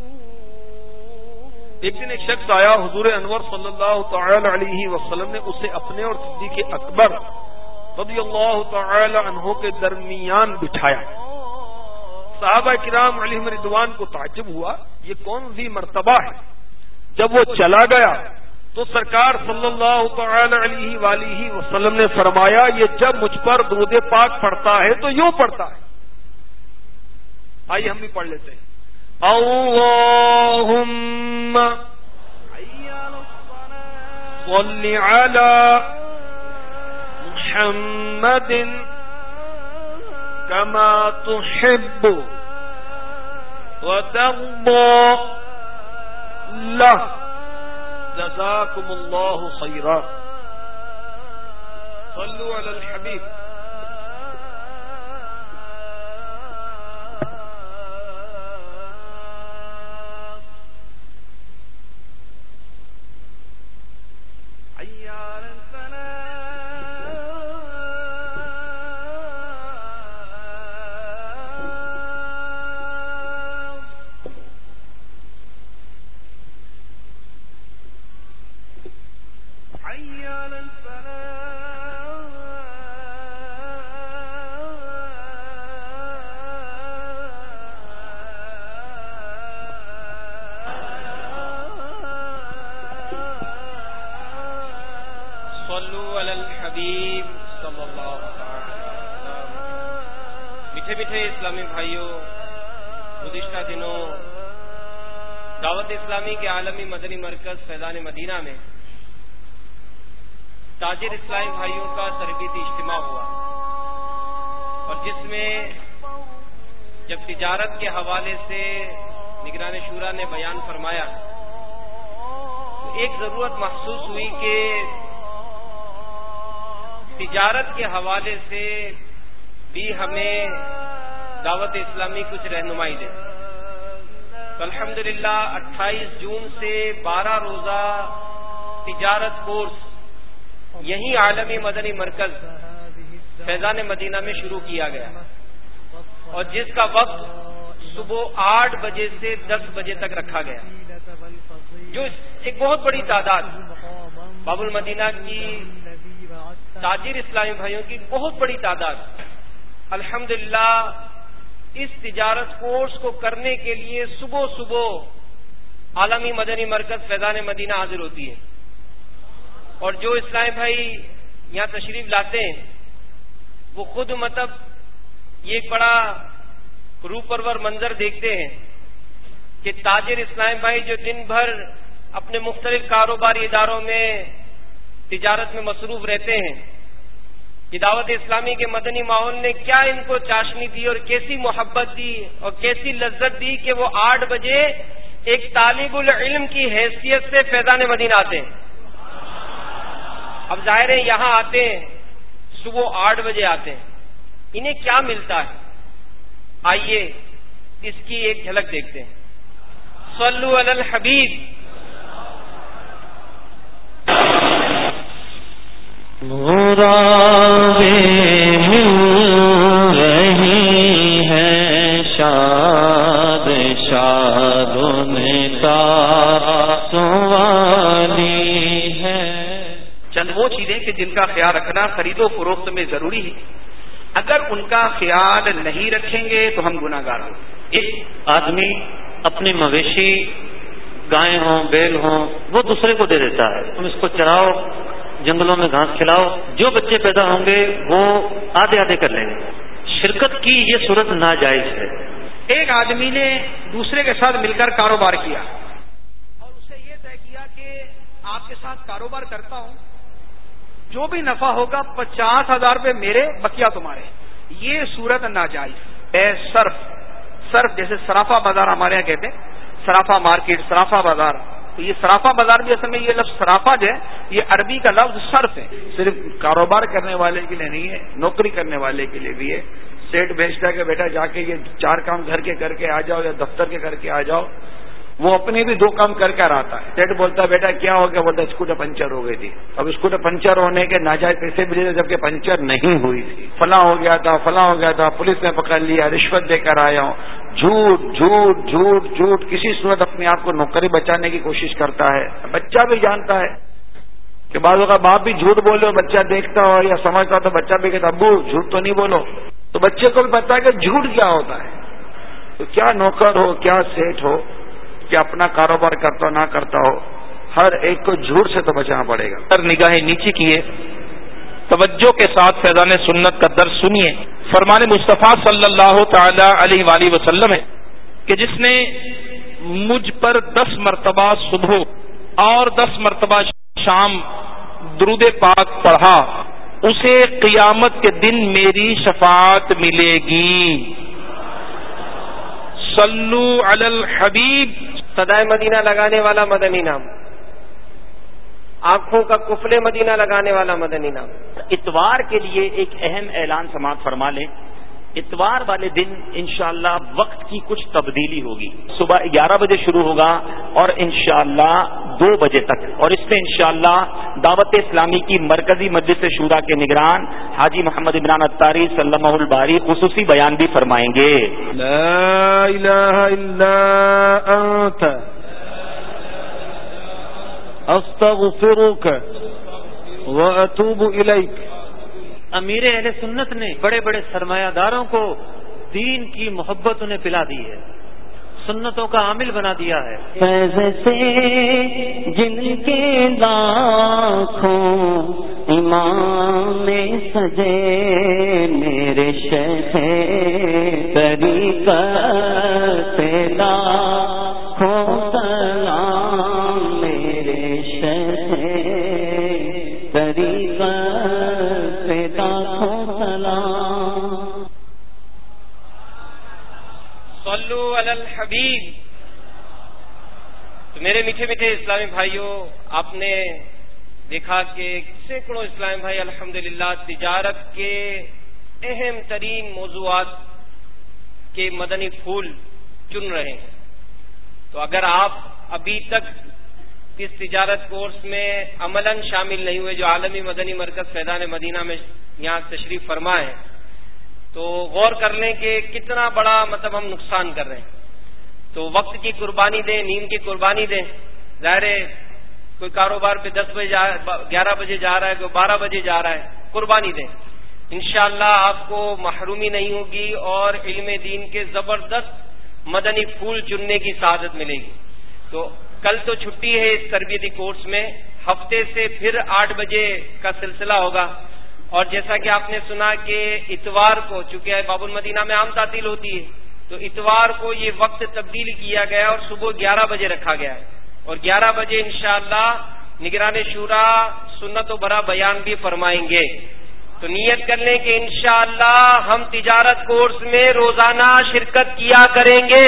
ایک دن ایک شخص آیا، حضور انور صلی اللہ تعالی علیہ وسلم نے اسے اپنے اور صدیق اکبر رضی اللہ تعالی عنہ کے درمیان بٹھایا. صحابہ کرام علیہم رضوان کو تعجب ہوا، یہ کون سی مرتبہ ہے؟ جب وہ چلا گیا تو سرکار صلی اللہ تعالی علیہ وآلہ وسلم نے فرمایا، یہ جب مجھ پر درود پاک پڑھتا ہے تو یوں پڑھتا ہے. آئیے ہم بھی پڑھ لیتے ہیں. اللہم صل علی محمد کما تحب وترضى لہ جزاکم اللہ خیرا. صلوا علی الحبیب. میٹھے میٹھے اسلامی بھائیوں، گزشتہ دنوں دعوت اسلامی کے عالمی مدنی مرکز فیضان مدینہ میں تاجر اسلامی بھائیوں کا تربیتی اجتماع ہوا، اور جس میں جب تجارت کے حوالے سے نگران شورا نے بیان فرمایا تو ایک ضرورت محسوس ہوئی کہ تجارت کے حوالے سے بھی ہمیں دعوت اسلامی کچھ رہنمائی دے. تو الحمدللہ اٹھائیس جون سے بارہ روزہ تجارت کورس یہی عالمی مدنی مرکز فیضان مدینہ میں شروع کیا گیا، اور جس کا وقت صبح آٹھ بجے سے دس بجے تک رکھا گیا، جو ایک بہت بڑی تعداد باب المدینہ کی تاجر اسلامی بھائیوں کی بہت بڑی تعداد الحمدللہ اس تجارت کورس کو کرنے کے لیے صبح صبح عالمی مدنی مرکز فیضان مدینہ حاضر ہوتی ہے. اور جو اسلامی بھائی یہاں تشریف لاتے ہیں وہ خود مطلب یہ ایک بڑا روح پرور منظر دیکھتے ہیں کہ تاجر اسلامی بھائی جو دن بھر اپنے مختلف کاروباری اداروں میں تجارت میں مصروف رہتے ہیں، کہ دعوت اسلامی کے مدنی ماحول نے کیا ان کو چاشنی دی اور کیسی محبت دی اور کیسی لذت دی کہ وہ آٹھ بجے ایک طالب العلم کی حیثیت سے فیضان مدینہ آتے ہیں. اب ظاہر ہے یہاں آتے ہیں صبح آٹھ بجے آتے ہیں، انہیں کیا ملتا ہے؟ آئیے اس کی ایک جھلک دیکھتے ہیں. صلو علی الحبیب. رہی ہے شاد شاد سوالی ہے. چند وہ چیزیں کہ جن کا خیال رکھنا خرید و فروخت میں ضروری ہے. اگر ان کا خیال نہیں رکھیں گے تو ہم گناہ گار ہوں. ایک آدمی اپنی مویشی گائے ہوں بیل ہوں وہ دوسرے کو دے دیتا ہے، تم اس کو چراؤ، جنگلوں میں گھاس کھلاؤ، جو بچے پیدا ہوں گے وہ آدھے آدھے کر لیں گے. شرکت کی یہ صورت ناجائز ہے. ایک آدمی نے دوسرے کے ساتھ مل کر کاروبار کیا اور اسے یہ طے کیا کہ آپ کے ساتھ کاروبار کرتا ہوں، جو بھی نفع ہوگا پچاس ہزار روپے میرے، بقیہ تمہارے. یہ صورت ناجائز ہے. صرف صرف جیسے سرافا بازار ہمارے یہاں کہتے ہیں، سرافا مارکیٹ، سرافا بازار، تو یہ سرافا بازار بھی اصل میں یہ لفظ سرافا جو ہے یہ عربی کا لفظ صرف ہے. صرف کاروبار کرنے والے کے لیے نہیں ہے، نوکری کرنے والے کے لیے بھی ہے. سیٹ بھیجتا ہے کہ بیٹا جا کے یہ چار کام گھر کے کر کے آ جاؤ یا دفتر کے کر کے آ جاؤ، وہ اپنے بھی دو کام کر کر آتا ہے. ڈیڈ بولتا بیٹا کیا ہو گیا؟ بولتا اسکوٹر پنچر ہو گئی تھی. اب اسکوٹر پنچر ہونے کے ناجائز پیسے بھی لیتے جبکہ پنچر نہیں ہوئی تھی. فلاں ہو گیا تھا فلاں ہو گیا تھا پولیس نے پکڑ لیا رشوت دے کر آیا ہوں. جھوٹ جھوٹ جھوٹ جھوٹ کسی صورت اپنے آپ کو نوکری بچانے کی کوشش کرتا ہے. بچہ بھی جانتا ہے کہ بعض کا باپ بھی جھوٹ بولے اور بچہ دیکھتا ہو یا سمجھتا ہو تو بچہ بھی کہتا ابو جھوٹ تو نہیں بولو. تو بچے کو بھی پتا ہے کہ جھوٹ کیا ہوتا ہے. تو کیا نوکر ہو کیا سیٹ ہو کہ اپنا کاروبار کرتا ہو نہ کرتا ہو ہر ایک کو جھوٹ سے تو بچانا پڑے گا. سر نگاہیں نیچے کیے توجہ کے ساتھ فیضان سنت کا درس سنیے. فرمان مصطفیٰ صلی اللہ تعالی علیہ وآلہ وسلم ہے کہ جس نے مجھ پر دس مرتبہ صبح اور دس مرتبہ شام درود پاک پڑھا اسے قیامت کے دن میری شفاعت ملے گی. صلو علی الحبیب. صدائے مدینہ لگانے والا مدنی نام، آنکھوں کا کفل مدینہ لگانے والا مدنی نام. اتوار کے لیے ایک اہم اعلان سماعت فرما لیں. اتوار والے دن انشاءاللہ وقت کی کچھ تبدیلی ہوگی. صبح گیارہ بجے شروع ہوگا اور انشاءاللہ دو بجے تک، اور اس میں انشاءاللہ دعوت اسلامی کی مرکزی مجلس شورا کے نگران حاجی محمد عمران اتاری سلمہ الباری خصوصی بیان بھی فرمائیں گے. لا الہ الا انت استغفرک واتوب الیک. امیر اہل سنت نے بڑے بڑے سرمایہ داروں کو دین کی محبت انہیں پلا دی ہے، سنتوں کا عامل بنا دیا ہے. فیض سے جن کے لاکھوں امام سجے میرے شیخ طریقت سے لاکھوں سلام میرے شیخ طریقت سے لاکھوں سلام. صلو علی الحبیب. تو میرے میٹھے میٹھے اسلامی بھائیوں، آپ نے دیکھا کہ سینکڑوں اسلامی بھائی الحمدللہ تجارت کے اہم ترین موضوعات کے مدنی پھول چن رہے ہیں. تو اگر آپ ابھی تک اس تجارت کورس میں عملاً شامل نہیں ہوئے جو عالمی مدنی مرکز فیضان مدینہ میں یہاں تشریف فرما ہے، تو غور کر لیں کہ کتنا بڑا مطلب ہم نقصان کر رہے ہیں. تو وقت کی قربانی دیں، نیند کی قربانی دیں. ظاہر ہے کوئی کاروبار پہ دس بجے گیارہ بجے جا رہا ہے، کوئی بارہ بجے جا رہا ہے، قربانی دیں. انشاءاللہ آپ کو محرومی نہیں ہوگی اور علم دین کے زبردست مدنی پھول چننے کی سعادت ملے گی. تو کل تو چھٹی ہے اس تربیتی کورس میں، ہفتے سے پھر آٹھ بجے کا سلسلہ ہوگا. اور جیسا کہ آپ نے سنا کہ اتوار کو چونکہ باب المدینہ میں عام تعطیل ہوتی ہے تو اتوار کو یہ وقت تبدیل کیا گیا اور صبح گیارہ بجے رکھا گیا ہے. اور گیارہ بجے انشاءاللہ نگران شورا سنت و برا بیان بھی فرمائیں گے. تو نیت کر لیں کہ انشاءاللہ ہم تجارت کورس میں روزانہ شرکت کیا کریں گے،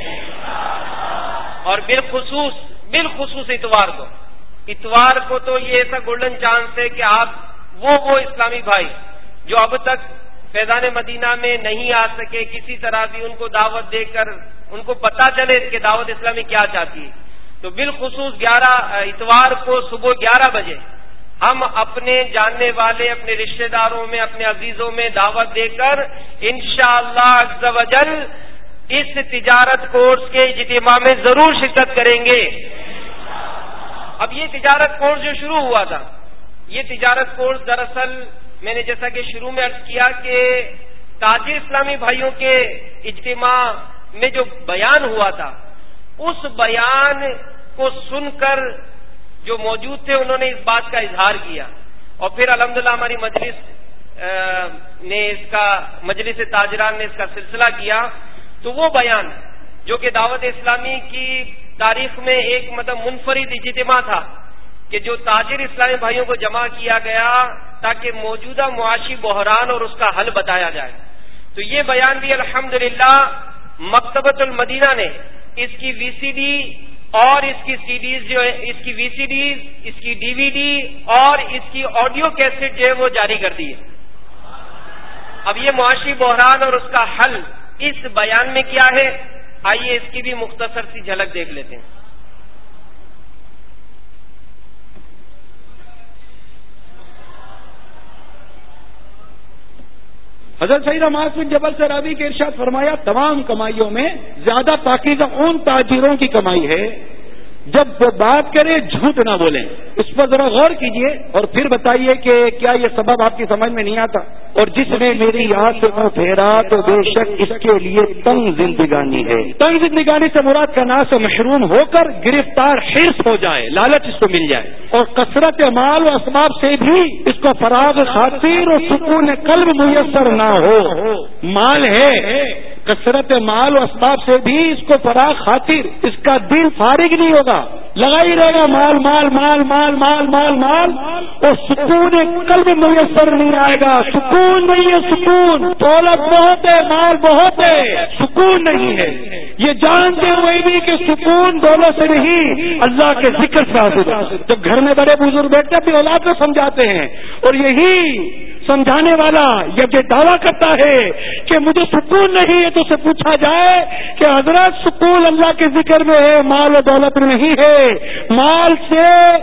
اور بالخصوص بالخصوص اتوار کو اتوار کو تو یہ ایسا گولڈن چانس ہے کہ آپ وہ وہ اسلامی بھائی جو اب تک فیضان مدینہ میں نہیں آ سکے، کسی طرح بھی ان کو دعوت دے کر ان کو پتہ چلے کہ دعوت اسلامی کیا چاہتی ہے. تو بالخصوص گیارہ اتوار کو صبح گیارہ بجے ہم اپنے جاننے والے اپنے رشتہ داروں میں اپنے عزیزوں میں دعوت دے کر انشاءاللہ عز و جل اس تجارت کورس کے اجتماع میں ضرور شرکت کریں گے. اب یہ تجارت کورس جو شروع ہوا تھا، یہ تجارت کورس دراصل میں نے جیسا کہ شروع میں عرض کیا کہ تاجر اسلامی بھائیوں کے اجتماع میں جو بیان ہوا تھا اس بیان کو سن کر جو موجود تھے انہوں نے اس بات کا اظہار کیا، اور پھر الحمدللہ ہماری مجلس نے اس کا مجلس تاجران نے اس کا سلسلہ کیا. تو وہ بیان جو کہ دعوت اسلامی کی تاریخ میں ایک مطلب منفرد اجتماع تھا کہ جو تاجر اسلامی بھائیوں کو جمع کیا گیا تاکہ موجودہ معاشی بحران اور اس کا حل بتایا جائے. تو یہ بیان بھی الحمدللہ مکتبۃ المدینہ نے اس کی وی سی ڈی اور اس کی سی ڈیز جو ہے اس کی وی سی ڈیز اس کی ڈی وی ڈی اور اس کی آڈیو کیسٹ جو ہے وہ جاری کر دی ہے. اب یہ معاشی بحران اور اس کا حل اس بیان میں کیا ہے آئیے اس کی بھی مختصر سی جھلک دیکھ لیتے ہیں. حضرت سیدنا معاذ بن جبل سے راوی کے ارشاد فرمایا تمام کمائیوں میں زیادہ پاکیزہ ان تاجروں کی کمائی ہے جب وہ بات کرے جھوٹ نہ بولیں. اس پر ذرا غور کیجئے اور پھر بتائیے کہ کیا یہ سبب آپ کی سمجھ میں نہیں آتا. اور جس نے میری یاد سے منہ پھیرا تو بے شک اس کے لیے تنگ زندگانی ہے. تنگ زندگانی سے مراد کا نام سے محروم ہو کر گرفتار حرص ہو جائے, لالچ اس کو مل جائے. اور کثرت مال و اسباب سے بھی اس کو فراغ خاطر اور سکون قلب میسر نہ ہو. مال ہے, کثرت مال و اسباب سے بھی اس کو فراغ خاطر, اس کا دل فارغ نہیں ہوگا, لگا ہی رہے گا مال مال مال مال مال مال مال اور سکون قلب میسر نہیں آئے گا. سکون نہیں ہے, سکون. دولت بہت ہے, مال بہت ہے, سکون نہیں ہے. یہ جانتے ہوئے بھی کہ سکون دولت سے نہیں, اللہ کے ذکر سے حاصل ہے. جب گھر میں بڑے بزرگ بیٹھتے اپنی اولاد کو سمجھاتے ہیں اور یہی سمجھانے والا جب یہ دعویٰ کرتا ہے کہ مجھے سکون نہیں ہے تو اسے پوچھا جائے کہ حضرت سکون اللہ کے ذکر میں ہے, مال و دولت میں نہیں ہے. مال سے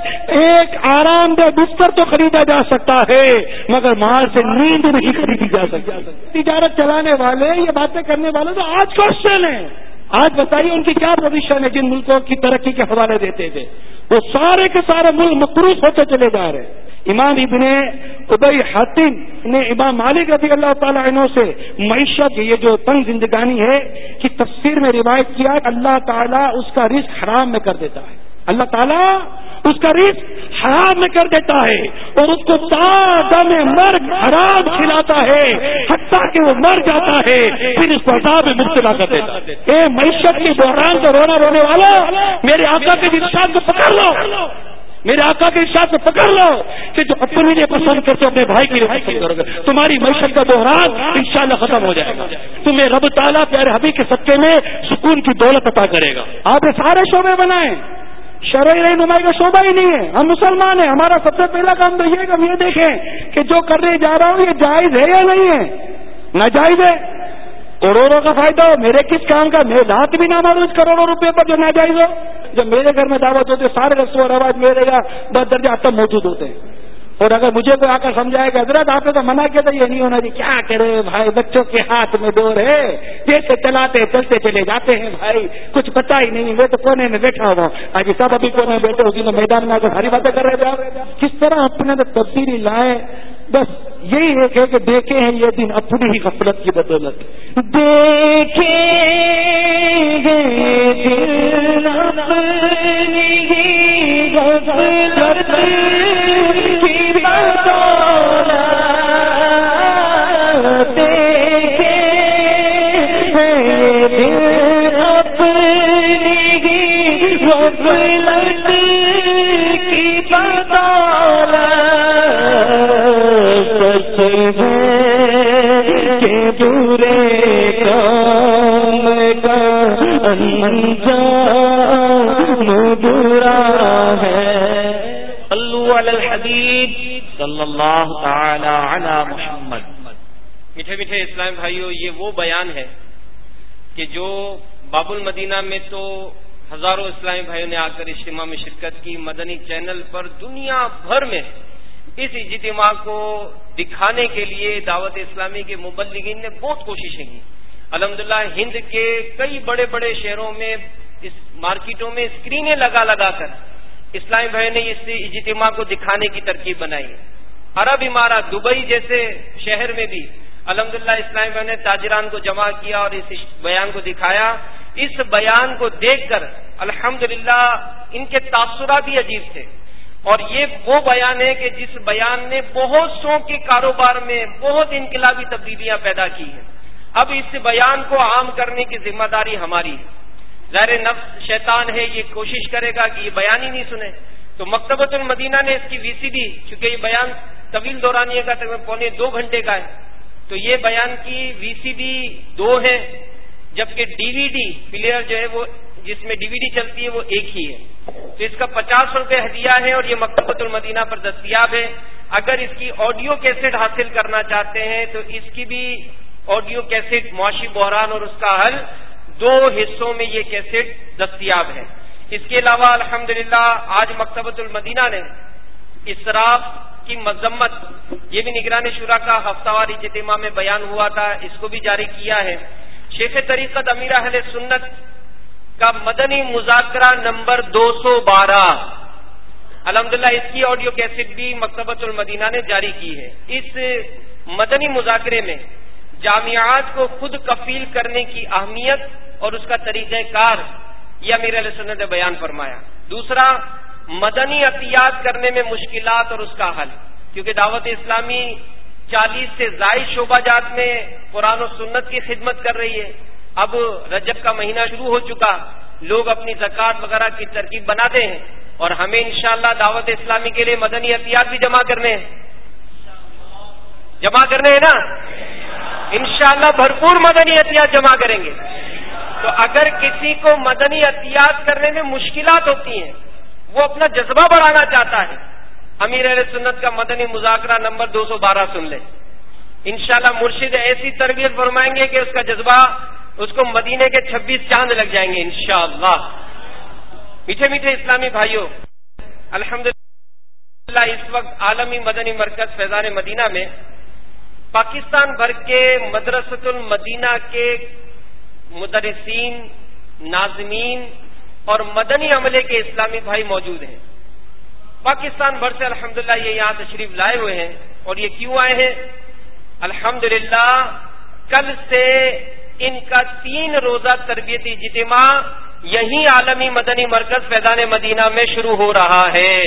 ایک آرام دہ بستر تو خریدا جا سکتا ہے مگر مال سے نیند نہیں خریدی جا سکتی. تجارت چلانے والے, یہ باتیں کرنے والے تو آج کوشچن ہیں. آج بتائیے ان کی کیا پوزیشن ہے. جن ملکوں کی ترقی کے حوالے دیتے تھے وہ سارے کے سارے ملک مقروض ہوتے چلے جا رہے ہیں. امام ابن ابی حاتم نے امام مالک رضی اللہ تعالی عنہ سے معیشت, یہ جو تنگ زندگانی ہے, کی تفسیر میں روایت کیا اللہ تعالیٰ اس کا رزق حرام میں کر دیتا ہے. اللہ تعالیٰ اس کا رزق حرام میں کر دیتا ہے اور اس کو دم مرگ حرام کھلاتا ہے حتیٰ کہ وہ مر جاتا ہے, پھر اس کو عذاب میں مبتلا کر دیتا ہے. اے معیشت کی بحران سے رونا رونے والا, میرے آقا کے ارشاد کو پکڑ لو, میرے آقا کے ارشاد سے پکڑ لو کہ جو اپنے لیے پسند کرتے اپنے بھائی کے لیے پسند کرو گے, تمہاری معیشت کا بحران انشاءاللہ ختم ہو جائے گا. تمہیں رب تعالیٰ پیارے حبیب کے صدقے میں سکون کی دولت عطا کرے گا. آپ یہ سارے شعبے بنائیں, شرعی رہنمائی کا شعبہ ہی نہیں ہے. ہم مسلمان ہیں, ہمارا سب سے پہلا کام تو یہ ہے کہ ہم یہ دیکھیں کہ جو کرنے جا رہا ہوں یہ جائز ہے یا نہیں ہے. ناجائز ہے کروڑوں کا فائدہ ہو, میرے کس کام کا, میں رات بھی نہ ماروں اس کروڑوں روپے پر جو ناجائز ہو. جب میرے گھر میں دعوت ہوتے سارے رسم و رواج میرے یا دس درجہ اب تک موجود ہوتے ہیں. اور اگر مجھے کوئی آ کر سمجھائے کہ حضرت آپ نے تو منع کیا تھا یہ نہیں ہونا, جی کیا کرے بھائی, بچوں کے ہاتھ میں ڈور ہے, جیسے چلاتے چلتے چلے جاتے ہیں بھائی, کچھ پتا ہی نہیں. میں تو کونے میں بیٹھا ہوا ہوں, آج سب ابھی کونے میں بیٹھے اسی میں میدان میں آ کر ساری باتیں کر رہے تھے. کس طرح اپنے اندر تبدیلی لائے, بس یہی ایک ہے کہ دیکھے ہیں یہ دن اپنی ہی غفلت کی بدولت. دیکھے صلی اللہ تعالی علی محمد. میٹھے میٹھے اسلام بھائیوں, یہ وہ بیان ہے کہ جو باب المدینہ میں تو ہزاروں اسلامی بھائیوں نے آ کر اجتماع میں شرکت کی. مدنی چینل پر دنیا بھر میں اس اجتماع کو دکھانے کے لیے دعوت اسلامی کے مبلغین نے بہت کوششیں کی. الحمدللہ ہند کے کئی بڑے بڑے شہروں میں اس مارکیٹوں میں اسکرینیں لگا لگا کر اسلامی بھائی نے اس اجتماع کو دکھانے کی ترکیب بنائی. عرب امارات دبئی جیسے شہر میں بھی الحمدللہ اسلامی بھائی نے تاجران کو جمع کیا اور اس بیان کو دکھایا. اس بیان کو دیکھ کر الحمدللہ ان کے تاثرات بھی عجیب تھے. اور یہ وہ بیان ہے کہ جس بیان نے بہت سو کے کاروبار میں بہت انقلابی تبدیلیاں پیدا کی ہیں. اب اس بیان کو عام کرنے کی ذمہ داری ہماری ہے. ظاہر نفس شیطان ہے, یہ کوشش کرے گا کہ یہ بیان ہی نہیں سنے. تو مکتبۃ المدینہ نے اس کی وی سی ڈی, چونکہ یہ بیان طویل دورانیے کا تقریباً پونے دو گھنٹے کا ہے, تو یہ بیان کی وی سی ڈی دو ہے, جبکہ ڈی وی ڈی پلیئر جو ہے وہ جس میں ڈی وی ڈی چلتی ہے وہ ایک ہی ہے. تو اس کا پچاس روپے ہدیہ ہے اور یہ مکتبۃ المدینہ پر دستیاب ہے. اگر اس کی آڈیو کیسٹ حاصل کرنا چاہتے ہیں تو اس کی بھی آڈیو کیسٹ معاشی بحران اور اس کا حل دو حصوں میں یہ کیسٹ دستیاب ہے۔ اس کے علاوہ الحمدللہ آج مکتبۃ المدینہ نے اسراف کی مذمت، یہ بھی نگران شورا کا ہفتہ وار اجتماع میں بیان ہوا تھا، اس کو بھی جاری کیا ہے۔ شیخ طریقت امیر اہل سنت کا مدنی مذاکرہ نمبر دو سو بارہ، الحمدللہ اس کی آڈیو کیسٹ بھی مکتبۃ المدینہ نے جاری کی ہے۔ اس مدنی مذاکرے میں جامعات کو خود کفیل کرنے کی اہمیت اور اس کا طریقہ کار یہ امیر اہل سنت نے بیان فرمایا۔ دوسرا، مدنی عطیات کرنے میں مشکلات اور اس کا حل، کیونکہ دعوت اسلامی چالیس سے زائد شعبہ جات میں قرآن و سنت کی خدمت کر رہی ہے۔ اب رجب کا مہینہ شروع ہو چکا، لوگ اپنی زکوٰۃ وغیرہ کی ترکیب بناتے ہیں اور ہمیں انشاءاللہ دعوت اسلامی کے لیے مدنی عطیات بھی جمع کرنے ہیں، جمع کرنے ہیں نا، انشاءاللہ بھرپور مدنی عطیات جمع کریں گے۔ تو اگر کسی کو مدنی عطیات کرنے میں مشکلات ہوتی ہیں، وہ اپنا جذبہ بڑھانا چاہتا ہے، امیر اہل سنت کا مدنی مذاکرہ نمبر دو سو بارہ سن لیں، انشاءاللہ مرشد ایسی تربیت فرمائیں گے کہ اس کا جذبہ، اس کو مدینے کے چھبیس چاند لگ جائیں گے انشاءاللہ۔ میٹھے میٹھے اسلامی بھائیوں، الحمدللہ اس وقت عالمی مدنی مرکز فیضان مدینہ میں پاکستان بھر کے مدرسۃ المدینہ کے مدرسین، ناظمین اور مدنی عملے کے اسلامی بھائی موجود ہیں۔ پاکستان بھر سے الحمدللہ یہ یہاں تشریف لائے ہوئے ہیں، اور یہ کیوں آئے ہیں؟ الحمدللہ کل سے ان کا تین روزہ تربیتی اجتماع یہیں عالمی مدنی مرکز فیضان مدینہ میں شروع ہو رہا ہے،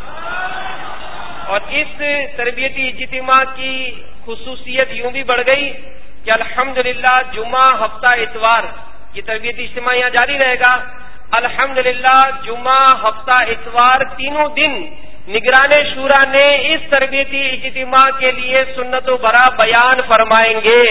اور اس تربیتی اجتماع کی خصوصیت یوں بھی بڑھ گئی کہ الحمدللہ جمعہ، ہفتہ، اتوار یہ تربیتی اجتماع یہاں جاری رہے گا۔ الحمدللہ جمعہ، ہفتہ، اتوار تینوں دن نگران شورا نے اس تربیتی اجتماع کے لیے سنت و برا بیان فرمائیں گے۔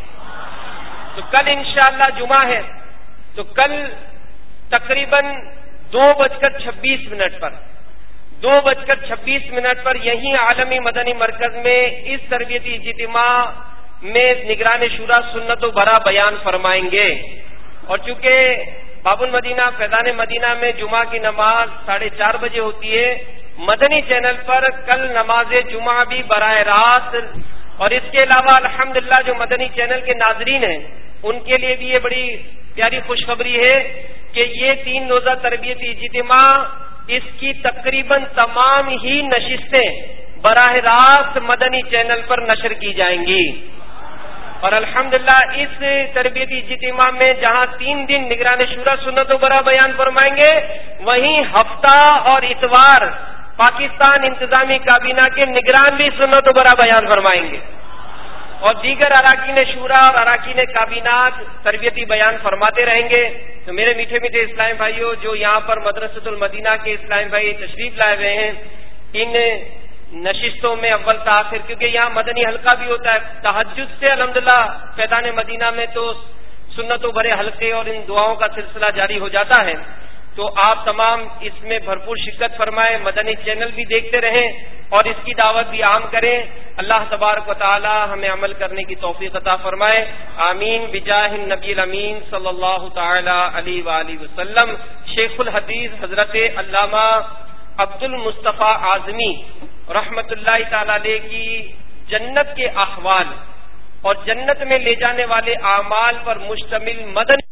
تو کل انشاءاللہ جمعہ ہے، تو کل تقریباً دو بج کر چھبیس منٹ پر دو بج کر چھبیس منٹ پر یہیں عالمی مدنی مرکز میں اس تربیتی اجتماع میں نگران شورا سنت و برا بیان فرمائیں گے۔ اور چونکہ باب المدینہ فیضان مدینہ میں جمعہ کی نماز ساڑھے چار بجے ہوتی ہے، مدنی چینل پر کل نماز جمعہ بھی براہ راست، اور اس کے علاوہ الحمدللہ جو مدنی چینل کے ناظرین ہیں ان کے لیے بھی یہ بڑی پیاری خوشخبری ہے کہ یہ تین روزہ تربیتی اجتماع، اس کی تقریباً تمام ہی نشستیں براہ راست مدنی چینل پر نشر کی جائیں گی۔ اور الحمدللہ اس تربیتی اجتماع میں جہاں تین دن نگران شورا سنت و برا بیان فرمائیں گے، وہیں ہفتہ اور اتوار پاکستان انتظامی کابینہ کے نگران بھی سنت و برا بیان فرمائیں گے، اور دیگر اراکین شورا اور اراکین کابینات تربیتی بیان فرماتے رہیں گے۔ تو میرے میٹھے میٹھے اسلامی بھائیوں، جو یہاں پر مدرسۃ المدینہ کے اسلامی بھائی تشریف لائے ہوئے ہیں، ان نشستوں میں اول تاخیر، کیونکہ یہاں مدنی حلقہ بھی ہوتا ہے، تہجد سے الحمدللہ فیضان مدینہ میں تو سنت و برے حلقے اور ان دعاؤں کا سلسلہ جاری ہو جاتا ہے۔ تو آپ تمام اس میں بھرپور شرکت فرمائیں، مدنی چینل بھی دیکھتے رہیں اور اس کی دعوت بھی عام کریں۔ اللہ تبارک و تعالی ہمیں عمل کرنے کی توفیق عطا فرمائے، آمین بجاہ النبی الامین صلی اللہ تعالی علیہ وآلہ وسلم۔ شیخ الحدیث حضرت علامہ عبد المصطفیٰ اعظمی رحمت اللہ تعالی علیہ کی جنت کے احوال اور جنت میں لے جانے والے اعمال پر مشتمل مدنی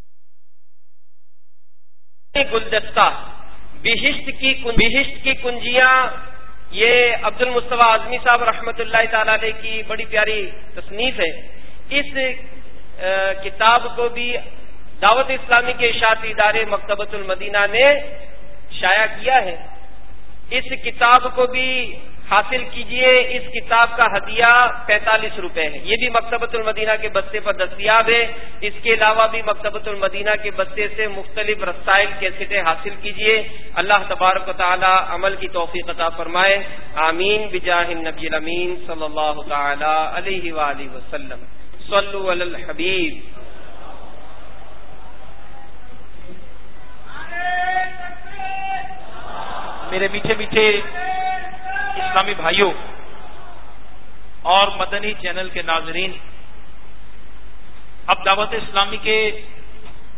گلدستہ بہشت کی بہشت کی کنجیاں، یہ عبد المصطفیٰ اعظمی صاحب رحمت اللہ تعالی علیہ کی بڑی پیاری تصنیف ہے۔ اس کتاب کو بھی دعوت اسلامی کے اشاعتی ادارے مکتبۃ المدینہ نے شائع کیا ہے۔ اس کتاب کو بھی حاصل کیجئے، اس کتاب کا ہدیہ پینتالیس روپے ہے، یہ بھی مکتبۃ المدینہ کے بستے پر دستیاب ہے۔ اس کے علاوہ بھی مکتبۃ المدینہ کے بستے سے مختلف رسائل کیسٹیں حاصل کیجئے۔ اللہ تبارک و تعالی عمل کی توفیق عطا فرمائے، آمین بجاہ النبی الامین صلی اللہ تعالی علیہ وآلہ وسلم۔ صلوا علی الحبیب۔ میرے میٹھے میٹھے اسلامی بھائیوں اور مدنی چینل کے ناظرین، اب دعوت اسلامی کے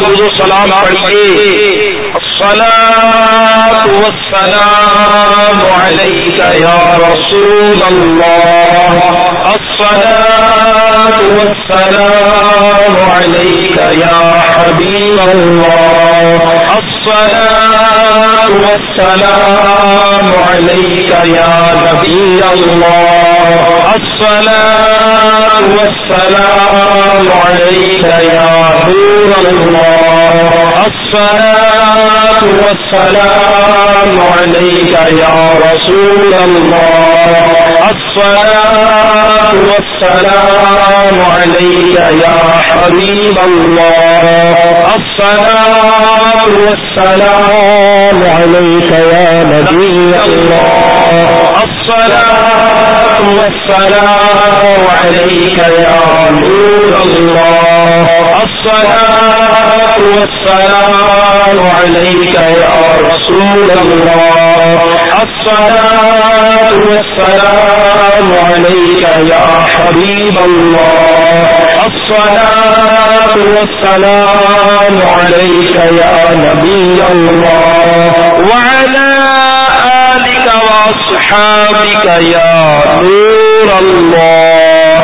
درود و سلام پڑھیے. الصلاۃ والسلام علیک یا رسول اللہ. الصلاۃ والسلام علیک یا حبیب اللہ. الصلاۃ والسلام علیک یا نبی اللہ. الصلاۃ والسلام علیک یا نور اللہ. الصلاۃ والسلام علیک یا رسول اللہ. الصلاۃ والسلام علیک یا حبیب اللہ. الصلاۃ والسلام علیک یا نبی اللہ. الصلاۃ والسلام علیک یا نور اللہ. الصلاۃ والسلام علیک یا رسول اللہ. الصلاۃ والسلام علیک یا حبیب اللہ. الصلاۃ والسلام علیک یا نبی اللہ. وعلى آلك وأصحابك يا نور اللہ.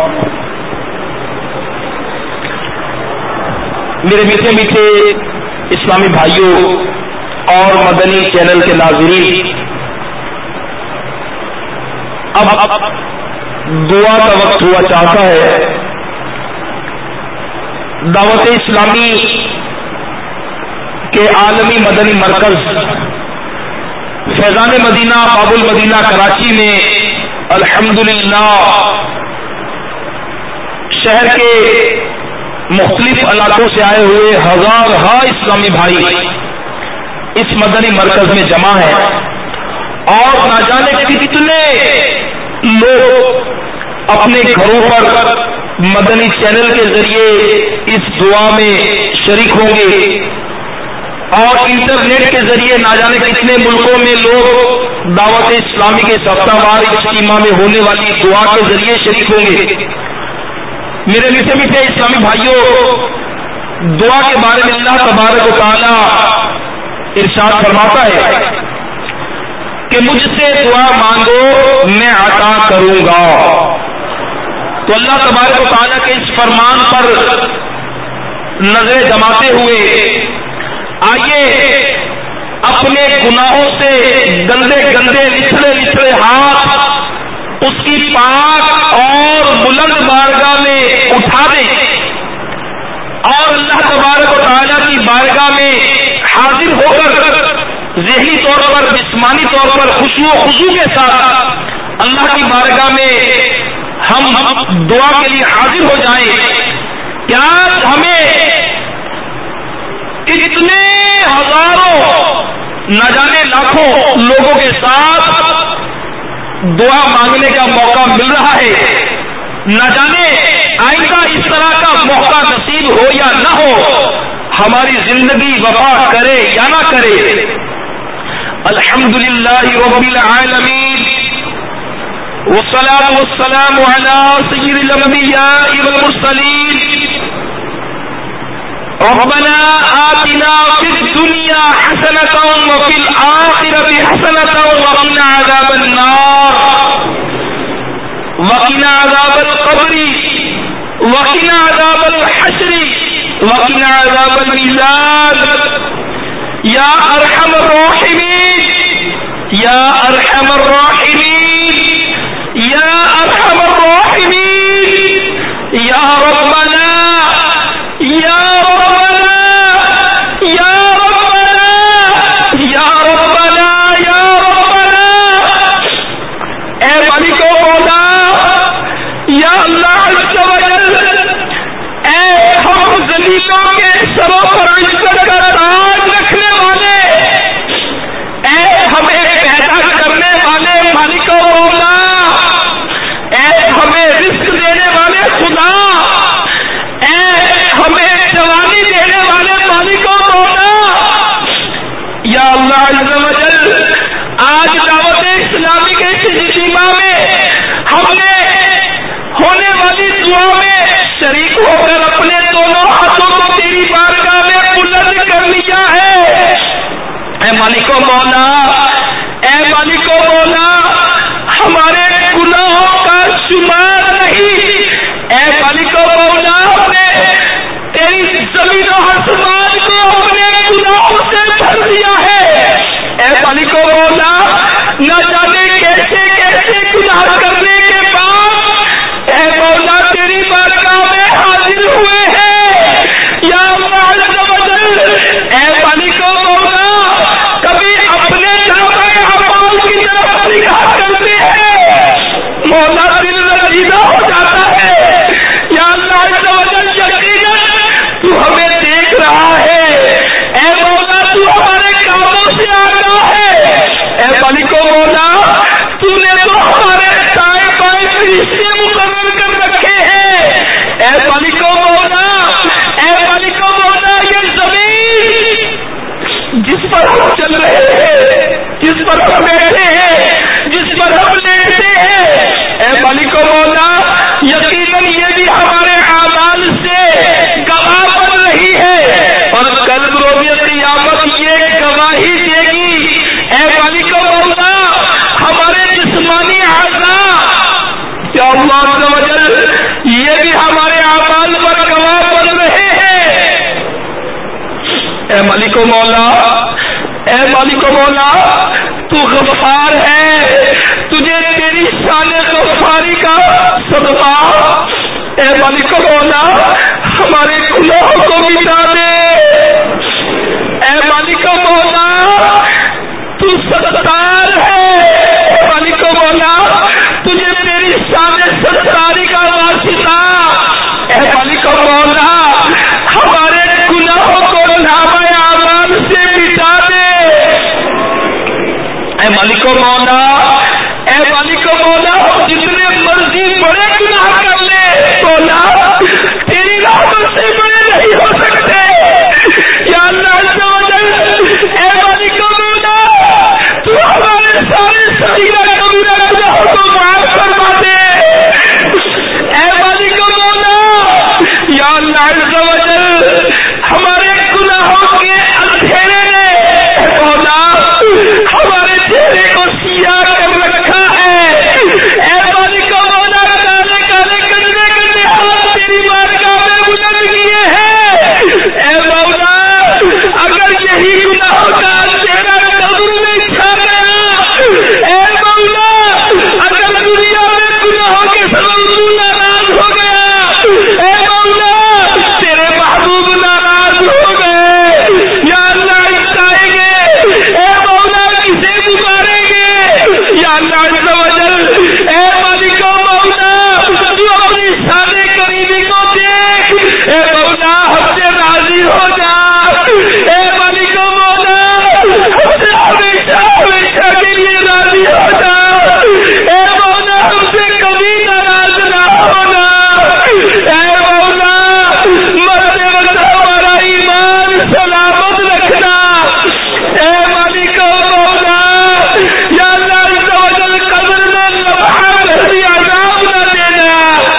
میرے میٹھے میٹھے اسلامی بھائیوں اور مدنی چینل کے ناظرین، اب دعا کا وقت ہوا چاہتا ہے. دعوت اسلامی کے عالمی مدنی مرکز فیضان مدینہ باب المدینہ کراچی میں الحمدللہ شہر کے مختلف علاقوں سے آئے ہوئے ہزار ہا اسلامی بھائی اس مدنی مرکز میں جمع ہیں، اور نہ جانے کتنے لوگ اپنے گھروں پر مدنی چینل کے ذریعے اس دعا میں شریک ہوں گے، اور انٹرنیٹ کے ذریعے نہ جانے کتنے ملکوں میں لوگ دعوت اسلامی کے ہفتہ وار اجتماع میں ہونے والی دعا کے ذریعے شریک ہوں گے. میرے میٹھے میٹھے اسلامی بھائیوں، دعا کے بارے میں اللہ تبارک و تعالی ارشاد فرماتا ہے کہ مجھ سے دعا مانگو میں عطا کروں گا. تو اللہ تبارک و تعالی کے اس فرمان پر نظریں جماتے ہوئے آئیے اپنے گناہوں سے گندے گندے لچڑے لچڑے ہاتھ اس کی پاک اور بلند بارگاہ میں اٹھا دیں، اور اللہ تبارک و تعالیٰ کی بارگاہ میں حاضر ہو کر ذہنی طور پر جسمانی طور پر خشوع و خضوع کے ساتھ اللہ کی بارگاہ میں ہم دعا کے لیے حاضر ہو جائیں. کیا ہمیں اتنے ہزاروں نہ جانے لاکھوں لوگوں کے ساتھ دعا مانگنے کا موقع مل رہا ہے؟ نہ جانے آئندہ اس طرح کا موقع نصیب ہو یا نہ ہو، ہماری زندگی وفا کرے یا نہ کرے. الحمدللہ رب العالمین والصلاة والسلام على سید الانبیاء والمرسلین. ربنا آتنا في الدنيا حسنة وفي الآخرة حسنة وقنا عذاب النار وقنا عذاب القبر وقنا عذاب الحشر وقنا عذاب الميزان. یا ارحم الراحمین یا ارحم الراحمین یا ارحم الراحمین یا ربنا یا ربنا یا ربنا یا ربنا یا ربنا. اے مالک و مولا، یا اللہ عز و جل، اے ہم ذلیلوں کے سروں پر عزت کا تاج رکھنے والے، اے ہمیں پیدا کرنے والے اے مالک و مولا، اے مالک و مولا، ہمارے گناہوں کا شمار نہیں، اے مالک و مولا، ہم نے تیری زمین و آسمان کو اپنے گناہوں سے بھر دیا ہے، اے مالک و مولا، نہ جانے کیسے کیسے گناہ کرنے کے بعد اے مولا تیری بارگاہ میں حاضر ہوئے ہیں، یا اللہ عز و جل، اے مالک و مولا، کبھی اپنے نامہ اعمال کی طرف نگاہ کرتے ہیں، مولا دل رنجیدہ ہو جاتا ہے، یا اللہ عز و جل یقیناً تو ہمیں دیکھ رہا ہے، اے مولا تو ہمارے کاموں سے آگاہ ہے، اے مالک و مولا، تو نے تو ہمارے دائیں بائیں فرشتے مقرر کر رکھے ہیں، اے مالک و مولا، اے مالک و مولا، یہ زمین جس پر ہم چل رہے ہیں، جس پر ہم بیٹھے ہیں، جس پر ہم لیٹتے ہیں، اے مالک و مولا، یقیناً یہ بھی ہمارے اعمال سے گواہ بن رہی ہے، اور کل روز قیامت یہ گواہی دے گی، اے مالک و مولا، ہمارے جسمانی اعضاء، یا اللہ عز و جل، یہ بھی ہمارے اعمال پر گواہ بن رہے ہیں، اے مالک و مولا، اے مالک و مولا، تو غفار ہے، تجھے تیری شان غفاری کا صدقہ، اے مالک و مولا، ہمارے گناہوں کو مٹا دے، اے مالک و مولا، تو ستار ہے، اے مالک و مولا، تجھے تیری شان ستاری کا واسطہ، اے مالک و مولا، ہمارے گناہوں کو نامہ اعمال سے مٹا دے، اے مالک و مولا، اے مالک و مولا، ہم جتنے مرضی بڑے گناہ کر لیں، مولا تیری رحمت سے بڑے نہیں ہو سکتے، یا اللہ عز و جل، اے مالک و مولا، تو ہمارے سارے صغیرہ کبیرہ گناہوں کو معاف فرما دے، اے مالک و مولا، یا اللہ عز و جل، ہمارے گناہوں کے اندھیرے نے اے مولا ہمارے چہرے کو سیاہ کر رکھا ہے، اے مالک و مولا، کالے کالے گندے گندے ہاتھ تیری بارگاہ میں بلند کیے ہیں، اے مولا، اگر یہی گناہوں کا اندھیرا قبر میں چھا گیا، اے مولا، اگر دنیا میں گناہوں کے سبب تو ناراض ہو گیا، اے مولا، تیرے محبوب ناراض ہو گئے، یا اللہ اٹھائیں گے، اے مولا کسے پکاریں گے، یا اللہ عز و جل، اے مالک و مولا، تو اپنی شان کریمی کو دیکھ، اے مولا ہم سے راضی ہو جا، اے مالک و مولا ہم سے ہمیشہ ہمیشہ کے لیے راضی ہو جا، اے مولا ہم سے کبھی ناراض نہ ہونا، اے مولا مرتے وقت ہمارا ایمان سلامت رکھنا، اے مالک و مولا، یا اللہ عز و جل، قبر میں لمحہ بھی عذاب نہ دینا،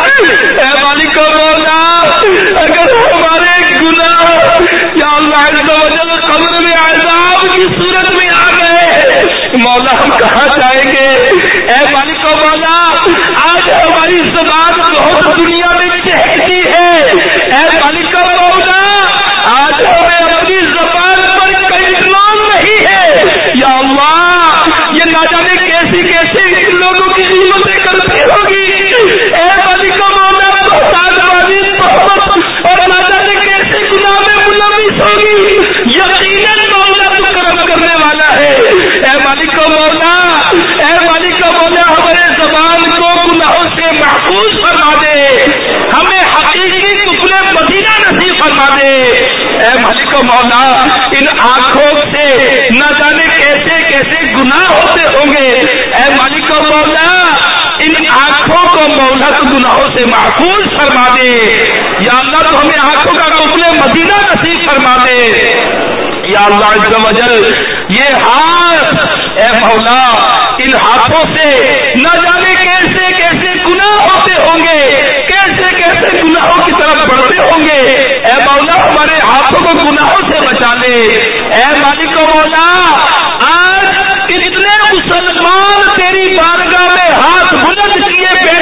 اے مالک و مولا، اگر ہمارے گناہ یا اللہ عز و جل قبر میں عذاب کی صورت میں آ گئے، مولا ہم کہاں جائیں گے، اے مالک و مولا، آج ہماری زبان بہت دنیا میں چہکتی ہے، اے مالک و مولا، آج ہمیں اپنی زبان پر کنٹرول نہیں ہے، یا اللہ یہ نہ جانے کیسی کیسی لوگوں کی قیمتیں کرتی ہوگی، اے مالک و مولا، بہتان بازی محبت اور نہ جانے کیسے گناہ میں ملوث ہوگی، یقیناً مولا تو کرم کرنے والا ہے، اے مالک و مولا، اے مالک و مولا، ہمارے زبان کو گناہوں سے محفوظ فرما دے، ہمیں حقیقی قبل مدینہ نصیب فرما دے، اے مالک و مولا، ان آنکھوں سے نہ جانے کیسے کیسے گناہ ہوتے ہوں گے، اے مالک و مولا، ان آنکھوں کو مولا تو گناہوں سے محفوظ فرما دے، یا اللہ تو ہمیں آنکھوں کا قبل مدینہ نصیب فرما دے، یا اللہ عز و جل، یہ ہاتھ اے مولا، ان ہاتھوں سے نہ جانے کیسے کیسے گناہ ہوتے ہوں گے، کیسے کیسے گناہوں کی طرف بڑھتے ہوں گے، اے مولا ہمارے ہاتھوں کو گناہوں سے بچا لے، اے مالک و مولا،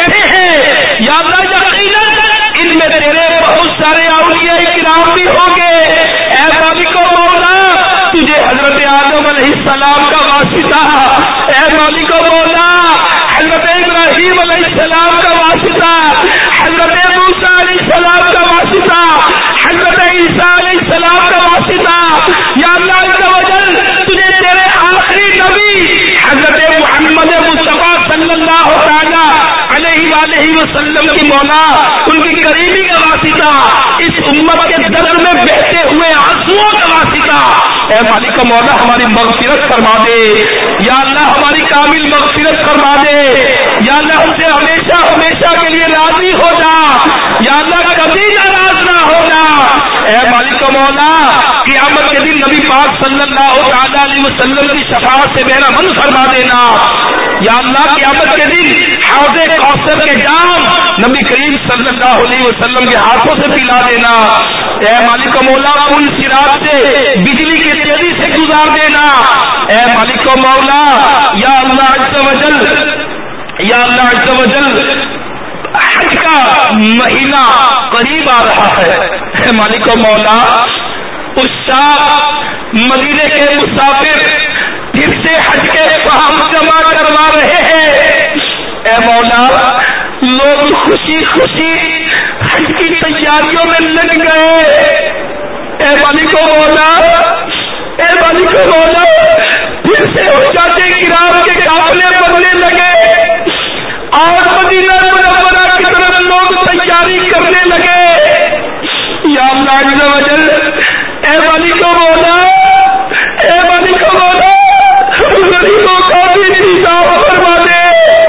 بیٹھے ہیں یا اللہ یقیناً ان میں تیرے بہت سارے اولیاء کرام بھی ہوں گے. اے مالک و مولا تجھے حضرت آدم علیہ السلام کا واسطہ, اے مالک و مولا حضرت ابراہیم علیہ السلام کا واسطہ, حضرت موسیٰ علیہ السلام کا واسطہ, حضرت عیسیٰ علیہ السلام کا واسطہ یا اللہ عز و جل تجھے تیرے آخری نبی حضرت محمد مصطفیٰ صلی اللہ تعالی علیہ وآلہ وسلم کی مولا ان کی قریبی کا واسطہ, اس امت کے درد میں بہتے ہوئے آنسوؤں کا واسطہ اے مالک مولا ہماری مغفرت فرما دے یا اللہ, ہماری کامل مغفرت فرما دے یا اللہ, ہم سے ہمیشہ ہمیشہ کے لیے راضی ہو جا یا اللہ, کبھی ناراض نہ ہونا. اے مالک مولا قیامت کے دن نبی پاک صلی اللہ تعالی علیہ وسلم کی شفاعت سے میرا من فرما دینا یا اللہ. قیامت کے دن حوض کوثر کے جام نبی کریم صلی اللہ علیہ وسلم کے ہاتھوں سے پلا دینا. اے مالک مولا پل صراط سے بجلی کی تیزی سے گزار دینا. اے مالک مولا یا اللہ عز و جل یا اللہ عز و جل حج کا مہینہ قریب آ رہا ہے. اے مالک مولا اس شاہ مدینے کے مسافر پھر سے حج کے فہم جمع کروا رہے ہیں. اے مولا لوگ خوشی خوشی حج کی تیاریوں میں لگ گئے. اے مالک مولا اے مالک مولا پھر سے حجاج کرام کے قافلے بننے لگے اور مدینہ منورہ کی طرف لوگ تیاری کرنے لگے یا اللہ عز و جل. اے مالک مولا اے مالک مولا غریبوں کا بھی انتظام فرما دے.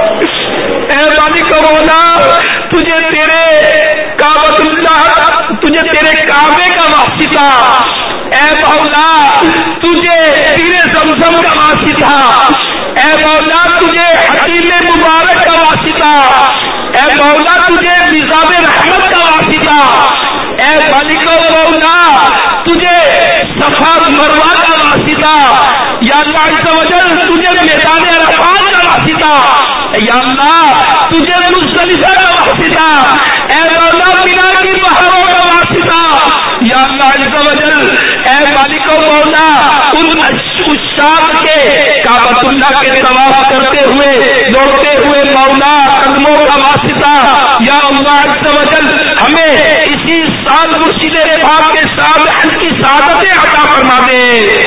اے مالک مولا تجھے تیرے کعبۃ اللہ تجھے تیرے کعبے کا واسطہ, اے مولا تجھے تیرے زمزم کا واسطہ, اے مولا تجھے حتیم مبارک کا واسطہ, اے مولا تجھے نظام رحمت کا واسطہ, اے مالک مولا تجھے صفا مروہ کا واسطہ یا اللہ عز و جل تجھے میدان عرفات کا واسطہ یا اللہ تجھے مزدلفہ کا واسطہ, اے مولا مینا کی پہاڑوں کا واسطہ یا اللہ عز و جل. اے مالک مولا ان اشاق کے کعبۃ اللہ کے طواف کرتے ہوئے دوڑتے ہوئے مولا قدموں کا واسطہ یا اللہ عز و جل ہمیں اسی سال مرشد پاک کے ساتھ حج کی سعادتیں عطا فرما دے.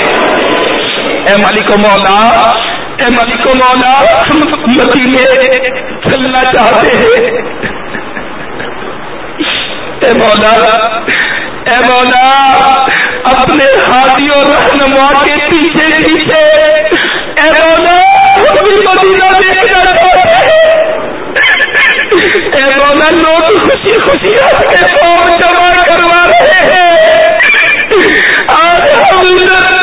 اے مالک مولا اے مالک مولا مدینے چلنا چاہتے ہیں. اے مولا اے مولا اپنے ہادی اور رہنما کے پیچھے پیچھے اے مولا مدینہ دیکھنا چاہتے ہیں. اے مولا لوگ خوشی خوشی ہنس کے فارم جمع کروا رہے ہیں آج ہم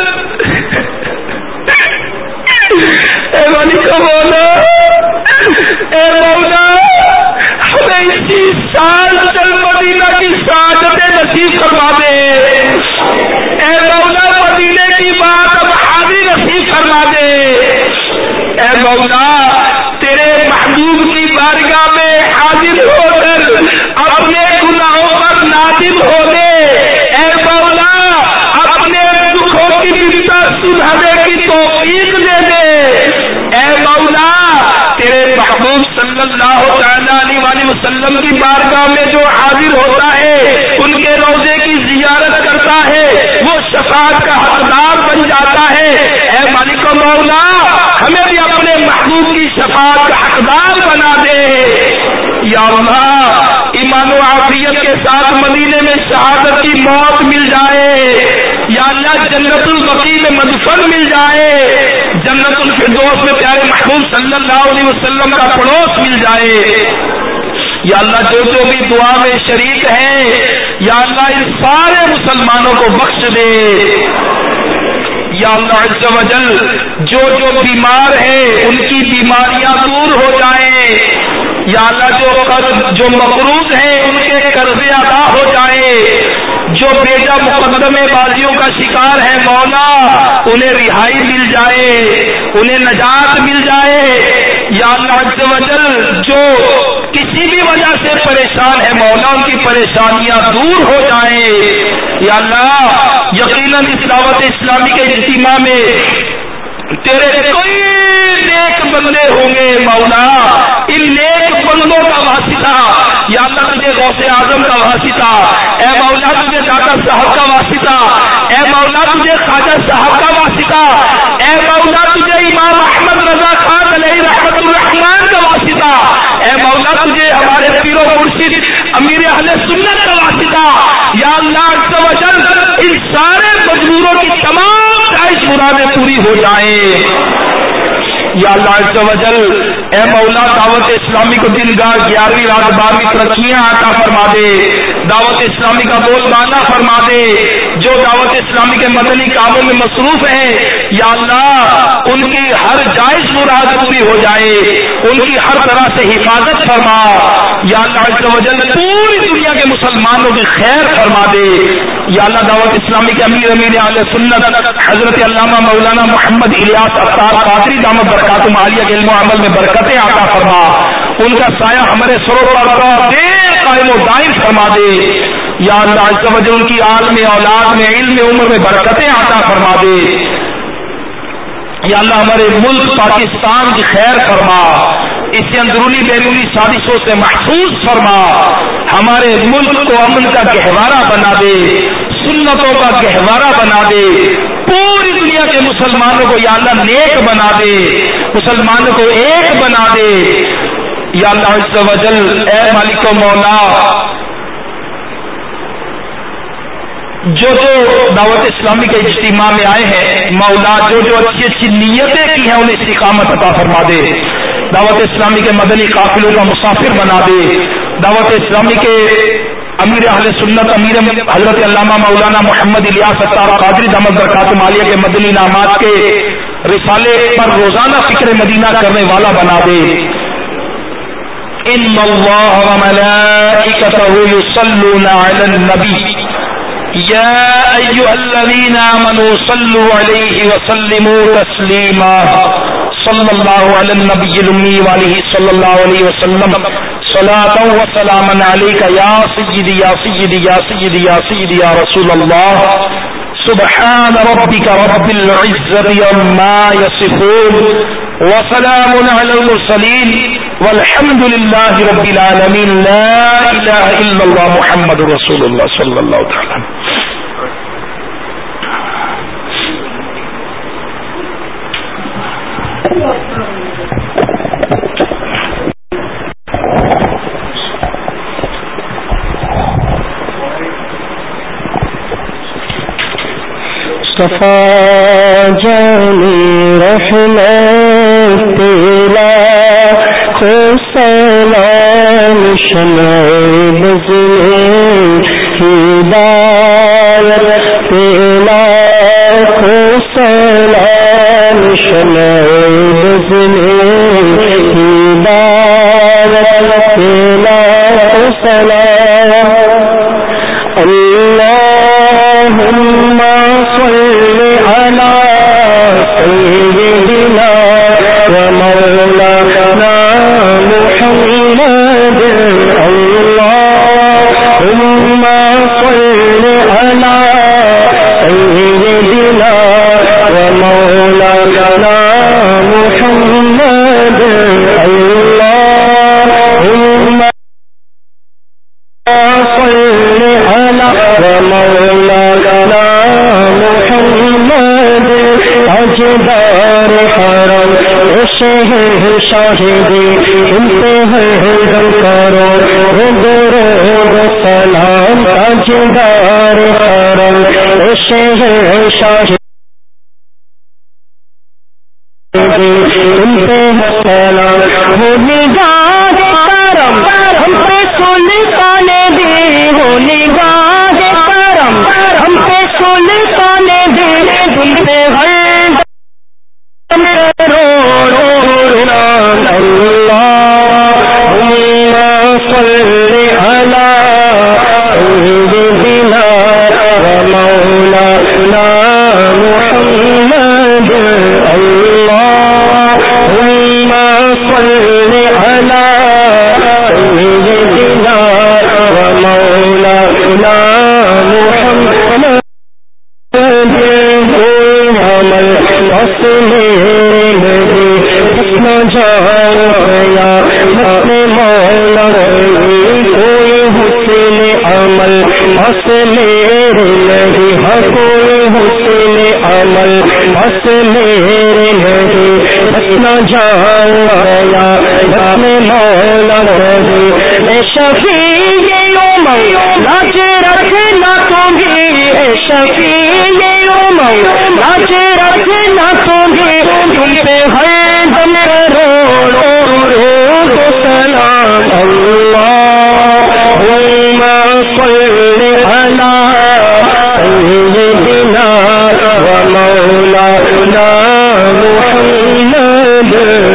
اے مالک مولا اے مولا ہمیں اسی سال چل مدینہ کی سعادتیں نصیب کروا دے. اے مولا مدینے کی بات اب حاضر نصیب کروا دے. اے مولا تیرے محبوب کی بارگاہ میں حاضر ہو کر اپنے گناہوں پر نادم ہو دے. اے مولا اپنے دکھوں کی بنتا سدھارنے کی توفیق دے دے. اے مولا تیرے محبوب صلی اللہ تعالی علیہ وسلم کی بارگاہ میں جو حاضر ہوتا ہے ان کے روضے کی زیارت کرتا ہے وہ شفاعت کا حقدار بن جاتا ہے. اے مالک مولا ہمیں بھی اپنے محبوب کی شفاعت کا حقدار بنا دے. یا اللہ ایمان و عافیت کے ساتھ مدینے میں شہادت کی موت مل جائے. یا اللہ جنت البقیع میں مدفن مل جائے. جنت الفردوس میں پیارے محبوب صلی اللہ علیہ وسلم کا پڑوس مل جائے. یا اللہ جو جو بھی دعا میں شریک ہیں یا اللہ ان سارے مسلمانوں کو بخش دے. یا اللہ عز و جل جو جو بیمار ہیں ان کی بیماریاں دور ہو جائیں. یا اللہ جو قرض جو مقروض ہیں ان کے قرضے ادا ہو جائیں. جو بیٹا مقدمے بازیوں کا شکار ہے مولا انہیں رہائی مل جائے, انہیں نجات مل جائے. یا اللہ عز و جل جو کسی بھی وجہ سے پریشان ہے مولا ان کی پریشانیاں دور ہو جائیں یا اللہ. یقیناً اس دعوت اسلامی کے اجتماع میں تیرے کوئی نیک بندے ہوں گے مولا. ان نیک بندوں کا واسطہ یا اللہ تجھے غوث اعظم کا واسطہ, اے مولا تجھے دادا صاحب کا واسطہ, اے مولا تجھے خواجہ صاحب کا واسطہ, اے مولا تجھے امام احمد رضا خان علیہ رحمت الرحمان کا واسطہ, اے مولا تجھے ہمارے پیر و مرشد امیر اہل سنت کا واسطہ. یا اللہ عز و جل ان سارے مجبوروں کی تمام خواہش مرادیں پوری ہو جائیں. یا اللہ عز و جل اے مولا دعوت اسلامی کو دن گاہ گیارہویں رات بارہویں ترقیاں عطا فرما دے, دعوت اسلامی کا بول بالا فرما دے. جو دعوت اسلامی کے مدنی کاموں میں مصروف ہیں یا اللہ ان کی ہر جائز مراد پوری ہو جائے, ان کی ہر طرح سے حفاظت فرما. یا اللہ عز و جل پوری دنیا کے مسلمانوں کی خیر فرما دے. یا اللہ دعوت اسلامی کے امیر امیر اہل سنت حضرت علامہ مولانا محمد الیاس اختار قادری دامت برکاتہم عالیہ کے علم و عمل میں برکتیں عطا فرما. ان کا سایہ ہمارے سروں پر دیر قائم و دائم فرما دے. یا اللہ عز و جل ان کی عالم اولاد میں علم عمر میں برکتیں عطا فرما دے. یا اللہ ہمارے ملک پاکستان کی خیر فرما, اسے اندرونی بیرونی سازشوں سے محفوظ فرما. ہمارے ملک کو امن کا گہوارہ بنا دے, سنتوں کا گہوارہ بنا دے. پوری دنیا کے مسلمانوں کو یا اللہ نیک بنا دے, مسلمانوں کو ایک بنا دے. یا اللہ عز و جل اے مالک و مولا جو جو دعوت اسلامی کے اجتماع میں آئے ہیں مولا جو جو اچھی اچھی نیتیں کی ہیں انہیں استقامت عطا فرما دے. دعوت اسلامی کے مدنی قافلوں کا مسافر بنا دے. دعوت اسلامی کے امیر اہل سنت امیر حضرت علامہ مولانا محمد الیاس اختار قادری دامت برکاتہم عالیہ کے مدنی انعامات کے رسالے پر روزانہ فکر مدینہ کرنے والا بنا دے. ان اللہ وملائکتہ یصلون علی النبی یا ایھا الذین آمنوا صلوا علیہ وسلموا تسلیما. صلی اللہ علی النبی الامی وآلہ صلی اللہ علیہ وسلم صلاۃ و سلاما علیک یا سیدی یا سیدی یا سیدی یا سیدی یا رسول اللہ. سبحان ربک رب العزة عما یصفون وسلام علی المرسلین والحمد للہ رب العالمین. لا الہ الا اللہ محمد رسول اللہ صلی اللہ تعالی. مصطفیٰ جانی رحمت تیرا کو سلام شمع بزم ہدایت تیرا کو سلام شمع بزم ہدایت تیرا کو سلام. اللہم صل علی سیدنا و مولانا محمد. اللہم صل علی سیدنا و مولانا محمد. اللہم صل علی مولانا محمد. تاجدار حرم شہر شاہدی انتہا دم کرو درود سلام. تاجدار حرم شہر شاہدی انتہا سلام. ہو نگاہ کرم ہم پہ سلطان دی, ہو نگاہ کرم ہم پہ سلطان دی. دل پہ ہر دم اللہم صل علی سیدنا و مولانا محمد. اللہم صل علی عمل بس میرے نبی بس نہ جایا اپنے مولا کوئی حسن عمل بس میرے نبی ہر کوئی حسن عمل بس میرے نبی بس نہ جایا اپنے مولا اے شفیع امم لاج رکھنا تمہیں اے شفیع امم لاج رکھنا تمہیں تم پہ ہر دم کروڑوں روز سلام اللہم صل علی سیدنا و مولانا محمد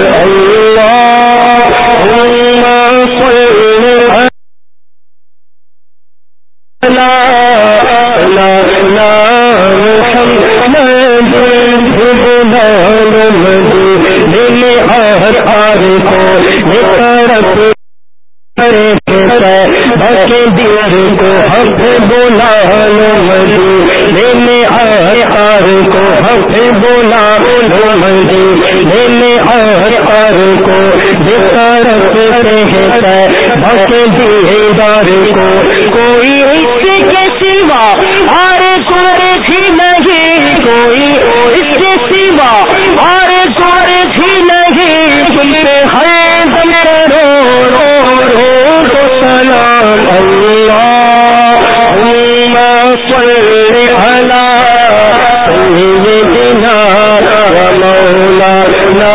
اللہم صل دیر کو حق بولا لو مجھے لینے آئے آر کو حق بولا لو مجھے لینے آئے آر کو طرف رہتا حق دیدار کو کوئی اس کے سوا آر سور تھی نہیں کوئی اس کے سوا آر سور تھی نہیں تم پہ ہر دم کرو رو تو سلام اللہم صل علی سیدنا و مولانا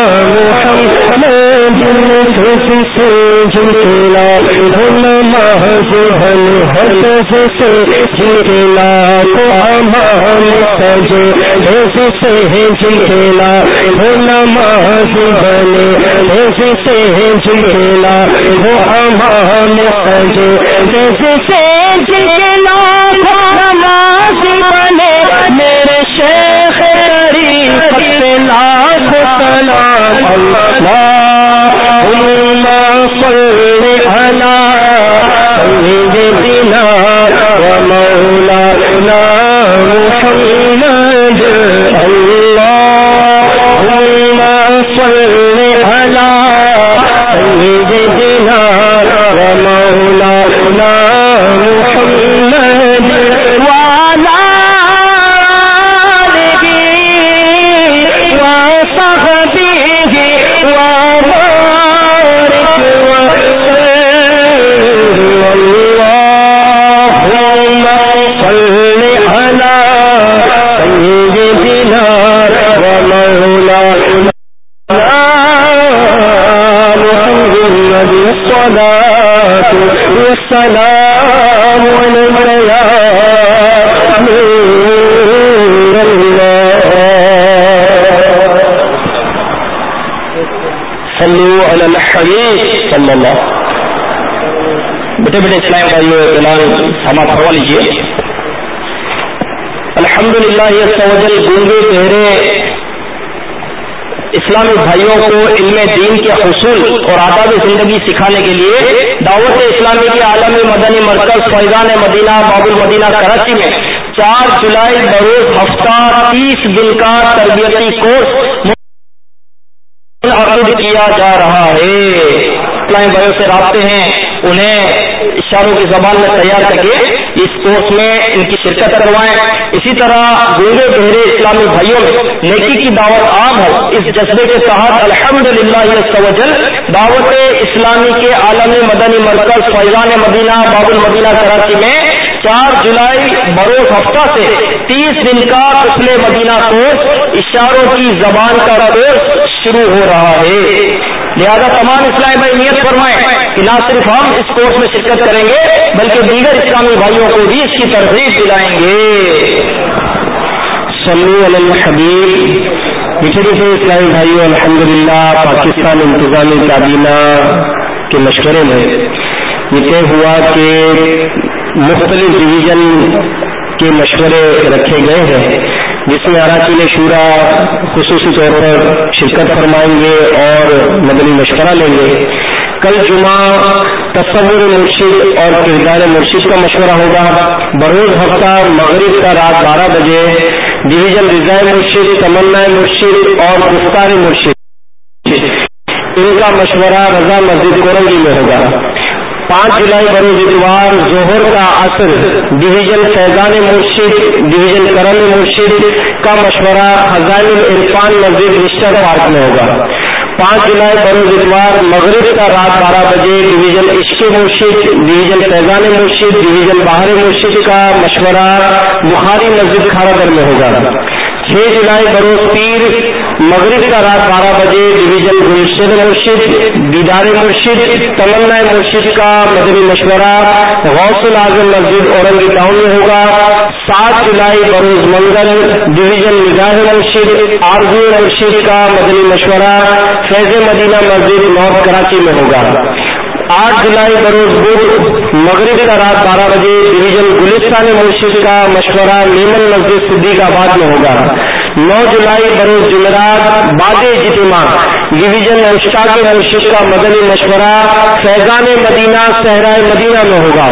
محمد سے جھکلا نماز بن حدث سے جھکلا تو امان سجے حدث سے جھکلا وہ نماز بنے حدث سے جھکلا وہ امان سجے حدث سے جھکلا وہ نماز بنے میرے شیخ طریقت پہ لاکھ سلام اللہ صل علی سیدنا و مولانا محمد اللہم صل علی سیدنا و مولانا محمد وعلی آلہ و صحبہ السلام علیکم یا نور اللہ صلو علی الحبیب صلی اللہ. بیٹے بیٹے اسلام بھائیو اعلان سماعت کروا لیجیے. الحمدللہ عز و جل گونگے بہرے اسلامی بھائیوں کو علم دین کے حصول اور آداب زندگی سکھانے کے لیے دعوت اسلامی کے عالمی مدنی مرکز فیضان مدینہ باب المدینہ کراچی میں چار جولائی بروز ہفتہ تیس دن کا تربیتی کورس منعقد کیا جا رہا ہے. اسلامی بھائیوں سے رابطے ہیں انہیں اشاروں کی زبان میں تیار کر کے اس کورس میں ان کی شرکت کروائیں. اسی طرح گونگے بہرے اسلامی بھائیوں میں نیکی کی دعوت عام ہو اس جذبے کے تحت الحمدللہ عز و جل دعوت اسلامی کے عالمی مدنی مرکز فیضان مدینہ باب المدینہ کراچی میں چار جولائی بروز ہفتہ سے تیس دن کا قسم مدینہ کورس اشاروں کی زبان کا کورس شروع ہو رہا ہے. لہذا تمام اسلامی بھائی نیت فرمائیں کہ نہ صرف ہم اس کورس میں شرکت کریں گے بلکہ دیگر اسلامی بھائیوں کو بھی اس کی ترغیب دلائیں گے. صلو علی الحبیب. میٹھے میٹھے اسلامی بھائیوں الحمدللہ پاکستان انتظامی کابینہ کے مشورے میں یہ طے ہوا کہ مختلف ڈویژن کے مشورے رکھے گئے ہیں جس میں اراکین شورا خصوصی طور پر شرکت فرمائیں گے اور مدنی مشورہ لیں گے. کل جمعہ تصور مرشد اور کردار مرشد کا مشورہ ہوگا. بروز ہفتہ مغرب کا رات بارہ بجے ڈویژن رضائے مرشد، تمنا مرشد اور گفتار مرشد، ان کا مشورہ رضا مسجد کورنگی میں ہوگا. پانچ جولائی بروز اتوار ظہر کا عصر ڈویژن فیضان مرشد، ڈویژن کرم مرشد کا مشورہ خزائن العرفان مسجد مسٹر پارک میں ہوگا. پانچ جولائی بروز اتوار مغرب کا رات بارہ بجے ڈویژن عشق مرشد، ڈویژن فیضان مرشد، ڈویژن باہر مرشد کا مشورہ بخاری مسجد کھارا در میں ہوگا. چھ جولائی بروز پیر مغرب کا رات بارہ بجے ڈویژن گلشن مرشد، دیدار مرشد، تمنا مرشد کا مدنی مشورہ غوث العظم مسجد اورنگی ٹاؤن میں ہوگا. سات جولائی بروز منگل ڈویژن نگاہ مرشد، آرزو مرشد کا مدنی مشورہ فیض مدینہ مسجد نارتھ کراچی میں ہوگا. آٹھ جولائی بروز بدھ مغرب کا رات بارہ بجے ڈویژن گلستان مرشد کا مشورہ میمن مسجد صدیق آباد میں ہوگا. نو جولائی بروز جمعرات بعد اجتماع ڈویژن مشتاق مرشد کا مدنی مشورہ فیضان مدینہ صحرائے مدینہ میں ہوگا.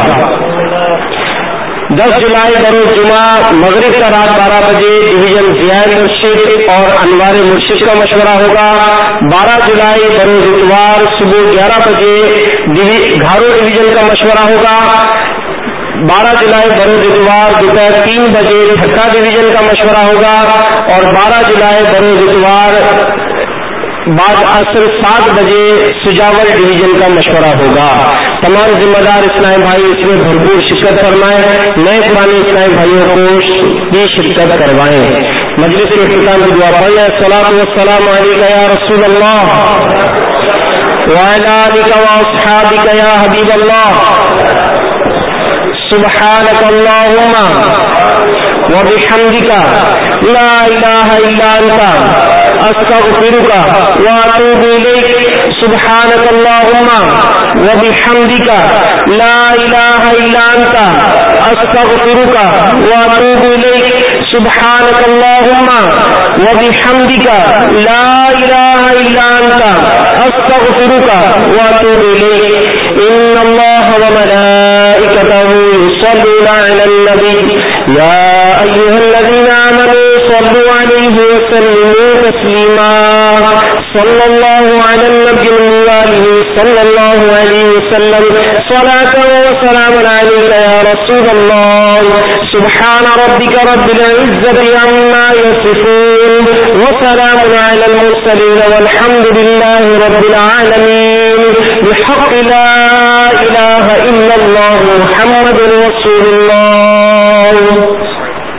دس جولائی بروز جمعہ مغرب کا رات بارہ بجے ڈویژن ضیاء مرشد اور انوار مرشد کا مشورہ ہوگا. بارہ جولائی بروز اتوار صبح گیارہ بجے گھارو ڈویژن کا مشورہ ہوگا. بارہ جولائی بروز اتوار دوپہر تین بجے ٹھٹا ڈویژن کا مشورہ ہوگا. اور بارہ جولائی بروز اتوار بعد عصر سات بجے سجاول ڈویژن کا مشورہ ہوگا. تمام ذمہ دار اسلامی بھائی اس میں بھرپور شرکت فرمائیں، نئے پرانے اسلامی بھائیوں کو بھی شرکت کروائیں. مجلس کے اختتام کی دعا پڑھیں. الصلاۃ والسلام علیک یا رسول اللہ وعلی آلک واصحابک یا حبیب اللہ. سبحانک اللہم وبحمدک لا الہ الا انت استغفرک واتوب الیک. سبحانک اللہم وبحمدک لا الہ الا انت استغفرک واتوب الیک. سبحانک اللہم وبحمدک لا الہ الا انت استغفرک واتوب الیک. ان اللہ وملائکتہ يصلون على النبي يا أيها الذين آمنوا صلوا عليه وسلموا تسليما. صلى الله على النبي وآله صلى الله عليه وسلم صلاة وسلام عليك يا رسول الله. سبحان ربك رب العزة عما يصفون وسلام على المرسلين والحمد لله رب العالمين. بحق لا إله إلا الله محمد رسول الله.